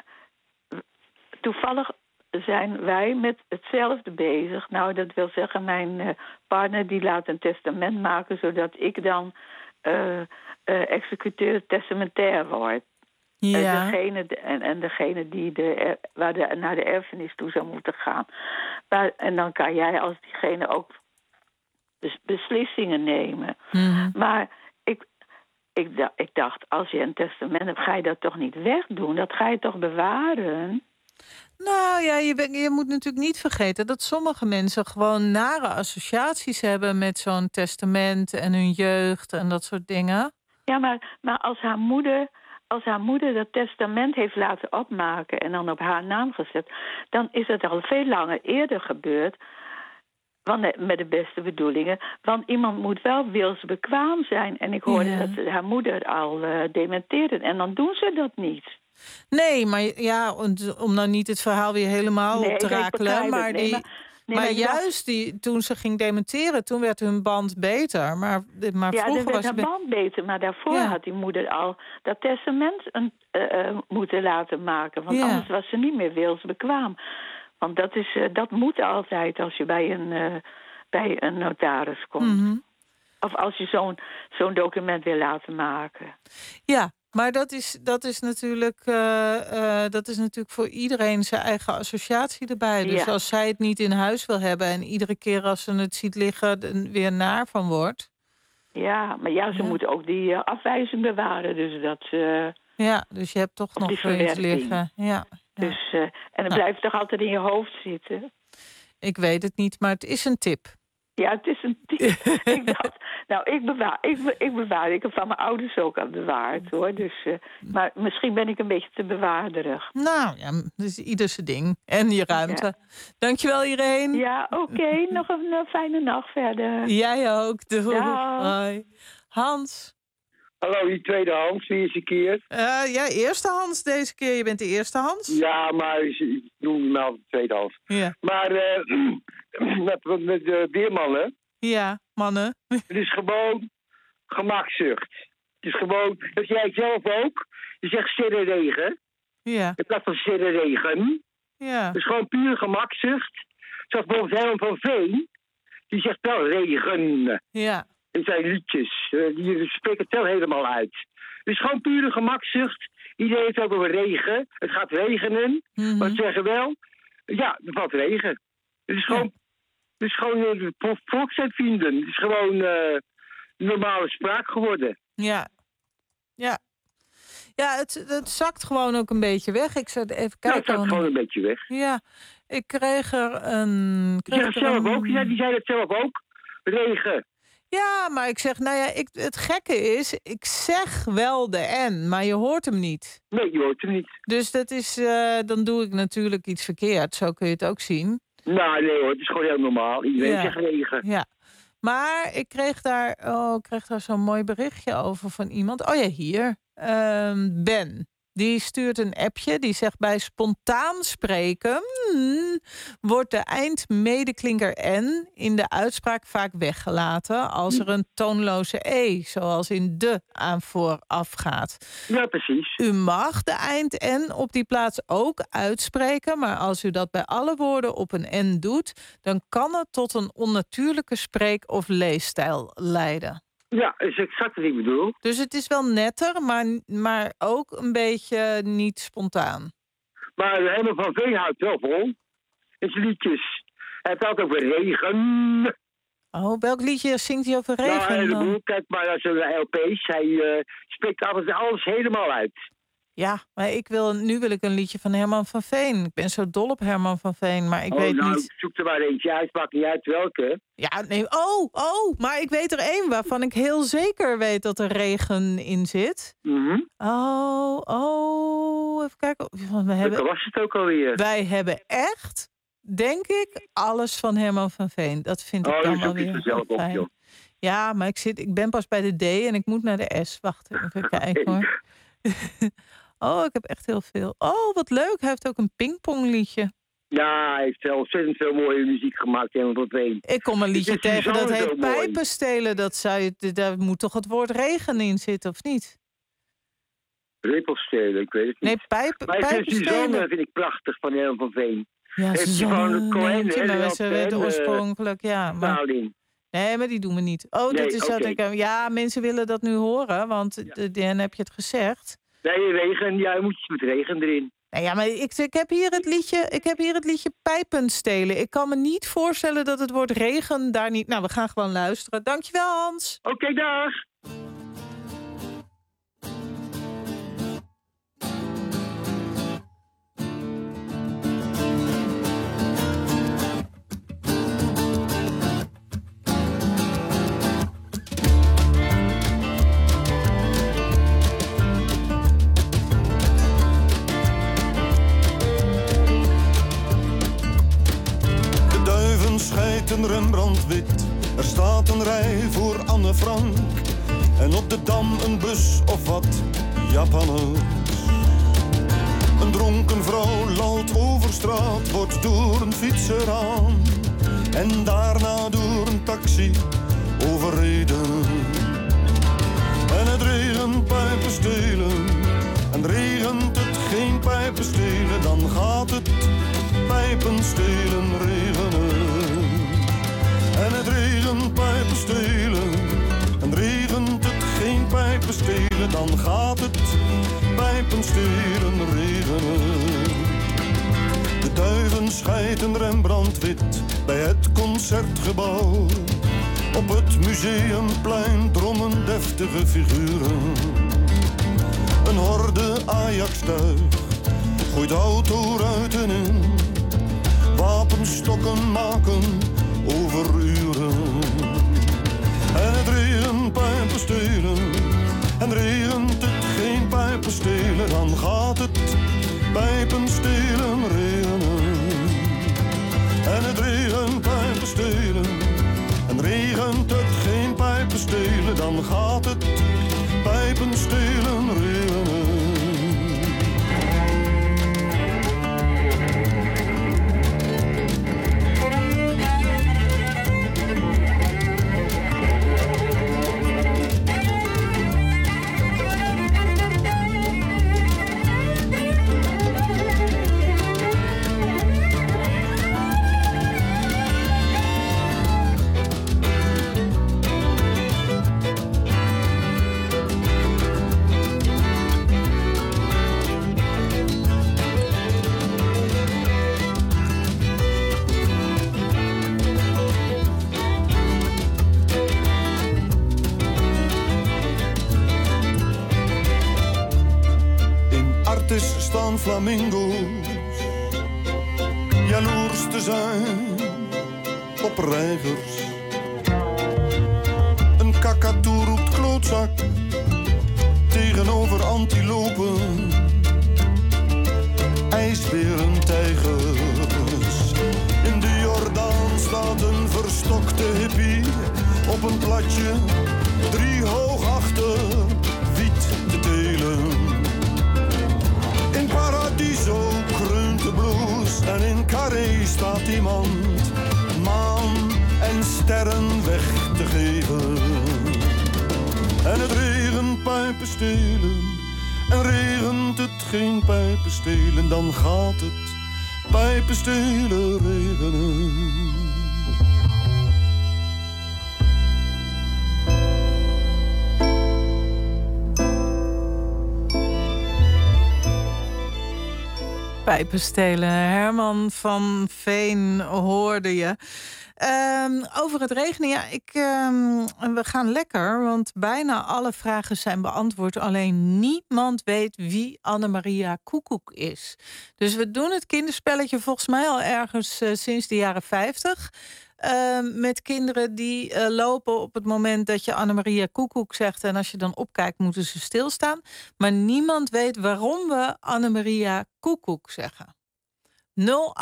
toevallig zijn wij met hetzelfde bezig. Nou, dat wil zeggen, mijn partner die laat een testament maken, zodat ik dan executeur testamentair word. Ja. Degene die naar de erfenis toe zou moeten gaan. En dan kan jij als diegene ook beslissingen nemen. Mm-hmm. Maar ik dacht, als je een testament hebt, ga je dat toch niet wegdoen? Dat ga je toch bewaren? Nou ja, je moet natuurlijk niet vergeten dat sommige mensen gewoon nare associaties hebben met zo'n testament en hun jeugd en dat soort dingen. Ja, maar als haar moeder dat testament heeft laten opmaken en dan op haar naam gezet, dan is het al veel langer eerder gebeurd. Met de beste bedoelingen. Want iemand moet wel wilsbekwaam zijn. En ik hoorde dat haar moeder al dementeerde. En dan doen ze dat niet. Nee, maar ja, om nou niet het verhaal weer helemaal op te rakelen. Maar juist toen ze ging dementeren, toen werd hun band beter. Maar vroeger werd haar band beter. Maar daarvoor had die moeder al dat testament moeten laten maken. Want anders was ze niet meer wilsbekwaam. Want dat moet altijd als je bij een notaris komt. Mm-hmm. Of als je zo'n document wil laten maken. Ja, maar dat is natuurlijk voor iedereen zijn eigen associatie erbij. Dus als zij het niet in huis wil hebben en iedere keer als ze het ziet liggen er weer naar van wordt. Ja, maar ze moeten ook die afwijzing bewaren. Dus dus je hebt toch nog iets liggen. Ja. Dus, en het blijft toch altijd in je hoofd zitten? Ik weet het niet, maar het is een tip. Ja, het is een tip. Ik dacht, ik bewaar. Ik heb van mijn ouders ook al bewaard, hoor. Dus, maar misschien ben ik een beetje te bewaarderig. Nou, ja, dat is ieder zijn ding. En je ruimte. Ja. Dankjewel, Irene. Ja, oké. Nog een fijne nacht verder. Jij ook. Doei. Hoi. Hans. Hallo, die tweede Hans, wie is een keer? Eerste Hans deze keer. Je bent de eerste Hans? Ja, maar ik noem me altijd tweede Hans. Ja. Maar met de weermannen. Ja, mannen. Het is gewoon gemakzucht. Het is gewoon, dat jij zelf ook. Je zegt sterrenregen. Ja. In plaats van sterrenregen. Ja. Het is gewoon puur gemakzucht. Zoals bijvoorbeeld Herman van Veen. Die zegt wel regen. Ja. In zijn liedjes. Die spreken het wel helemaal uit. Het is gewoon pure gemakzucht. Iedereen heeft ook over regen. Het gaat regenen. Mm-hmm. Maar ze zeggen wel, ja, er valt regen. Het is gewoon, volksuitvrienden. Het is gewoon normale spraak geworden. Ja. Ja. Ja, het zakt gewoon ook een beetje weg. Ik zat even kijken. Ja, het zakt gewoon een beetje weg. Ja, ik kreeg er een... Die zei het zelf ook. Regen. Ja, maar ik zeg, nou ja, het gekke is, ik zeg wel de N, maar je hoort hem niet. Nee, je hoort hem niet. Dus dat is, dan doe ik natuurlijk iets verkeerd. Zo kun je het ook zien. Nou, nee hoor, het is gewoon heel normaal. Iedereen zegt regen. Ja. Maar ik kreeg daar zo'n mooi berichtje over van iemand. Oh ja, hier. Ben. Die stuurt een appje. Die zegt bij spontaan spreken wordt de eindmedeklinker N in de uitspraak vaak weggelaten als er een toonloze E, zoals in de, aan vooraf gaat. Ja, precies. U mag de eind N op die plaats ook uitspreken, maar als u dat bij alle woorden op een N doet, dan kan het tot een onnatuurlijke spreek- of leesstijl leiden. Ja, dat is exact wat ik bedoel. Dus het is wel netter, maar ook een beetje niet spontaan. Maar Herman van Veen houdt wel vol. In zijn liedjes. Hij heeft altijd over regen. Oh, welk liedje zingt hij over regen? Nou, een heleboel. Kijk maar naar zijn LP's. Hij spreekt alles helemaal uit. Ja, maar nu wil ik een liedje van Herman van Veen. Ik ben zo dol op Herman van Veen, maar ik weet niet... zoek er maar eentje uit, maakt niet uit welke. Ja, nee, maar ik weet er één waarvan ik heel zeker weet dat er regen in zit. Mm-hmm. Even kijken. Welke was het ook alweer? Wij hebben echt, denk ik, alles van Herman van Veen. Dat vind ik dan wel weer zelf fijn. Op, ja, maar ik ben pas bij de D en ik moet naar de S. Wacht even kijken hoor. Oh, ik heb echt heel veel. Oh, wat leuk. Hij heeft ook een pingpongliedje. Ja, hij heeft ontzettend veel mooie muziek gemaakt. Ik kom een liedje tegen dat heet Pijpen stelen. Daar moet toch het woord regen in zitten, of niet? Rippels stelen, ik weet het niet. Nee, pijpen stelen. Dat vind ik prachtig van Herman van Veen. Ja, de oorspronkelijk, ja. Maar... Nee, maar die doen we niet. Oh, nee, dit is wat ik... Ja, mensen willen dat nu horen, want dan heb je het gezegd. Nee, regen. Ja, je moet iets met regen erin. Nou ja, maar ik heb hier het liedje Pijpen stelen. Ik kan me niet voorstellen dat het woord regen daar niet... Nou, we gaan gewoon luisteren. Dankjewel, Hans. Oké, dag. Een Rembrandt wit, er staat een rij voor Anne Frank. En op de Dam een bus of wat Japanners. Een dronken vrouw lalt over straat, wordt door een fietser aan. En daarna door een taxi overreden. En het regent pijpen stelen. En regent het geen pijpen stelen, dan gaat het pijpen stelen regenen. En het regent pijpen stelen. En regent het geen pijpen stelen, dan gaat het pijpen stelen regenen. De duiven scheiden Rembrandt wit bij het Concertgebouw. Op het Museumplein drommen deftige figuren. Een horde Ajax-tuig gooit autoruiten in. Wapenstokken maken over uren. En het regent pijpen stelen. En regent het geen pijpen stelen, dan gaat het pijpen stelen regenen. En het regent pijpen stelen. En regent het geen pijpen stelen, dan gaat het pijpen stelen regenen. Staan flamingo's jaloers te zijn op reigers. kakatoe roept klootzak tegenover antilopen, ijsberen, tijgers. In de Jordaan staat een verstokte hippie op een platje, 3 hoog achter, wiet te telen. In Paradiso kreunt de blues en in Carré staat iemand maan en sterren weg te geven. En het regent pijpen stelen, en regent het geen pijpen stelen, dan gaat het pijpen stelen regenen. Pijpenstelen. Herman van Veen hoorde je. Over het regenen, ja, we gaan lekker, want bijna alle vragen zijn beantwoord. Alleen niemand weet wie Annemaria Koekoek is. Dus we doen het kinderspelletje volgens mij al ergens sinds de jaren 50. Met kinderen die lopen op het moment dat je Annemaria Koekoek zegt. En als je dan opkijkt, moeten ze stilstaan. Maar niemand weet waarom we Annemaria Koekoek zeggen. 0800-1121.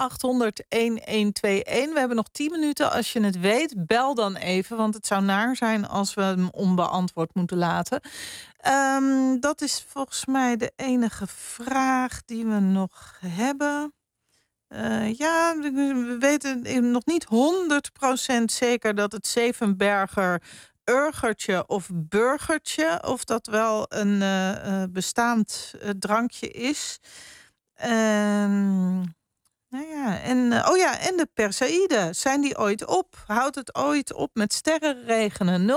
We hebben nog 10 minuten. Als je het weet, bel dan even. Want het zou naar zijn als we hem onbeantwoord moeten laten. Dat is volgens mij de enige vraag die we nog hebben. Ja, we weten nog niet 100% zeker dat het Zevenberger Urgertje of Burgertje, of dat wel een bestaand drankje is. Nou ja, en de Perseïde. Zijn die ooit op? Houdt het ooit op met sterrenregenen?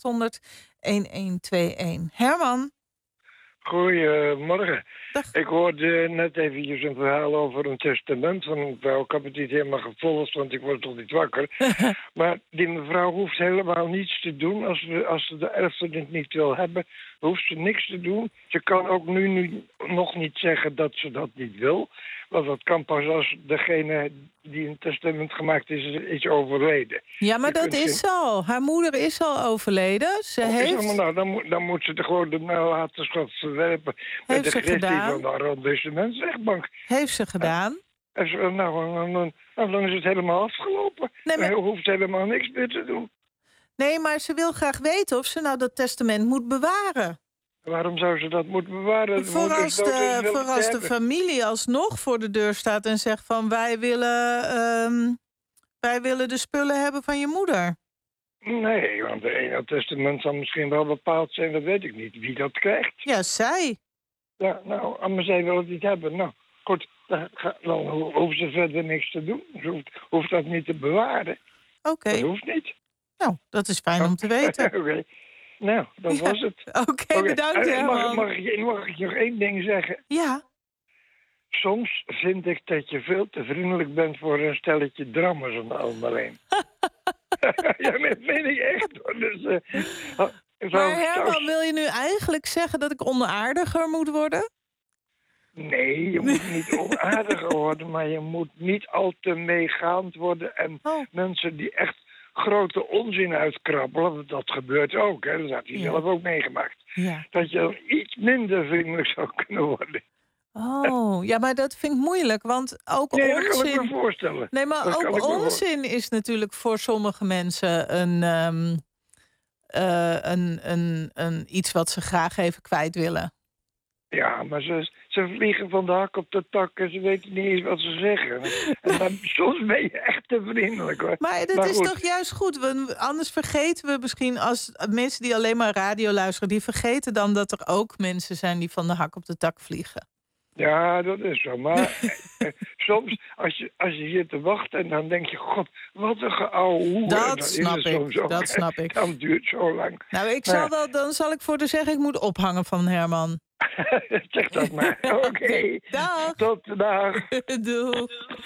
0800-1121. Herman? Goedemorgen. Dag. Ik hoorde net eventjes een verhaal over een testament van een vrouw. Ik heb het niet helemaal gevolgd, want ik word toch niet wakker. Maar die mevrouw hoeft helemaal niets te doen. Als ze de erfenis niet wil hebben, hoeft ze niks te doen. Ze kan ook nu nog niet zeggen dat ze dat niet wil. Want dat kan pas als degene die een testament gemaakt is overleden. Ja, maar dat is al. Haar moeder is al overleden. Ze heeft... Dan moet ze er gewoon de nalatenschap verwerpen. Met de kwestie van de arrondissementsrechtbank. Heeft ze gedaan? Dan is het helemaal afgelopen. Nee, maar... Dan hoeft ze helemaal niks meer te doen. Nee, maar ze wil graag weten of ze nou dat testament moet bewaren. Waarom zou ze dat moeten bewaren? Voor als de familie alsnog voor de deur staat en zegt van wij willen de spullen hebben van je moeder. Nee, want het ene testament zal misschien wel bepaald zijn, dat weet ik niet. Wie dat krijgt. Ja, zij. Ja, nou, maar zij wil het niet hebben. Nou, goed, dan hoeft ze verder niks te doen. Ze hoeft dat niet te bewaren. Oké. Dat hoeft niet. Nou, dat is fijn om te weten. Oké. Nou, dat was het. Oké, bedankt Herman. Mag ik nog één ding zeggen? Ja. Soms vind ik dat je veel te vriendelijk bent voor een stelletje drammers allemaal heen. Ja, dat meen ik echt. Dus, maar Herman, wil je nu eigenlijk zeggen dat ik onaardiger moet worden? Nee, je moet niet onaardiger worden, maar je moet niet al te meegaand worden. En mensen die echt grote onzin uitkrabbelen, want dat gebeurt ook, hè? Dat had hij zelf ook meegemaakt. Ja. Dat je dan iets minder vriendelijk zou kunnen worden. Oh, ja, maar dat vind ik moeilijk, want ook onzin... dat kan ik me voorstellen. Nee, maar dat ook onzin is natuurlijk voor sommige mensen een iets wat ze graag even kwijt willen. Ja, maar ze vliegen van de hak op de tak en ze weten niet eens wat ze zeggen. En dan, soms ben je echt te vriendelijk, hoor. Maar dat is toch juist goed? Anders vergeten we misschien, als mensen die alleen maar radio luisteren, die vergeten dan dat er ook mensen zijn die van de hak op de tak vliegen. Ja, dat is zo. Maar soms, als je zit te wachten en dan denk je, god, wat een geouwe hoer. Dat snap ik. Dan duurt zo lang. Nou, dan zal ik voor de zeggen, ik moet ophangen van Herman. Zeg dat maar. Oké. Dag. Tot de dag. Doeg.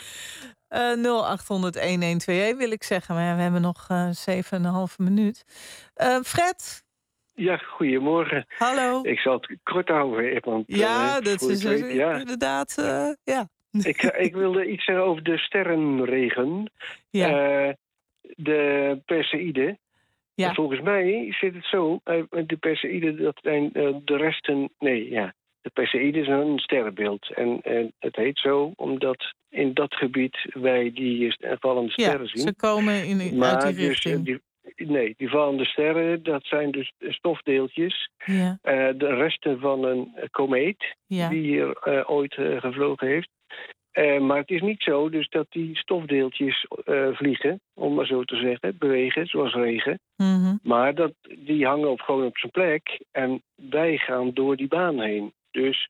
0800-1121 wil ik zeggen. Maar we hebben nog 7,5 minuut. Fred? Ja, goedemorgen. Hallo. Ik zal het kort houden. Want, dat is inderdaad... ja. Ik wilde iets zeggen over de sterrenregen. Ja. De Perseïde. Ja. En volgens mij zit het zo, de Perseïden, dat zijn de resten... Nee, ja, de Perseïden zijn een sterrenbeeld. En het heet zo omdat in dat gebied wij die vallende sterren zien. Ze komen uit die richting. Die vallende sterren, dat zijn dus stofdeeltjes. Ja. De resten van een komeet die hier ooit gevlogen heeft. Maar het is niet zo dus dat die stofdeeltjes vliegen, om maar zo te zeggen, bewegen, zoals regen. Mm-hmm. Maar die hangen gewoon op zijn plek en wij gaan door die baan heen. Dus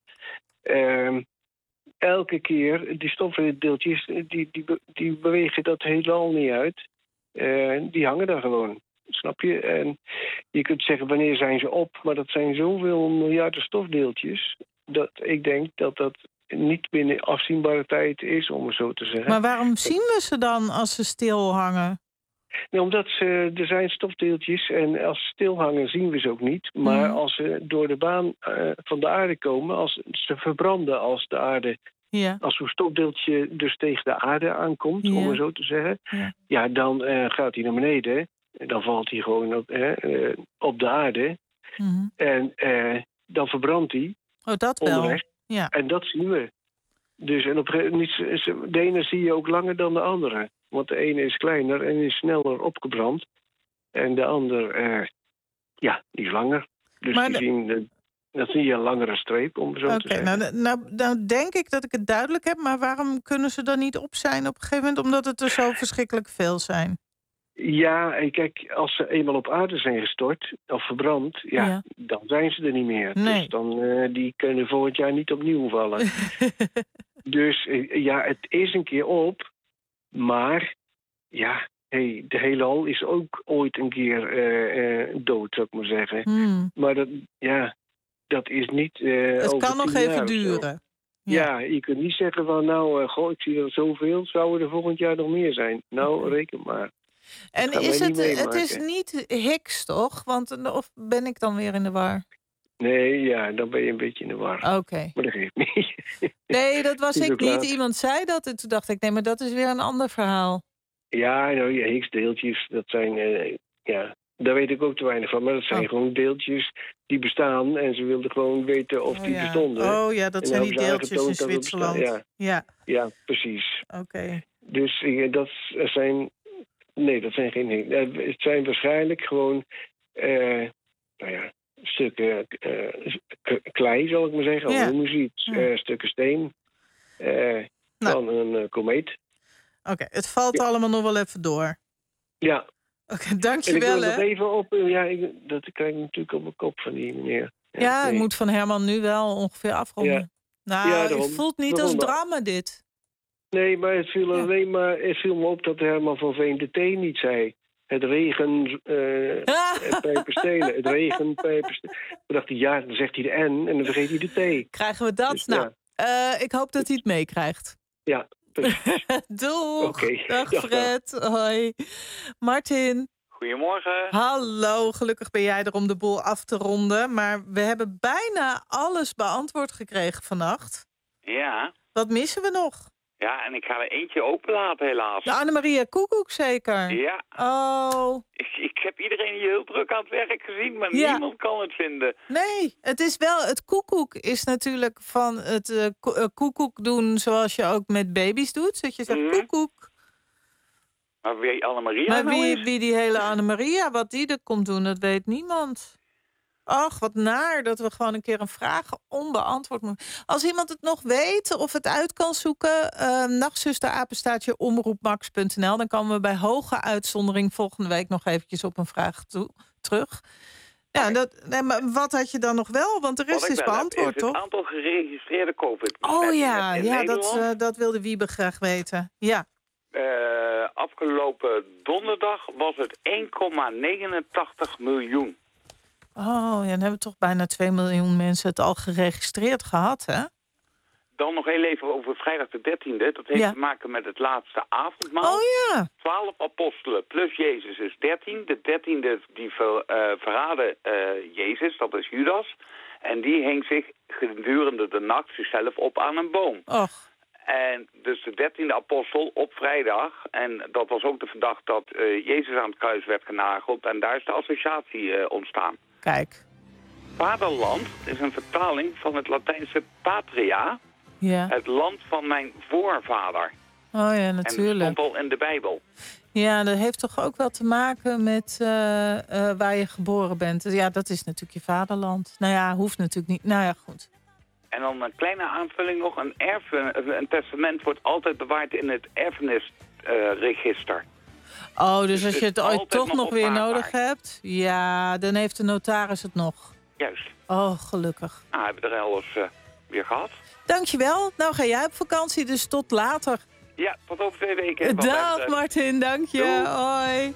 elke keer, die stofdeeltjes, die bewegen dat heelal niet uit. Die hangen daar gewoon, snap je? En je kunt zeggen, wanneer zijn ze op? Maar dat zijn zoveel miljarden stofdeeltjes, dat ik denk dat niet binnen afzienbare tijd is, om het zo te zeggen. Maar waarom zien we ze dan als ze stil hangen? Nee, omdat er zijn stofdeeltjes en als ze stil hangen zien we ze ook niet. Maar als ze door de baan van de aarde komen, als ze verbranden als de aarde... Ja. Als zo'n stofdeeltje dus tegen de aarde aankomt, om het zo te zeggen... Ja, dan gaat hij naar beneden. Dan valt hij gewoon op de aarde. Mm-hmm. En dan verbrandt hij. Oh, dat wel. Onderweg. Ja. En dat zien we. Dus de ene zie je ook langer dan de andere. Want de ene is kleiner en is sneller opgebrand. En de ander, die is langer. Dus dat zie je een langere streep, om zo te zeggen. Nou denk ik dat ik het duidelijk heb. Maar waarom kunnen ze dan niet op zijn op een gegeven moment? Omdat het er zo verschrikkelijk veel zijn. Ja, en kijk, als ze eenmaal op aarde zijn gestort of verbrand, dan zijn ze er niet meer. Nee. Dus dan die kunnen volgend jaar niet opnieuw vallen. Dus het is een keer op, maar de heelal is ook ooit een keer dood, zou ik maar zeggen. Maar dat is niet... het kan nog even duren. Ja, je kunt niet zeggen van ik zie er zoveel, zouden er volgend jaar nog meer zijn. Nou, reken maar. En is het is niet Higgs, toch? Of ben ik dan weer in de war? Nee, dan ben je een beetje in de war. Oké. Maar dat geeft niet. Nee, dat was ik niet. Iemand zei dat en toen dacht ik, nee, maar dat is weer een ander verhaal. Ja, Higgs-deeltjes, dat zijn... daar weet ik ook te weinig van. Maar dat zijn gewoon deeltjes die bestaan en ze wilden gewoon weten of die bestonden. Oh ja, dat zijn die deeltjes in Zwitserland. Ja, precies. Oké. Dus dat zijn... Nee, dat zijn geen... Het zijn waarschijnlijk gewoon... stukken klei, zal ik maar zeggen. Of hoe je ziet. Stukken steen. Van een komeet. Oké, het valt allemaal nog wel even door. Ja. Oké, dankjewel. En ik wil nog even op... dat krijg ik natuurlijk op mijn kop van die meneer. Ja, ik moet van Herman nu wel ongeveer afronden. Ja. Nou, het voelt niet als drama dit. Nee, maar het viel alleen maar... Het viel me op dat Herman van Veen de T niet zei. Het regen, pijperstelen. Het regen, pijperstelen. Toen dacht hij, dan zegt hij de N en dan vergeet hij de T. Krijgen we dat? Dus, ik hoop dat hij het meekrijgt. Ja. Doeg. Okay. Dag Fred. Hoi. Martin. Goedemorgen. Hallo, gelukkig ben jij er om de boel af te ronden. Maar we hebben bijna alles beantwoord gekregen vannacht. Ja. Wat missen we nog? Ja, en ik ga er eentje openlaten helaas. De Annemaria Koekoek zeker? Ja. Oh. Ik heb iedereen hier heel druk aan het werk gezien, maar niemand kan het vinden. Nee, het is wel... Het koekoek is natuurlijk van het koekoek doen zoals je ook met baby's doet. Dat je zegt koekoek. Maar wie Annemaria maar nou is? wie die hele Annemaria, wat die er komt doen, dat weet niemand. Ach, wat naar dat we gewoon een keer een vraag onbeantwoord moeten. Als iemand het nog weet of het uit kan zoeken... nachtzuster@omroepmax.nl. Dan komen we bij hoge uitzondering volgende week nog eventjes op een vraag terug. Ja, maar wat had je dan nog wel? Want de rest is beantwoord, toch? Het aantal geregistreerde COVID. Oh ja, dat wilde Wiebe graag weten. Ja. Afgelopen donderdag was het 1,89 miljoen. Oh, dan hebben toch bijna 2 miljoen mensen het al geregistreerd gehad, hè? Dan nog heel even over vrijdag de 13e. Dat heeft te maken met het laatste avondmaal. Oh ja. 12 apostelen plus Jezus is 13. De 13e die verraadde Jezus, dat is Judas. En die hing zich gedurende de nacht zichzelf op aan een boom. Och. En dus de 13e apostel op vrijdag. En dat was ook de dag dat Jezus aan het kruis werd genageld. En daar is de associatie ontstaan. Kijk. Vaderland is een vertaling van het Latijnse patria. Ja. Het land van mijn voorvader. Oh ja, natuurlijk. En dat stond al in de Bijbel. Ja, dat heeft toch ook wel te maken met waar je geboren bent. Ja, dat is natuurlijk je vaderland. Nou ja, hoeft natuurlijk niet. Nou ja, goed. En dan een kleine aanvulling nog. Een testament wordt altijd bewaard in het erfenisregister. Dus als je het ooit toch nog weer nodig hebt... Ja, dan heeft de notaris het nog. Juist. Oh, gelukkig. Nou, hebben we er alles weer gehad. Dankjewel. Nou ga jij op vakantie, dus tot later. Ja, tot over 2 weken. Dag Martin, dank je. Doei. Hoi.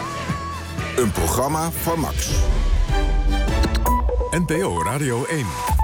Een programma van Max. NPO Radio 1.